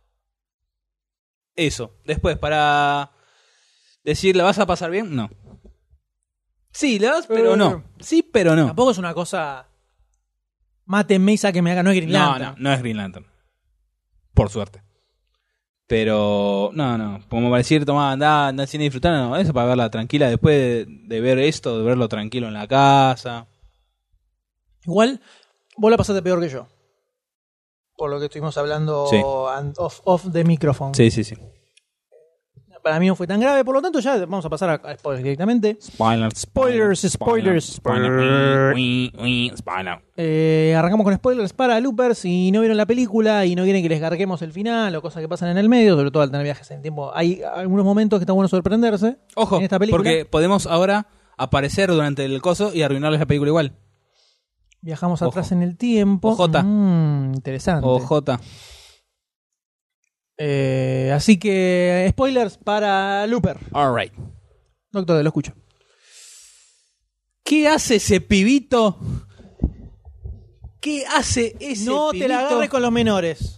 Eso. Después, para decir, ¿la vas a pasar bien? No. Sí, la vas, pero no. Sí, pero no. Tampoco es una cosa... Mátenme y sáquenme acá, no es Green Lantern. No es Green Lantern. Por suerte. Pero, no. Como para decir, tomá, andá al cine y disfrutar, no. Eso para verla tranquila después de ver esto, de verlo tranquilo en la casa. Igual, vos la pasaste peor que yo. Por lo que estuvimos hablando Sí. off the microphone. Sí. Para mí no fue tan grave, por lo tanto ya vamos a pasar a spoilers directamente. Spoilers. Spoilers. Spoiler. Arrancamos con spoilers para Loopers. Si no vieron la película y no quieren que les garquemos el final o cosas que pasan en el medio, sobre todo al tener viajes en tiempo, hay algunos momentos que está bueno sorprenderse. Ojo, en esta película. porque podemos ahora aparecer durante el coso y arruinarles la película igual. Viajamos Ojo. atrás en el tiempo. Ojota. Interesante. OJ. Así que spoilers para Looper. Alright. Doctor, lo escucho. ¿Qué hace ese pibito? ¿Qué hace ese No pibito? te la agarres con los menores.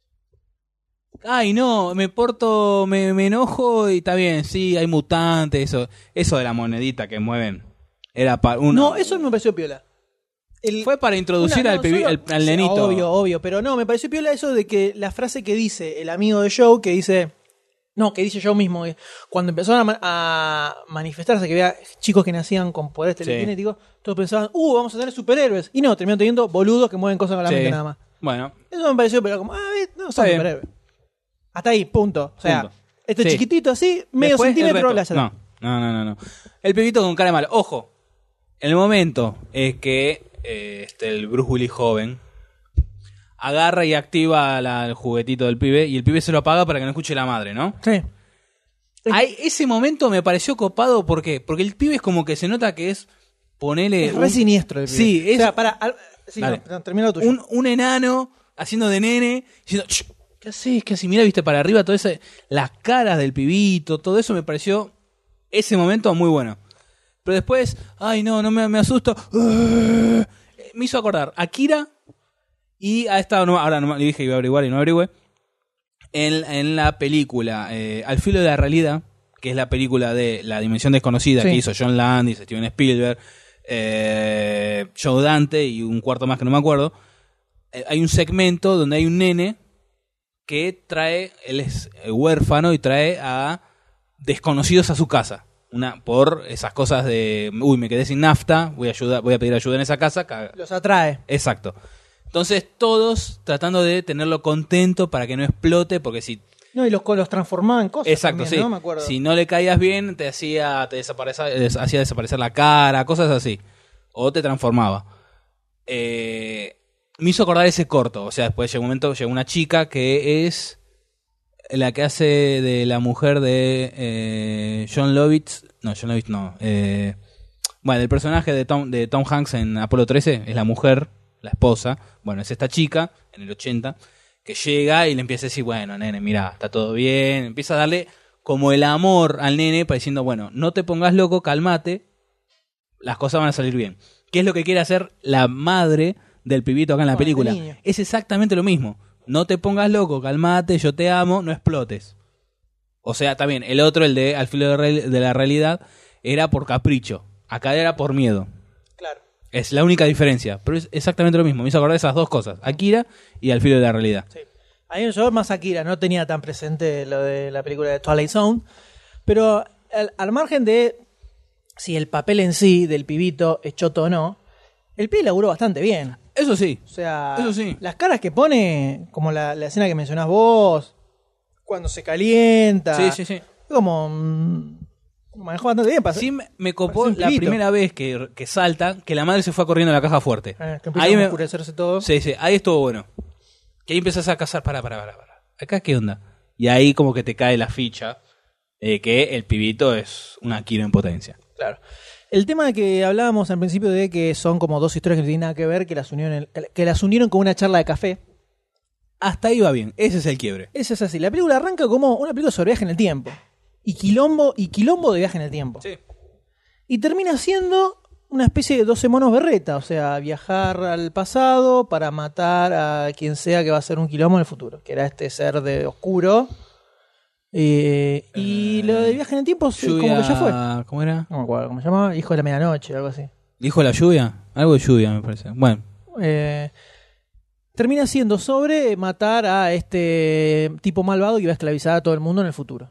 Ay, no, me enojo y está bien, sí, hay mutantes, eso de la monedita que mueven. Era para No, eso me pareció piola. Fue para introducir al nenito. Obvio, pero no, me pareció piola eso de que la frase que dice el amigo de Joe, que dice Joe mismo, cuando empezaron a manifestarse que había chicos que nacían con poderes telequinéticos, todos pensaban, vamos a tener superhéroes. Y no, terminaron teniendo boludos que mueven cosas con la mente nada más. Bueno. Eso me pareció, pero como, no son bien. superhéroes. Hasta ahí, punto. O sea, Punto. este Sí. chiquitito así, medio Después, centímetro, el la resto. No. El pibito con cara de malo. Ojo, en el momento es que el Bruce Willis joven agarra y activa el juguetito del pibe y el pibe se lo apaga para que no escuche la madre, ¿no? Sí. Ese momento me pareció copado, ¿por qué? Porque el pibe es como que se nota que es ponerle... Es re siniestro el pibe. Sí, es... O sea, sí, Dale. no, termina lo tuyo. un enano haciendo de nene, diciendo, ¿qué haces? ¿Qué haces? Mira, viste para arriba, todo eso, las caras del pibito, todo eso me pareció ese momento muy bueno. Pero después, ay no me asusto. Me hizo acordar a Akira y a esta, ahora no, le dije que iba a averiguar y no averigüé, en la película Al filo de la realidad, que es la película de La dimensión desconocida, sí, que hizo John Landis, Steven Spielberg, Joe Dante y un cuarto más que no me acuerdo. Hay un segmento donde hay un nene que él es huérfano y trae a desconocidos a su casa. Por esas cosas de, me quedé sin nafta, voy a pedir ayuda en esa casa. Los atrae. Exacto. Entonces todos tratando de tenerlo contento para que no explote, porque si... No, y los transformaba en cosas. Exacto, también, sí. ¿no? Me acuerdo. Si no le caías bien, hacía desaparecer la cara, cosas así. O te transformaba. Me hizo acordar ese corto. O sea, después llegó un momento, llegó una chica que es la que hace de la mujer de John Lovitz. No, John Lovitz no. Bueno, el personaje de Tom Hanks en Apolo 13 es la mujer, la esposa. Bueno, es esta chica, en el 80, que llega y le empieza a decir, bueno, nene, mira, está todo bien. Empieza a darle como el amor al nene, para diciendo, bueno, no te pongas loco, cálmate, las cosas van a salir bien. ¿Qué es lo que quiere hacer la madre del pibito acá en la película? Es exactamente lo mismo. No te pongas loco, calmate, yo te amo, no explotes. O sea, también, el otro, el de Al filo de la realidad, era por capricho. Acá era por miedo. Claro. Es la única diferencia, pero es exactamente lo mismo. Me hizo acordar de esas dos cosas, Akira y Al filo de la realidad. Sí. A mí yo más Akira, no tenía tan presente lo de la película de Twilight Zone, pero al margen de si el papel en sí del pibito es choto o no, el pibe laburó bastante bien. Eso sí. O sea, Eso sí. las caras que pone, como la escena que mencionás vos, cuando se calienta. Sí. Como manejó bastante bien. Sí, me copó parece un la pibito. primera vez que salta, que la madre se fue corriendo a la caja fuerte. Que empieza Ahí a me... oscurecerse todo. Sí, ahí estuvo bueno. Que ahí empezás a cazar, para. ¿Acá qué onda? Y ahí como que te cae la ficha que el pibito es una Kira en potencia. Claro. El tema que hablábamos al principio de que son como dos historias que no tienen nada que ver, que las unieron con una charla de café. Hasta ahí va bien, ese es el quiebre. Eso es así. La película arranca como una película sobre viaje en el tiempo. Y quilombo de viaje en el tiempo. Sí. Y termina siendo una especie de 12 monos berreta. O sea, viajar al pasado para matar a quien sea que va a ser un quilombo en el futuro. Que era este ser de oscuro. Y lo de viaje en el tiempo como que ya fue. ¿Cómo era? No me acuerdo cómo se llamaba. Hijo de la medianoche, algo así. ¿Dijo la lluvia? Algo de lluvia me parece. Bueno, Termina siendo sobre matar a este tipo malvado que iba a esclavizar a todo el mundo en el futuro.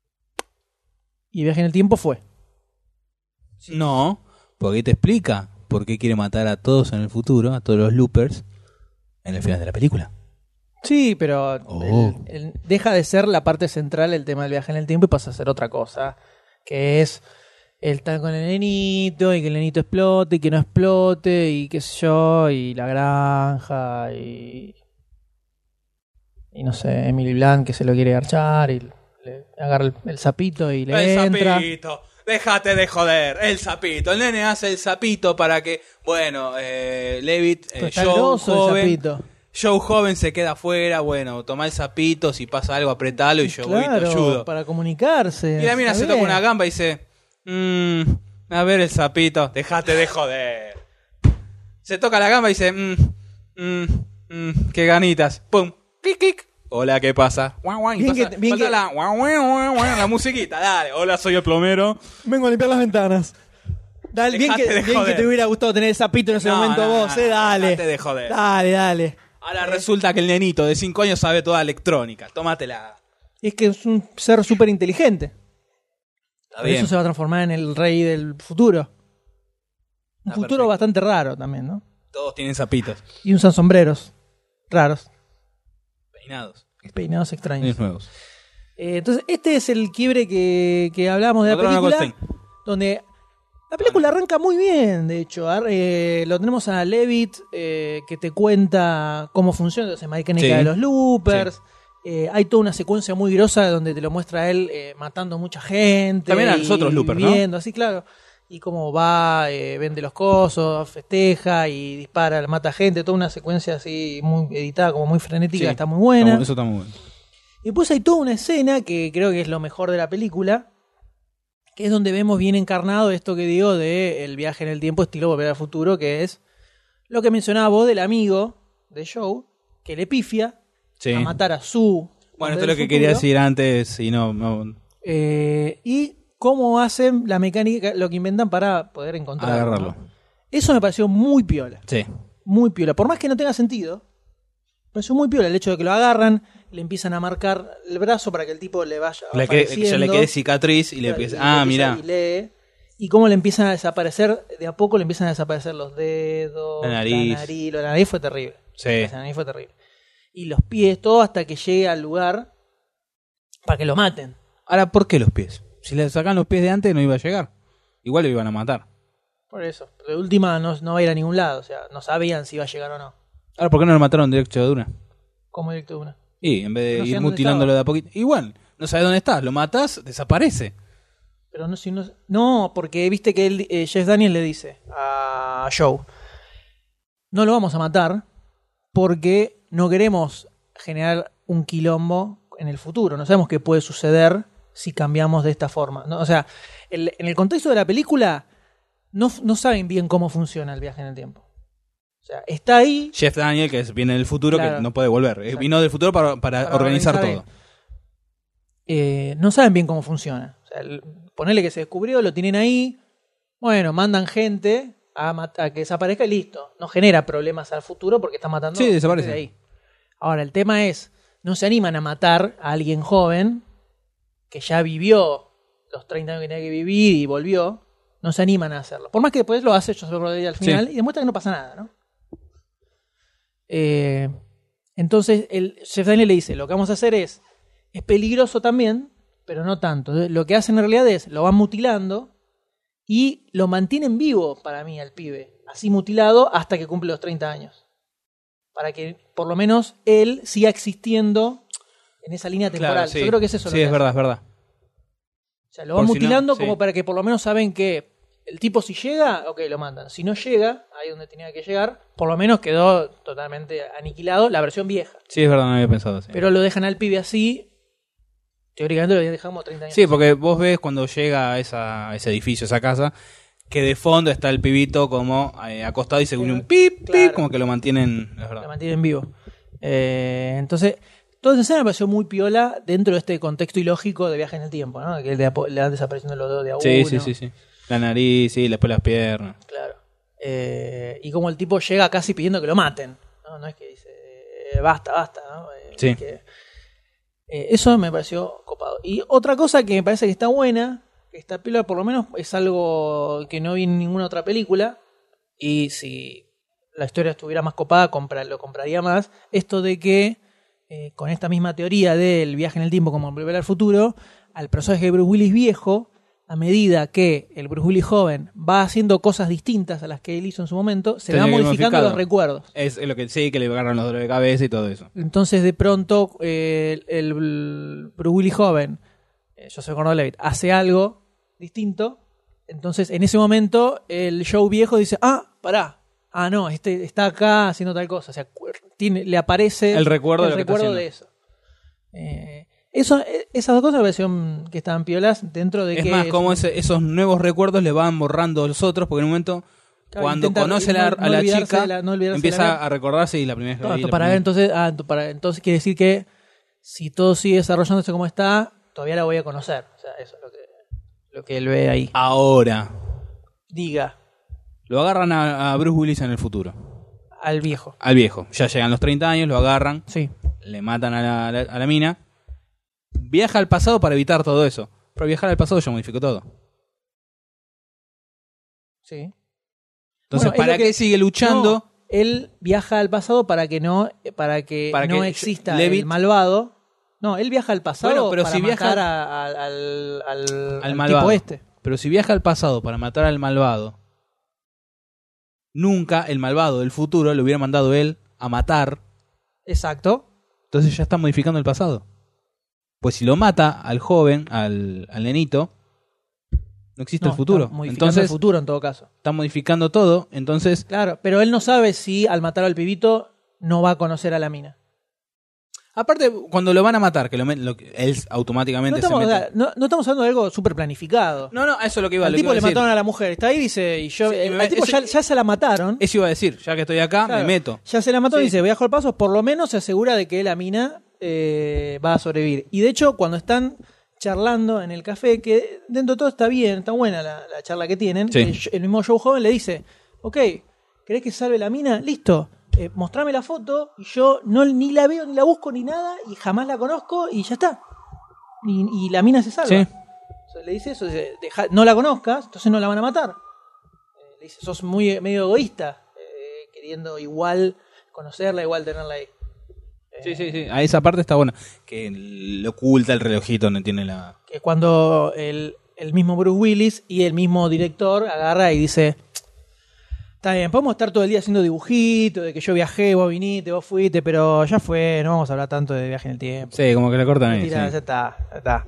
Y viaje en el tiempo fue. no, porque ahí te explica por qué quiere matar a todos en el futuro, a todos los loopers, en el final de la película. Sí, pero Oh. deja de ser la parte central el tema del viaje en el tiempo y pasa a ser otra cosa, que es él está con el nenito y que el nenito explote y que no explote y qué sé yo, y la granja y no sé, Emily Blunt que se lo quiere garchar y le agarra el sapito y le entra. Sapito, déjate de joder, el sapito. El nene hace el sapito para que, bueno, Levitt, Pero está groso el sapito. Joe joven se queda afuera, bueno, toma el sapito, si pasa algo apretalo y yo voy y te ayudo. Claro, para comunicarse. Y la mina está se toca bien. una gamba y dice, a ver el sapito, déjate de joder. Se toca la gamba y dice, qué ganitas. Pum, clic, clic. Hola, ¿qué pasa? Guau, guau, y Bien pasa- que- bien pasa que- la, guau, guau, guau, guau, la musiquita, dale. Hola, soy el plomero. Vengo a limpiar las ventanas. Dale, bien Dejate de que joder. te hubiera gustado tener el sapito en ese No, momento no, vos, no, dale. dejate de joder. Dale. Ahora resulta que el nenito de 5 años sabe toda electrónica. Tómatela. Es que es un ser súper inteligente. Está Por bien. eso se va a transformar en el rey del futuro. Un Está futuro perfecto. bastante raro también, ¿no? Todos tienen zapitos. Y usan sombreros raros, Peinados. peinados extraños. Nuevos. Entonces, este es el quiebre que hablábamos de la Otro película, Goldstein. donde la película arranca muy bien, de hecho. Lo tenemos a Levitt, que te cuenta cómo funciona la mecánica Sí. de los loopers. Hay toda una secuencia muy grosa donde te lo muestra él matando mucha gente. También a los otros loopers, ¿no? viviendo, así, claro. Y cómo va, vende los cosos, festeja y dispara, mata gente. Toda una secuencia así muy editada, como muy frenética, Sí. está muy buena. Eso está muy bueno. Y después hay toda una escena que creo que es lo mejor de la película, que es donde vemos bien encarnado esto que digo de el viaje en el tiempo estilo Volver al Futuro, que es lo que mencionaba vos del amigo de Joe, que le pifia Sí. a matar a su... Bueno, del esto es lo que futuro. quería decir antes y no Y cómo hacen la mecánica, lo que inventan para poder encontrarlo. agarrarlo. ¿no? Eso me pareció muy piola. Sí. Muy piola. Por más que no tenga sentido, me pareció muy piola el hecho de que lo agarran, le empiezan a marcar el brazo para que el tipo le vaya Que apareciendo. ya le quede cicatriz y le empieza. Ah, mira. Y lee. Y cómo le empiezan a desaparecer, de a poco le empiezan a desaparecer los dedos, La nariz. Lo de la nariz fue terrible. Sí. La nariz fue terrible. Y los pies, todo hasta que llegue al lugar para que lo maten. Ahora, ¿por qué los pies? Si le sacan los pies de antes no iba a llegar. Igual lo iban a matar. Por eso. De última no va a ir a ningún lado. O sea, no sabían si iba a llegar o no. Ahora, ¿por qué no lo mataron directo de una? Como directo de una. Y en vez de No sé ir dónde mutilándolo estaba. de a poquito. Igual, no sabes dónde estás. Lo matas, desaparece. Pero no, si no. No, porque viste que él, Jeff Daniels le dice a Joe: no lo vamos a matar porque no queremos generar un quilombo en el futuro. No sabemos qué puede suceder si cambiamos de esta forma. ¿No? O sea, en el contexto de la película, no saben bien cómo funciona el viaje en el tiempo. O sea, está ahí. Jeff Daniel, que viene del futuro, Claro. que no puede volver. Vino del futuro para organizar todo. No saben bien cómo funciona. O sea, ponele que se descubrió, lo tienen ahí. Bueno, mandan gente a que desaparezca y listo. No genera problemas al futuro porque está matando Sí, gente desaparece. de ahí. Ahora, el tema es, no se animan a matar a alguien joven que ya vivió los 30 años que tenía que vivir y volvió. No se animan a hacerlo. Por más que después lo hace Joseph Rodríguez al final y demuestra que no pasa nada, ¿no? Entonces, el Jeff Daniel le dice, lo que vamos a hacer es Es peligroso también, pero no tanto. Entonces, lo que hacen en realidad es, lo van mutilando y lo mantienen vivo, para mí, al pibe. Así mutilado hasta que cumple los 30 años. Para que, por lo menos, él siga existiendo en esa línea temporal. Claro, sí. Yo creo que es eso lo Sí, que es hace. verdad, es verdad. O sea, lo van Por si no, mutilando sí. como para que por lo menos saben que el tipo si llega, ok, lo mandan. Si no llega, ahí donde tenía que llegar, por lo menos quedó totalmente aniquilado la versión vieja. Sí, es verdad, no había pensado así. Pero lo dejan al pibe así, teóricamente lo dejamos 30 años. Sí, porque vos ves cuando llega a ese edificio, esa casa, que de fondo está el pibito como acostado y se une un pip, Claro. pip, como que lo mantienen, es La verdad. mantienen vivo. Entonces, toda esa escena me pareció muy piola dentro de este contexto ilógico de viaje en el tiempo, ¿no? Que le van desapareciendo los dos de a uno. Sí. La nariz, sí, después las piernas. Claro. Y como el tipo llega casi pidiendo que lo maten. No es que dice, basta, ¿no? Sí. Eso me pareció copado. Y otra cosa que me parece que está buena, que esta piola por lo menos es algo que no vi en ninguna otra película, y si la historia estuviera más copada, lo compraría más, esto de que con esta misma teoría del viaje en el tiempo como en Volver al Futuro, al personaje de Bruce Willis viejo, a medida que el Bruce Willis joven va haciendo cosas distintas a las que él hizo en su momento, se Tenía van que ir modificando modificado. los recuerdos. Es lo que sí, que le agarran los dolores de cabeza y todo eso. Entonces de pronto el Bruce Willis joven, Joseph Gordon-Levitt, hace algo distinto. Entonces en ese momento el Joe viejo dice, pará, no, este está acá haciendo tal cosa. O sea, le aparece El recuerdo de lo que está de eso. Esas dos cosas me parecieron que estaban piolas dentro de Es que... más, como esos nuevos recuerdos le van borrando los otros, porque en un momento, Claro, cuando intenta conoce no a la olvidarse chica, de no olvidarse de la empieza guerra. a recordarse y la primera vez que Todo vi esto la para ver, primera- entonces quiere decir que si todo sigue desarrollándose como está, todavía la voy a conocer. O sea, eso es lo que él ve ahí. Ahora, Diga lo agarran a Bruce Willis en el futuro. al viejo. Al viejo. Ya llegan los 30 años, lo agarran, Sí. le matan a la mina. Viaja al pasado para evitar todo eso. Pero viajar al pasado ya modificó todo. Sí. Entonces, Bueno, es ¿para lo que- qué sigue luchando? No, él viaja al pasado para que no Para que exista Levitt- el malvado. No, él viaja al pasado Bueno, pero para si viaja- matar al malvado. tipo este. Pero si viaja al pasado para matar al malvado, nunca el malvado del futuro le hubiera mandado él a matar. Exacto. Entonces ya está modificando el pasado. Pues si lo mata al joven, al nenito, no existe el futuro. Está modificando Entonces el futuro en todo caso. está modificando todo. Entonces, Claro, pero él no sabe si al matar al pibito no va a conocer a la mina. aparte, cuando lo van a matar, que él No automáticamente estamos, se o mete. sea, no estamos hablando de algo súper planificado. No, eso es lo que iba, Al lo que tipo iba a le decir. mataron a la mujer. Está ahí y dice, y yo, Sí, al tipo eso- ya se la mataron. Eso iba a decir, ya que estoy acá, Claro, me meto. Ya se la mató Sí. y dice, viajo al paso, por lo menos se asegura de que la mina va a sobrevivir. Y de hecho, cuando están charlando en el café, que dentro de todo está bien, está buena la charla que tienen, Sí. el mismo Joe joven le dice, ok, ¿querés que salve la mina? Listo, mostrame la foto y yo ni la veo, ni la busco, ni nada, y jamás la conozco y ya está. Y la mina se salva. Sí. O sea, le dice eso, dice, no la conozcas, entonces no la van a matar. Le dice, sos medio egoísta, queriendo igual conocerla, igual tenerla ahí. Sí. A esa parte está buena. Que le oculta el relojito donde tiene la... Que es cuando el mismo Bruce Willis y el mismo director agarra y dice, está bien, podemos estar todo el día haciendo dibujitos, de que yo viajé, vos viniste, vos fuiste, pero ya fue, no vamos a hablar tanto de viaje en el tiempo. Sí, como que le cortan ahí. Mentira, Sí. ya está.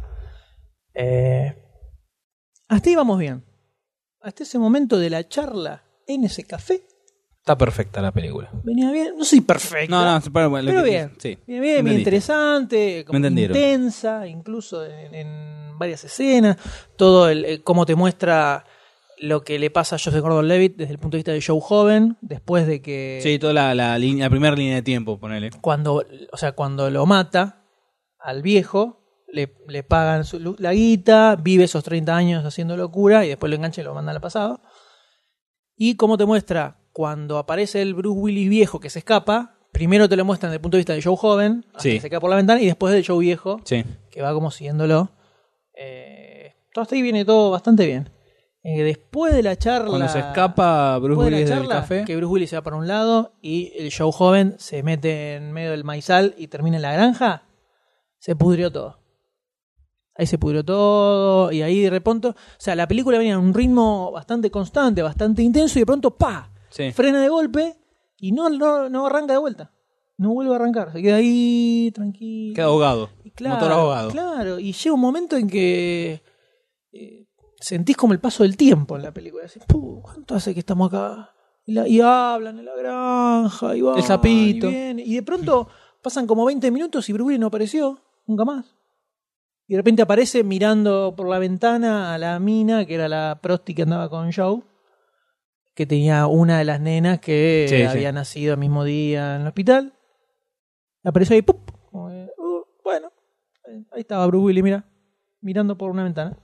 Hasta ahí vamos bien. Hasta ese momento de la charla en ese café, Está perfecta la película. venía bien, no soy perfecto. No, pero Bien. Sí. Bien, Me bien entendiste. interesante, como Me entendieron. intensa, incluso en varias escenas. Todo cómo te muestra lo que le pasa a Joseph Gordon-Levitt desde el punto de vista de Joe joven, después de que Sí, toda la primera línea de tiempo, ponele. cuando lo mata al viejo, le pagan la guita, vive esos 30 años haciendo locura y después lo engancha y lo mandan al pasado. Y cómo te muestra cuando aparece el Bruce Willis viejo que se escapa, primero te lo muestran desde el punto de vista de Joe joven, hasta Sí. que se cae por la ventana, y después del Joe viejo, Sí. que va como siguiéndolo. Todo hasta ahí viene todo bastante bien. Después de la charla... Cuando se escapa Bruce después de la Willis del charla, café. que Bruce Willis se va para un lado y el Joe joven se mete en medio del maizal y termina en la granja. se pudrió todo. Ahí se pudrió todo y ahí de pronto, o sea, la película venía a un ritmo bastante constante, bastante intenso y de pronto ¡pa! Sí. Frena de golpe y no arranca de vuelta. No vuelve a arrancar, se queda ahí tranquilo. Queda ahogado. Y claro, Motor ahogado. Claro, y llega un momento en que sentís como el paso del tiempo en la película. Decís, ¿cuánto hace que estamos acá? Y hablan en la granja, y van, El sapito. y vienen. Y de pronto pasan como 20 minutos y Bruce Willis no apareció, nunca más. Y de repente aparece mirando por la ventana a la mina, que era la prosti que andaba con Joe, que tenía una de las nenas que Sí, había nacido el mismo día en el hospital. Apareció ahí, ¡pup! Como que, bueno, ahí estaba Bruce Willis, mira, mirando por una ventana.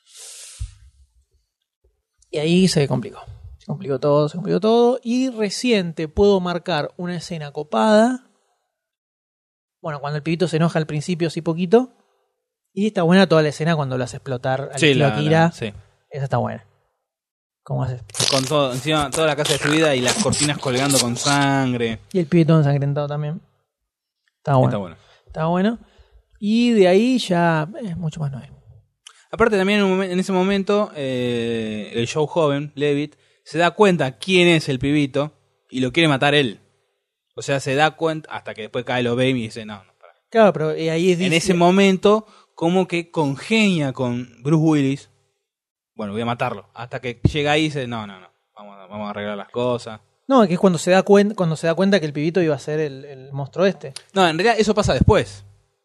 Y ahí se complicó. Se complicó todo. Y recién te puedo marcar una escena copada. Bueno, cuando el pibito se enoja al principio, así poquito. Y está buena toda la escena cuando lo hace explotar al tío Akira. sí. Esa está buena. ¿Cómo haces? Con todo, encima toda la casa destruida y las cortinas colgando con sangre. Y el pibito ensangrentado también. Está bueno. Está bueno. Está bueno. Y de ahí ya mucho más no hay. Aparte también en ese momento el Joe joven, Levitt, se da cuenta quién es el pibito y lo quiere matar él. O sea, se da cuenta hasta que después cae lo ve y dice, no, para. Claro, pero ahí es En ese momento como que congenia con Bruce Willis. Bueno, voy a matarlo. Hasta que llega ahí y dice, no, vamos a arreglar las cosas. No, que es cuando se da cuenta que el pibito iba a ser el monstruo este. No, en realidad eso pasa después.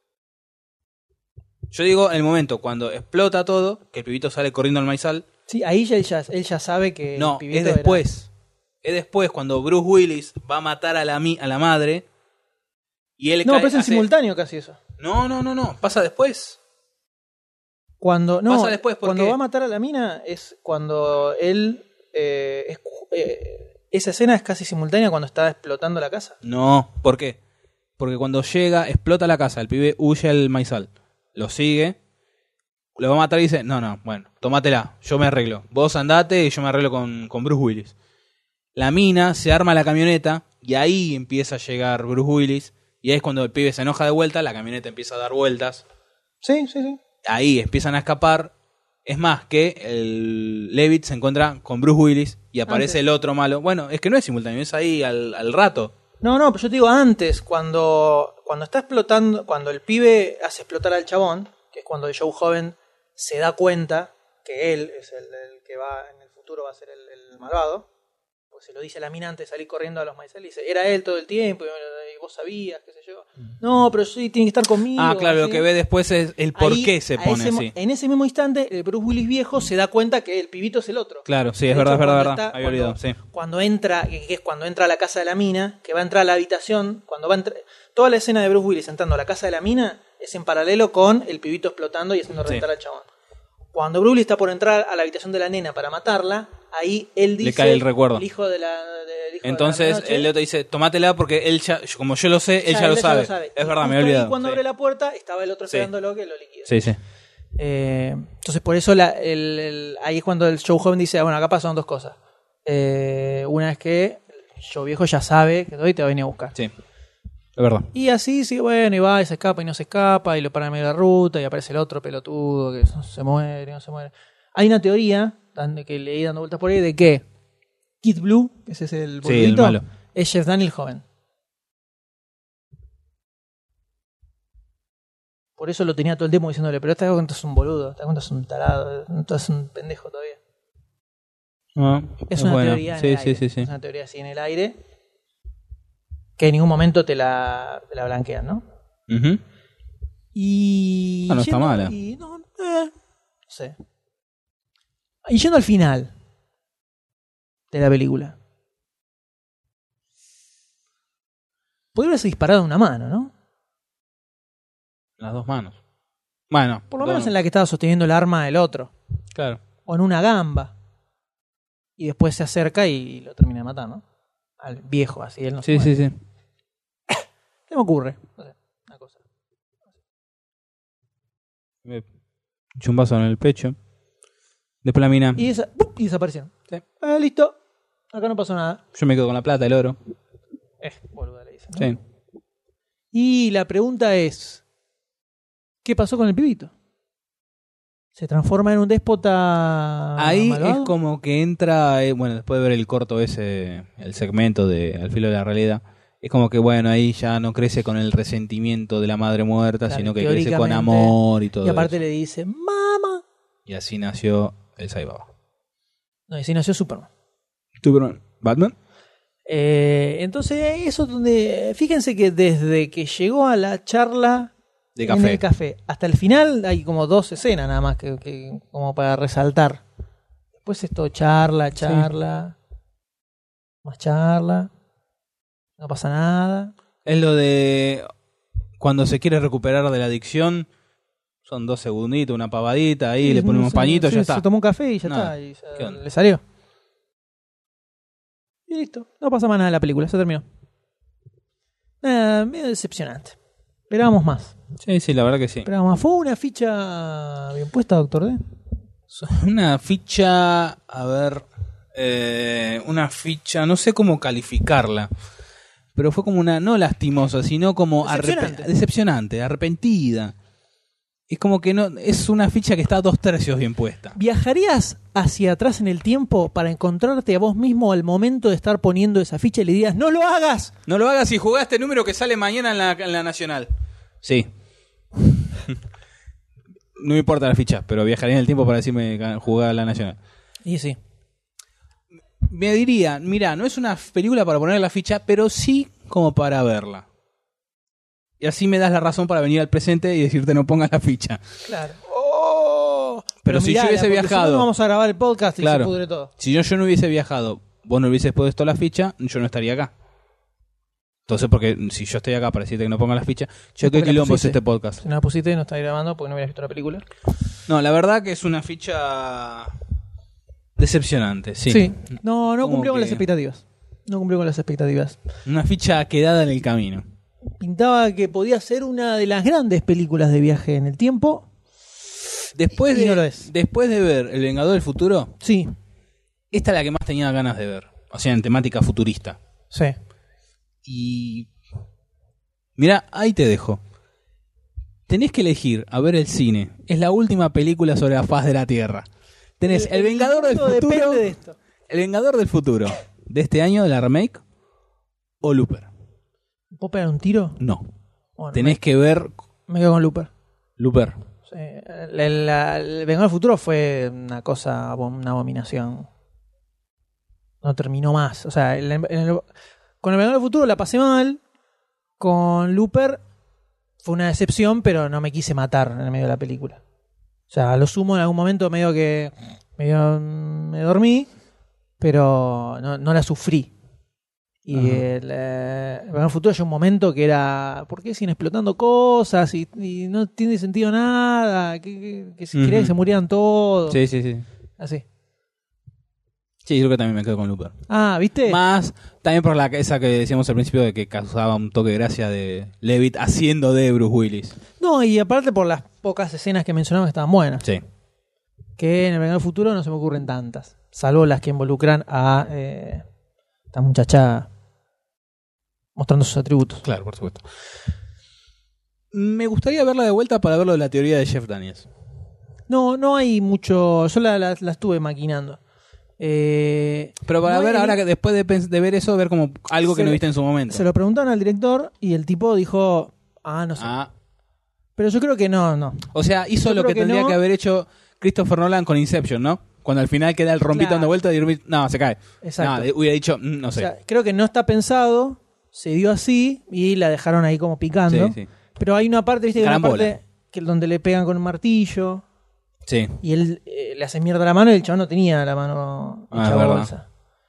Yo digo en el momento cuando explota todo, que el pibito sale corriendo al maizal. Sí, ahí él ya sabe que No, el pibito es después. Es después cuando Bruce Willis va a matar a la madre y él No, cae, pero es en hace- simultáneo casi eso. No, pasa después. Pasa después, ¿por cuando qué? va a matar a la mina es cuando él esa escena es casi simultánea cuando está explotando la casa. No, ¿por qué? Porque cuando llega, explota la casa, el pibe huye al maizal, lo sigue, lo va a matar y dice, no, bueno, tómatela, yo me arreglo. Vos andate y yo me arreglo con Bruce Willis. La mina se arma la camioneta y ahí empieza a llegar Bruce Willis y ahí es cuando el pibe se enoja de vuelta, la camioneta empieza a dar vueltas. Sí. Ahí empiezan a escapar. Es más, que el Levitt se encuentra con Bruce Willis y aparece Antes. el otro malo. Bueno, es que no es simultáneo, es ahí al rato. No, pero yo te digo antes, cuando está explotando, cuando el pibe hace explotar al chabón, que es cuando el Joe joven se da cuenta que él es el que va en el futuro va a ser el malvado, pues se lo dice a la mina antes de salir corriendo a los maizales y dice, era él todo el tiempo y vos sabías, qué sé yo. No, pero sí, tiene que estar conmigo. Ah, claro, así. lo que ve después es el por Ahí, qué se pone así. En ese mismo instante, el Bruce Willis viejo se da cuenta que el pibito es el otro. Claro, sí, es De verdad, hecho, es verdad, cuando verdad. está- Había olvidado, sí. Cuando entra, que es cuando entra a la casa de la mina, que va a entrar a la habitación, cuando va a entrar, toda la escena de Bruce Willis entrando a la casa de la mina es en paralelo con el pibito explotando y haciendo reventar al chabón. Cuando Bruce Willis está por entrar a la habitación de la nena para matarla, ahí él dice, Le cae el recuerdo. el hijo de la hijo Entonces de la noche, el otro dice, tómatela porque él ya, como yo lo sé, él ya lo sabe. Es Y verdad, me justo he ahí olvidado. cuando Sí. abre la puerta, estaba el otro Sí. esperándolo que lo liquida. Sí. Entonces por eso ahí es cuando el Joe joven dice, bueno, acá pasaron dos cosas. Una es que el Joe viejo ya sabe que hoy te va a venir a buscar. Sí, es verdad. Y así, sí, bueno, y va, y se escapa y no se escapa, y lo para en medio de la ruta, y aparece el otro pelotudo que se muere, no se muere. Hay una teoría que leí dando vueltas por ahí de que Kid Blue, que ese es el Sí, el boludito, malo. es Jeff Daniel joven. Por eso lo tenía todo el tiempo diciéndole, pero te das cuenta es un boludo, te das cuenta es un tarado, no es un pendejo todavía. Es una bueno. teoría en Sí, el sí, aire. sí, sí. Es una teoría así en el aire que en ningún momento te la blanquean, ¿no? Ujú. Y Ah, no está mala. no sé. Y yendo al final de la película. Podría haberse disparado una mano, ¿no? Las dos manos. Bueno. Por lo menos en la que estaba sosteniendo el arma el otro. Claro. O en una gamba. Y después se acerca y lo termina de matar, ¿no? Al viejo, así él no se Sí, muere. sí, sí. ¿Qué me ocurre? No sé, una cosa. Me eché un vaso en el pecho. Después la mina. Y desaparecieron. Sí. Listo. Acá no pasó nada. Yo me quedo con la plata, el oro. Boluda le dicen, ¿no? Sí. Y la pregunta es, ¿Qué pasó con el pibito? Se transforma en un déspota Ahí malvado. es como que entra, bueno, después de ver el corto ese, el segmento de Al filo de la realidad, es como que, bueno, ahí ya no crece con el resentimiento de la madre muerta, Claro, sino que crece con teóricamente. amor y todo Y aparte eso. le dice, ¡Mama! Y así nació el Saibaba. No, y así nació Superman. ¿Batman? Entonces, eso es donde. Fíjense que desde que llegó a la charla De en café. el café hasta el final hay como 2 escenas nada más que como para resaltar. Después es todo charla, más charla. No pasa nada. Es lo de cuando se quiere recuperar de la adicción, son 2 segunditos, una pavadita, ahí Sí, le ponemos un pañito, sí, ya está. Se tomó un café y ya Nada. está. Y ya ¿Qué onda? le salió. Y listo. No pasa más nada en la película, se terminó. Nada, medio decepcionante. Esperábamos más. Sí, la verdad que sí. Esperábamos más. ¿Fue una ficha bien puesta, Doctor D? Una ficha, a ver, una ficha, no sé cómo calificarla, pero fue como una, no lastimosa, sino como Decepcionante. decepcionante, arrepentida. Es como que no, es una ficha que está a 2/3 bien puesta. ¿Viajarías hacia atrás en el tiempo para encontrarte a vos mismo al momento de estar poniendo esa ficha y le dirías, ¡no lo hagas! No lo hagas si jugás este número que sale mañana en la Nacional. Sí. No me importa la ficha, pero viajaría en el tiempo para decirme jugar a la Nacional. Y sí. Me diría, mira, no es una película para poner la ficha, pero sí como para verla. Y así me das la razón para venir al presente y decirte no pongas la ficha. Claro. Pero si yo hubiese porque viajado, si no vamos a grabar el podcast y claro, se pudre todo. si yo no hubiese viajado, vos no hubieses puesto la ficha, yo no estaría acá. Entonces, porque si yo estoy acá para decirte que no pongas la ficha, yo porque qué la quilombo es pusiste. este podcast. Si no la pusiste, no estás grabando porque no hubieras visto la película. No, la verdad que es una ficha decepcionante, sí. Sí. No Como cumplió con que- las expectativas. No cumplió con las expectativas. Una ficha quedada en el camino. Pintaba que podía ser una de las grandes películas de viaje en el tiempo. Después Y no lo es. después de ver El Vengador del Futuro, Sí. esta es la que más tenía ganas de ver. O sea, en temática futurista. Sí. Y mira, ahí te dejo. Tenés que elegir a ver el cine. Es la última película sobre la faz de la Tierra. Tenés El Vengador del mundo Futuro. depende de esto. El Vengador del Futuro. De este año, de la remake. O Looper. ¿Puedo pegar un tiro? No. Bueno, Tenés que ver me quedo con Looper. Looper. Sí. El Vengador del Futuro fue una cosa, una abominación. No terminó más. O sea, con el Vengador del Futuro la pasé mal. Con Looper fue una decepción, pero no me quise matar en el medio de la película. O sea, a lo sumo en algún momento me dormí, pero no la sufrí. Y el Vengador del Futuro hay un momento que era, ¿por qué siguen explotando cosas? Y no tiene sentido nada. Que si quería que se murieran todos. Sí, sí, sí. Así. Sí, yo creo que también me quedo con Looper. Ah, ¿viste? Más, también por esa que decíamos al principio de que causaba un toque de gracia de Levitt haciendo de Bruce Willis. No, y aparte por las pocas escenas que mencionamos que estaban buenas. Sí. Que en el Vengador del Futuro no se me ocurren tantas. Salvo las que involucran a esta muchacha mostrando sus atributos. Claro, por supuesto. Me gustaría verla de vuelta para ver lo de la teoría de Jeff Daniels. No hay mucho. Yo la estuve maquinando. Pero para no ver hay- ahora que después de ver eso, ver como algo que Se no lo- viste en su momento. Se lo preguntaron al director y el tipo dijo, no sé. Ah, Pero yo creo que no. o sea, hizo Yo lo creo que que tendría no. que haber hecho Christopher Nolan con Inception, ¿no? Cuando al final queda el rompito Claro. dando vuelta y no, se cae. Exacto. No, hubiera dicho, no O sé. sea, creo que no está pensado, se dio así y la dejaron ahí como picando. Sí, sí. Pero hay una parte, viste, que hay una Carambola. parte que donde le pegan con un martillo Sí. y él le hace mierda la mano y el chabón no tenía la mano Ah, hecha es verdad. bolsa.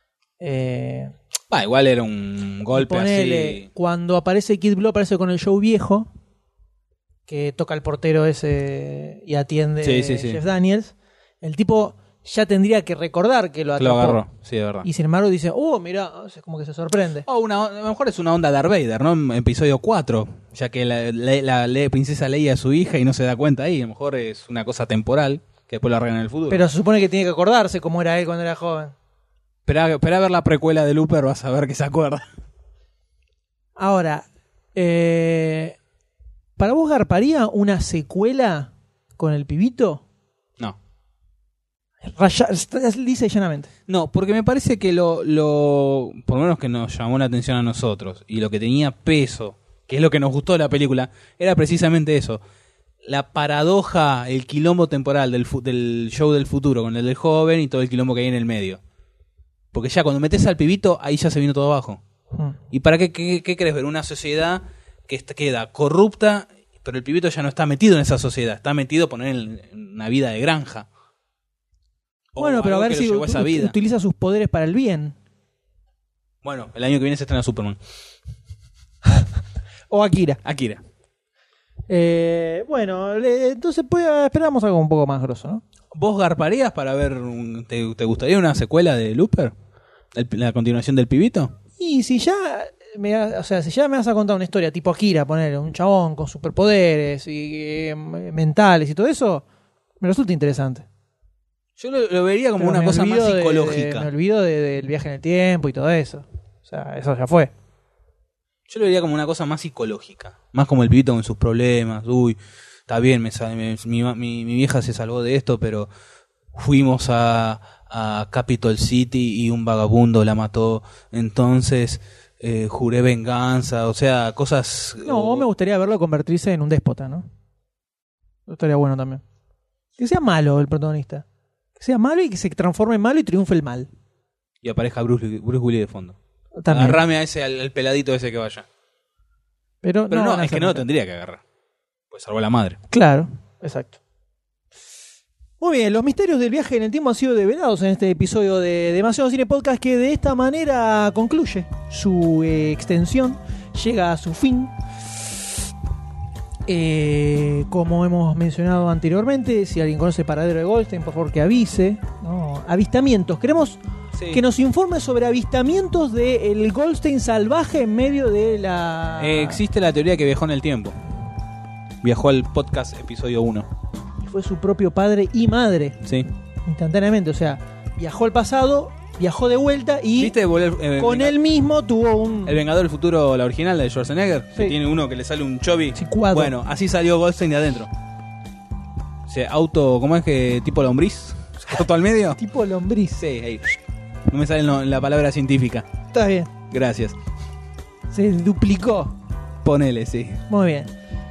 Igual era un golpe Ponele, así. cuando aparece Kid Buu, aparece con el show viejo, que toca el portero ese y atiende Sí, sí, sí. Jeff Daniels. El tipo ya tendría que recordar que lo Que lo atrapó. agarró, sí, de verdad. Y sin embargo dice, mirá, es como que se sorprende. O a lo mejor es una onda Darth Vader, ¿no? En episodio 4, ya que la princesa Leia es su hija y no se da cuenta ahí. A lo mejor es una cosa temporal que después lo arreglan en el futuro. Pero se supone que tiene que acordarse cómo era él cuando era joven. Esperá a ver la precuela de Looper, vas a ver que se acuerda. Ahora, ¿Para vos garparía una secuela con el pibito? No. Dice llanamente. No, porque me parece que por lo menos que nos llamó la atención a nosotros y lo que tenía peso, que es lo que nos gustó de la película, era precisamente eso. La paradoja, el quilombo temporal del show del futuro con el del joven y todo el quilombo que hay en el medio. Porque ya cuando metes al pibito, ahí ya se vino todo abajo. ¿Y para qué querés ver? Una sociedad que queda corrupta, pero el pibito ya no está metido en esa sociedad, está metido poner en una vida de granja. Bueno, pero a ver si utiliza sus poderes para el bien. Bueno, el año que viene se estrena Superman. O Akira. Bueno, entonces esperamos algo un poco más grosso, ¿no? ¿Vos garparías para ver, te gustaría una secuela de Looper? ¿La continuación del pibito? Y si ya me vas a contar una historia tipo Akira, poner un chabón con superpoderes y mentales y todo eso, me resulta interesante. Yo lo vería como una cosa más psicológica. Me olvido del viaje en el tiempo y todo eso. O sea, eso ya fue. Yo lo vería como una cosa más psicológica. Más como el pibito con sus problemas. Uy, está bien, mi vieja se salvó de esto, pero fuimos a Capitol City y un vagabundo la mató. Entonces juré venganza. O sea, cosas... No, me gustaría verlo convertirse en un déspota, ¿no? Estaría bueno también. Que sea malo el protagonista. Que sea malo y que se transforme en malo y triunfe el mal. Y aparezca Bruce Willis de fondo. También. Agarrame a ese, al peladito ese que vaya. Pero no, es que no lo tendría que agarrar. Pues salvó a la madre. Claro, exacto. Muy bien, los misterios del viaje en el tiempo han sido develados en este episodio de Demasiado Cine Podcast, que de esta manera concluye su extensión, llega a su fin. Como hemos mencionado anteriormente, si alguien conoce el paradero de Goldstein, por favor que avise, ¿no? Avistamientos, queremos que nos informe sobre avistamientos del Goldstein salvaje en medio de la... existe la teoría que viajó en el tiempo. Viajó al podcast episodio 1. Y fue su propio padre y madre. Sí. Instantáneamente, o sea, viajó al pasado, viajó de vuelta y ¿viste con él mismo tuvo un... El Vengador del Futuro, la original de Schwarzenegger, sí. que tiene uno que le sale un chobi. Sí, cuadro. Bueno, así salió Goldstein de adentro. ¿Cómo es que tipo lombriz? ¿Auto al medio? Tipo lombriz. Sí, ahí. No me sale la palabra científica. Está bien. Gracias. Se duplicó. Ponele, sí. Muy bien.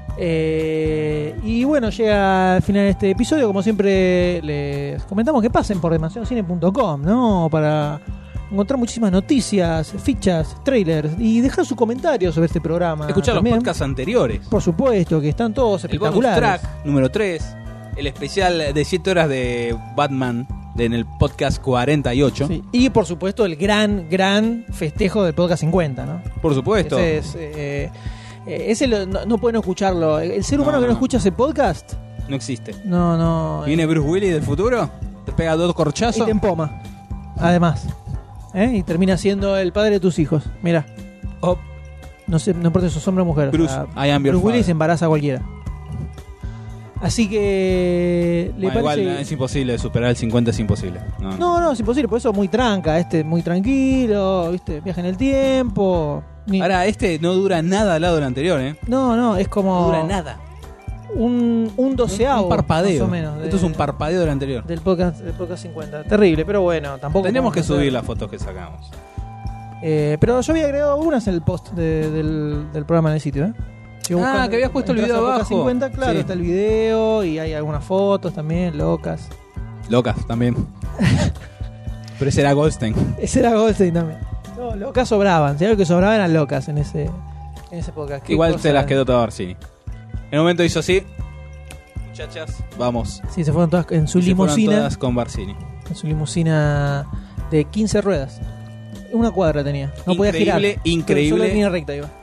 Y bueno, llega al final de este episodio. Como siempre les comentamos que pasen por demasiadocine.com, ¿no? Para encontrar muchísimas noticias, fichas, trailers y dejar su comentario sobre este programa. Escuchar también. los podcasts anteriores. Por supuesto, que están todos El bonus espectaculares. track número 3. El especial de 7 horas de Batman en el podcast 48. Sí. Y por supuesto el gran festejo del podcast 50, ¿no? Por supuesto. Ese no pueden escucharlo. El ser humano que no escucha ese podcast, no existe. no. Viene Bruce Willis del futuro, te pega 2 Y corchazos. te empoma. Además. Y termina siendo el padre de tus hijos. Mira. Oh, No importa si sos hombre o mujer. Bruce, I am your Bruce Willis father. embaraza a cualquiera. Así que le bueno, parece... igual es imposible superar el 50, es imposible. No, es imposible, por eso es muy tranca, muy tranquilo, ¿viste? Viaja en el tiempo. Ahora, no dura nada al lado del anterior, ¿eh? No, es como... No dura nada. Un doceavo. Un parpadeo. Más o menos. Esto es un parpadeo del anterior. Del podcast 50. Terrible, pero bueno, tampoco... Tenemos que hacer- subir las fotos que sacamos. pero yo había agregado algunas en el post del programa en el sitio, ¿eh? Sigo buscando- Que habías puesto el entras video a Podcast abajo. 50, claro, Sí. está el video y hay algunas fotos también, locas. Locas también. Pero ese era Goldstein. Ese era Goldstein también. No, locas sobraban. Si algo que sobraban eran locas en ese podcast. Qué Igual cosa- se las quedó toda Barcini. En un momento hizo así. Muchachas, vamos. Sí, se fueron todas en su Se fueron limusina. todas con Barcini. En su limusina de 15 ruedas. Una cuadra tenía. No podía girar. Increíble. Solo en línea recta iba.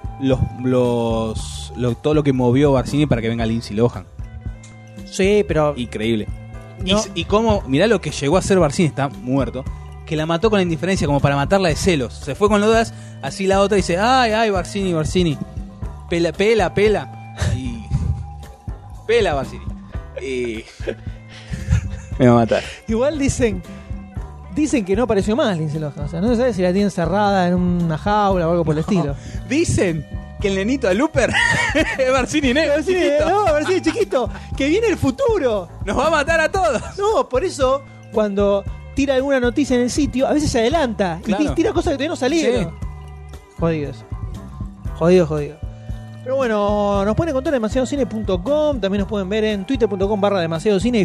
Todo lo que movió Barcini para que venga Lindsay Lohan. Sí, pero... Increíble. No. Y cómo, mirá lo que llegó a hacer Barcini, está muerto. Que la mató con la indiferencia, como para matarla de celos. Se fue con Lodas, así la otra dice, ay, Barcini. Pela. Y... Pela, Barcini. Y... Me va a matar. Igual dicen que no apareció más Lindsay Lohan. O sea, no se sabe si la tienen cerrada en una jaula o algo por el estilo. Dicen, que el nenito de Looper es Barcini negro. Barcini chiquito, que viene el futuro. Nos va a matar a todos. No, por eso, cuando tira alguna noticia en el sitio, a veces se adelanta Claro. y tira cosas que todavía no salieron. Jodidos. Jodido. Pero bueno, nos pueden encontrar en demasiadocine.com. También nos pueden ver en twitter.com/demasiadocine y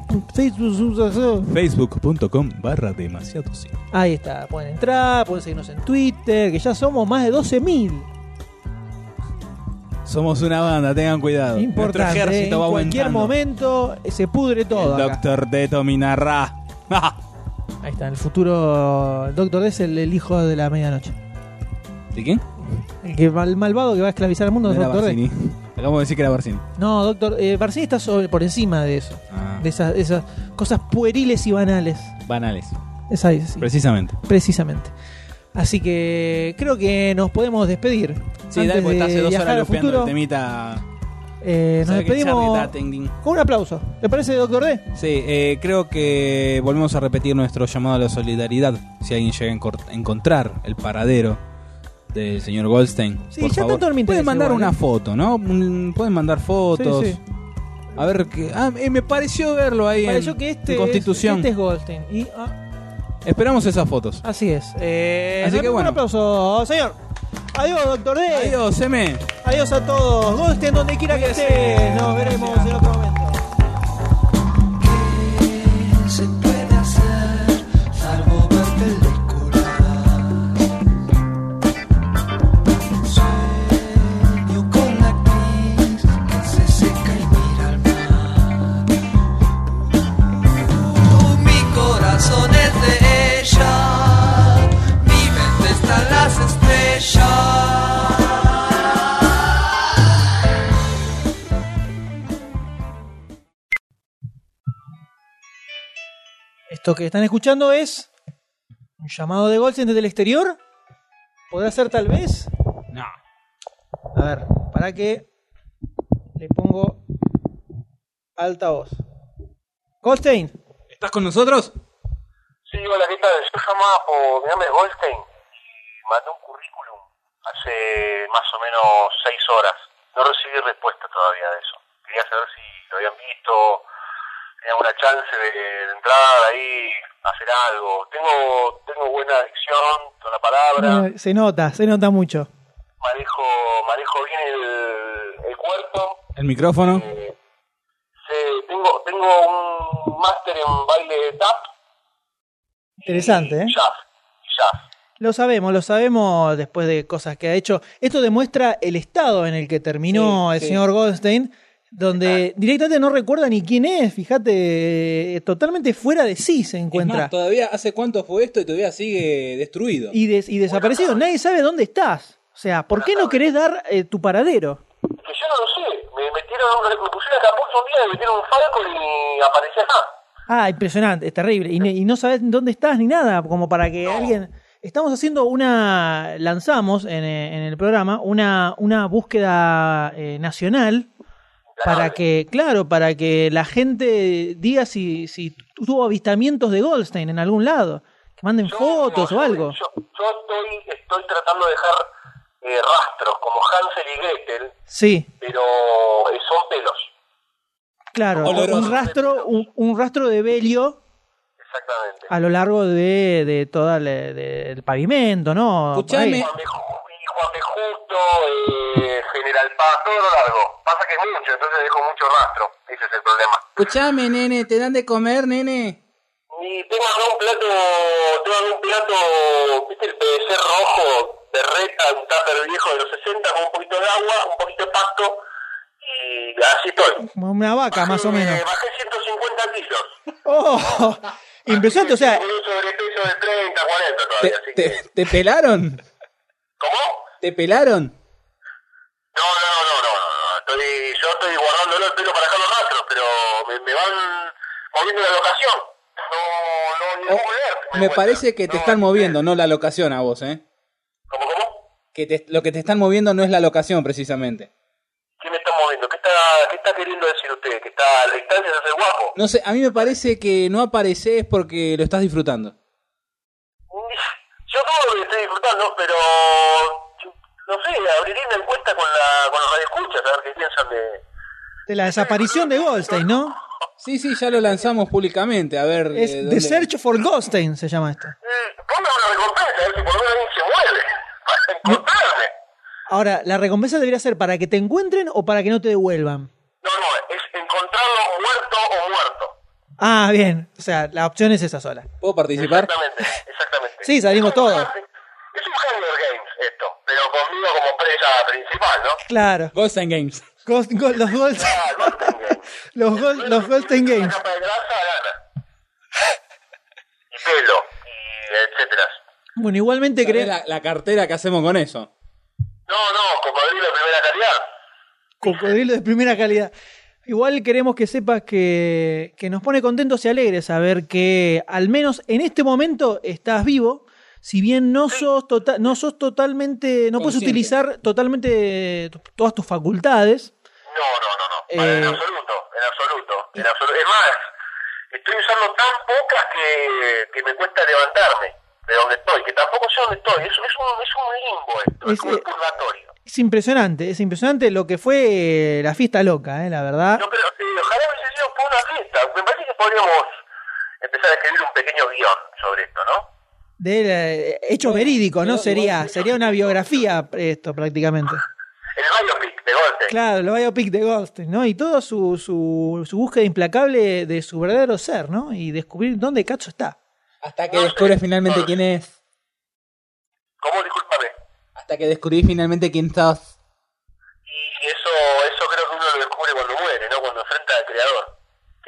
Facebook.com/demasiadocine. Ahí está, pueden entrar, pueden seguirnos en Twitter, que ya somos más de 12.000. Somos una banda, tengan cuidado. Importante, Nuestro ejército va en cualquier aumentando. momento se pudre todo. El acá. Doctor Deto Minarra. Ahí está, en el futuro el Doctor D es el hijo de la medianoche. ¿De quién? El malvado que va a esclavizar al mundo No es era Doctor D. Barcini. Acabamos de decir que era Barcini. No, Doctor, Barcini está por encima de eso. Ah. De esas cosas pueriles y banales. Banales. Es ahí, sí. Precisamente. Precisamente. Así que creo que nos podemos despedir. Sí, Antes dale, porque está hace de 2 viajar horas al lupeando futuro, el temita. nos ¿Sabe que Charlie despedimos está tending? con un aplauso. ¿Le parece, Doctor D? Sí, creo que volvemos a repetir nuestro llamado a la solidaridad. Si alguien llega a encontrar el paradero del señor Goldstein, Sí, por ya favor, tanto no me interesa pueden mandar igual, una foto, ¿no? Pueden mandar fotos. Sí, sí. A ver qué. Me pareció verlo ahí Pareció en, que en Constitución. este es Goldstein. Y, Esperamos esas fotos. así es. Así que Un bueno. aplauso, señor. Adiós, Doctor D. Adiós, M. Adiós a todos. Goldstein, donde quiera que esté. Nos veremos en otro momento. ¿Qué se puede hacer salvo ver películas? Sueño con la actriz que se seca y mira al mar. Mi corazón es de ella, mi mente está en las estrellas. Esto que están escuchando es un llamado de Goldstein desde el exterior. ¿Podrá ser tal vez? No. A ver, para que le pongo altavoz. Goldstein. ¿Estás con nosotros? Sí, hola, ¿qué tal? Yo llamaba mi nombre es Goldstein y mandé un currículum hace más o menos 6 horas. No recibí respuesta todavía de eso. Quería saber si lo habían visto, tenía alguna chance de entrar ahí, hacer algo. Tengo buena dicción con la palabra, Se nota mucho. manejo bien el cuerpo. El micrófono. Tengo un máster en baile de tap. Interesante, ¿eh? Y jazz. Lo sabemos después de cosas que ha hecho. Esto demuestra el estado en el que terminó Sí, el sí. señor Goldstein, donde directamente no recuerda ni quién es. Fíjate, totalmente fuera de sí se encuentra. Es más, todavía hace cuánto fue esto y todavía sigue destruido. Y desaparecido. Nadie sabe dónde estás. O sea, ¿por qué no querés dar tu paradero? Que yo no lo sé, me pusieron a capullo un día, me metieron un Falcon y aparecí acá. Ah, impresionante, es terrible. Y no sabes dónde estás ni nada, como para que alguien... Estamos haciendo lanzamos en el programa una búsqueda nacional para que la gente diga si tuvo avistamientos de Goldstein en algún lado. Que manden fotos o algo. Yo estoy tratando de dejar rastros como Hansel y Gretel, Sí, pero son pelos. claro, Oloroso. un rastro de velio Exactamente. a lo largo de todo el pavimento, ¿no? Escuchame. Por ahí. Juan B. Justo, General Paz, todo lo largo. Pasa que es mucho, entonces dejo mucho rastro. Ese es el problema. Escuchame, nene, ¿te dan de comer, nene? Y tengo un plato, ¿viste el PVC rojo de Reta, un tupper viejo de los 60 con un poquito de agua, un poquito de pasto y así estoy. Como una vaca, más o menos. Bajé 150 kilos. ¡Oh! Impresionante, o sea, Con un sobrepeso de 30, 40 todavía, así que... ¿Te pelaron? ¿Cómo? ¿Te pelaron? No. Yo estoy guardándolo el pelo para dejar los rastros, pero me van moviendo la locación. No puedo ver. Me parece que te están moviendo, no la locación a vos, ¿eh? ¿Cómo? Que lo que te están moviendo no es la locación, precisamente. ¿Qué me está moviendo? ¿Qué está queriendo decir usted? ¿Que está a la distancia de hacer guapo? No sé, a mí me parece que no apareces porque lo estás disfrutando. Yo todo lo que estoy disfrutando, pero No sé, abriría una encuesta con los radioescuchas, a ver qué piensan De la desaparición de Goldstein, ¿no? Sí, ya lo lanzamos públicamente. A ver. Es dónde- The Search for Goldstein, se llama esto. Ponme una recompensa, a ver si por lo menos alguien se mueve para encontrarme. Ahora, ¿la recompensa debería ser para que te encuentren o para que no te devuelvan? No, es encontrarlo muerto o muerto. Ah, bien. O sea, la opción es esa sola. ¿Puedo participar? Exactamente. Sí, salimos todos. Es un Hunger Games esto, pero conmigo como presa principal, ¿no? Claro. Ghost and Games. Los Goldstein. Ah, Golden Games. Los Goldstein Games. Una capa de grasa gana. Y pelo, y etcétera. Bueno, igualmente ¿Sabés creo... la cartera que hacemos con eso? No, cocodrilo de primera calidad. Cocodrilo de primera calidad. Igual queremos que sepas que nos pone contentos y alegres saber que al menos en este momento estás vivo. Si bien no sos totalmente, no puedes Consciente. utilizar totalmente todas tus facultades. No. En absoluto. Es más, estoy usando tan pocas que me cuesta levantarme de donde estoy, que tampoco sé dónde estoy. Es un limbo esto, es como un purgatorio. Es impresionante lo que fue la fiesta loca, la verdad. Yo creo que ojalá hubiese sido por una fiesta. Me parece que podríamos empezar a escribir un pequeño guión sobre esto, ¿no? De hecho verídico, ¿no? Sería una biografía esto prácticamente. El biopic de Goldstein. Claro, el biopic de Goldstein, ¿no? Y todo su búsqueda implacable de su verdadero ser, ¿no? Y descubrir dónde Cacho está. Hasta que descubres finalmente quién es. ¿Cómo? Discúlpame. Hasta que descubrís finalmente quién sos. Y eso creo que uno lo descubre cuando muere, ¿no? Cuando enfrenta al creador, que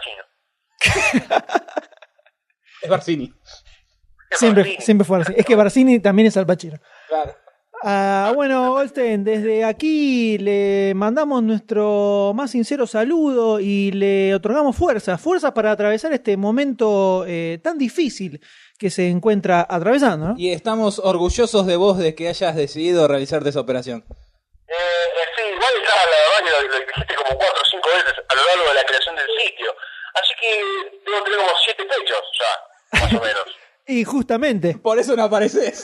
es Al Pacino. Es Barcini. Es Barcini. Siempre fue así. Es que Barcini también es Al Pacino. Claro. Bueno, Goldstein, desde aquí le mandamos nuestro más sincero saludo y le otorgamos fuerzas para atravesar este momento tan difícil que se encuentra atravesando, ¿no? Y estamos orgullosos de vos de que hayas decidido realizarte esa operación. Sí, igual ya la verdad que lo dijiste como 4 o 5 veces a lo largo de la creación del sitio. Así que debo tener como 7 pechos ya, más o menos. Y justamente, Por eso no apareces.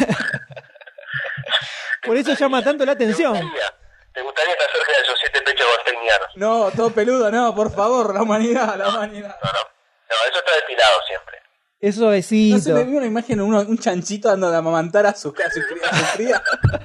por eso llama tanto la atención. ¿Te gustaría estar cerca de esos 7 pechos goldsteinianos? No, todo peludo, no, por favor, la humanidad. No, eso está destilado siempre. Es No se me suavecito. vio una imagen, un chanchito dando de amamantar a su cría.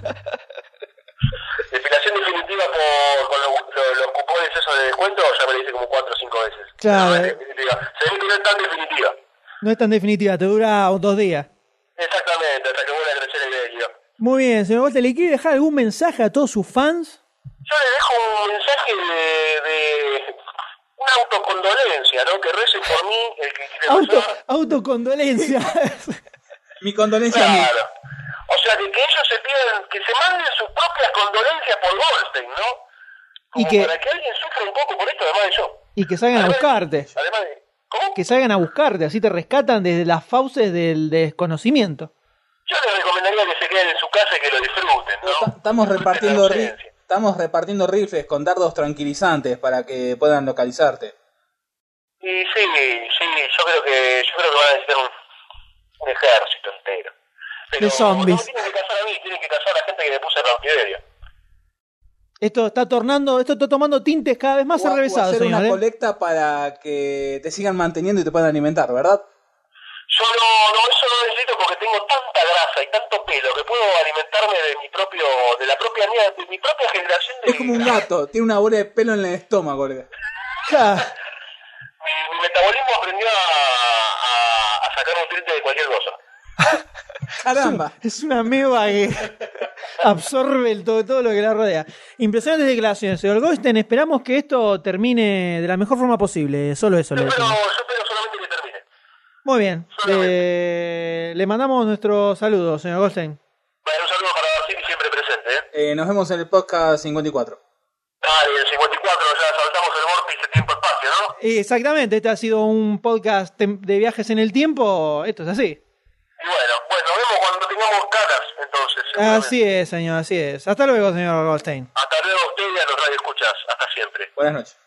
Depilación definitiva con los cupones esos de descuento, ya me lo hice como 4 o 5 veces. Claro. No, definitiva. Se ve que no es tan definitiva. No es tan definitiva, te dura 2 días. Exactamente, hasta que vuelva a crecer el vello. Muy bien, señor Goldstein, ¿le quiere dejar algún mensaje a todos sus fans? Yo le dejo un mensaje de una autocondolencia, ¿no? Que recen por mí, el que quiere rezar. Autocondolencia. Mi condolencia a mí. Claro. O sea, de que ellos se pidan, que se manden sus propias condolencias por Goldstein, ¿no? Como Y que- para que alguien sufra un poco por esto, además de yo. Y que salgan a buscarte. Además de... ¿Cómo? Que salgan a buscarte, así te rescatan desde las fauces del desconocimiento. Yo les recomendaría que se queden en su casa y que lo disfruten, ¿no? Estamos repartiendo En la ausencia. rifles con dardos tranquilizantes para que puedan localizarte. Y sí, yo creo que van a necesitar un ejército entero. Pero De zombies. no tienen que cazar a mí, tienen que cazar a la gente que le puse el cautiverio. Esto está tomando tintes cada vez más O arrevesados, hacer señor. una colecta para que te sigan manteniendo y te puedan alimentar, ¿verdad? Yo eso no necesito porque tengo tanta grasa y tanto pelo que puedo alimentarme de mi propia generación de... Es como un gato, tiene una bola de pelo en el estómago. Mi metabolismo aprendió a sacar nutrientes de cualquier cosa. Caramba. Es una meba que absorbe todo lo que la rodea. Impresionantes declaraciones, señor Goldstein. Esperamos que esto termine de la mejor forma posible. Solo eso le Yo decimos. espero solamente que termine. Muy bien. Le mandamos nuestro saludo, señor Goldstein. Bueno, un saludo para Barcini siempre presente, ¿eh? Nos vemos en el podcast 54. Dale, el 54 ya saltamos el vórtice tiempo-espacio, ¿no? Exactamente, este ha sido un podcast de viajes en el tiempo. Esto es así. Y bueno, nos vemos cuando tengamos caras, entonces. seguramente. Así es, señor, así es. Hasta luego, señor Goldstein. Hasta luego a usted y a los radioescuchas. Hasta siempre. Buenas noches.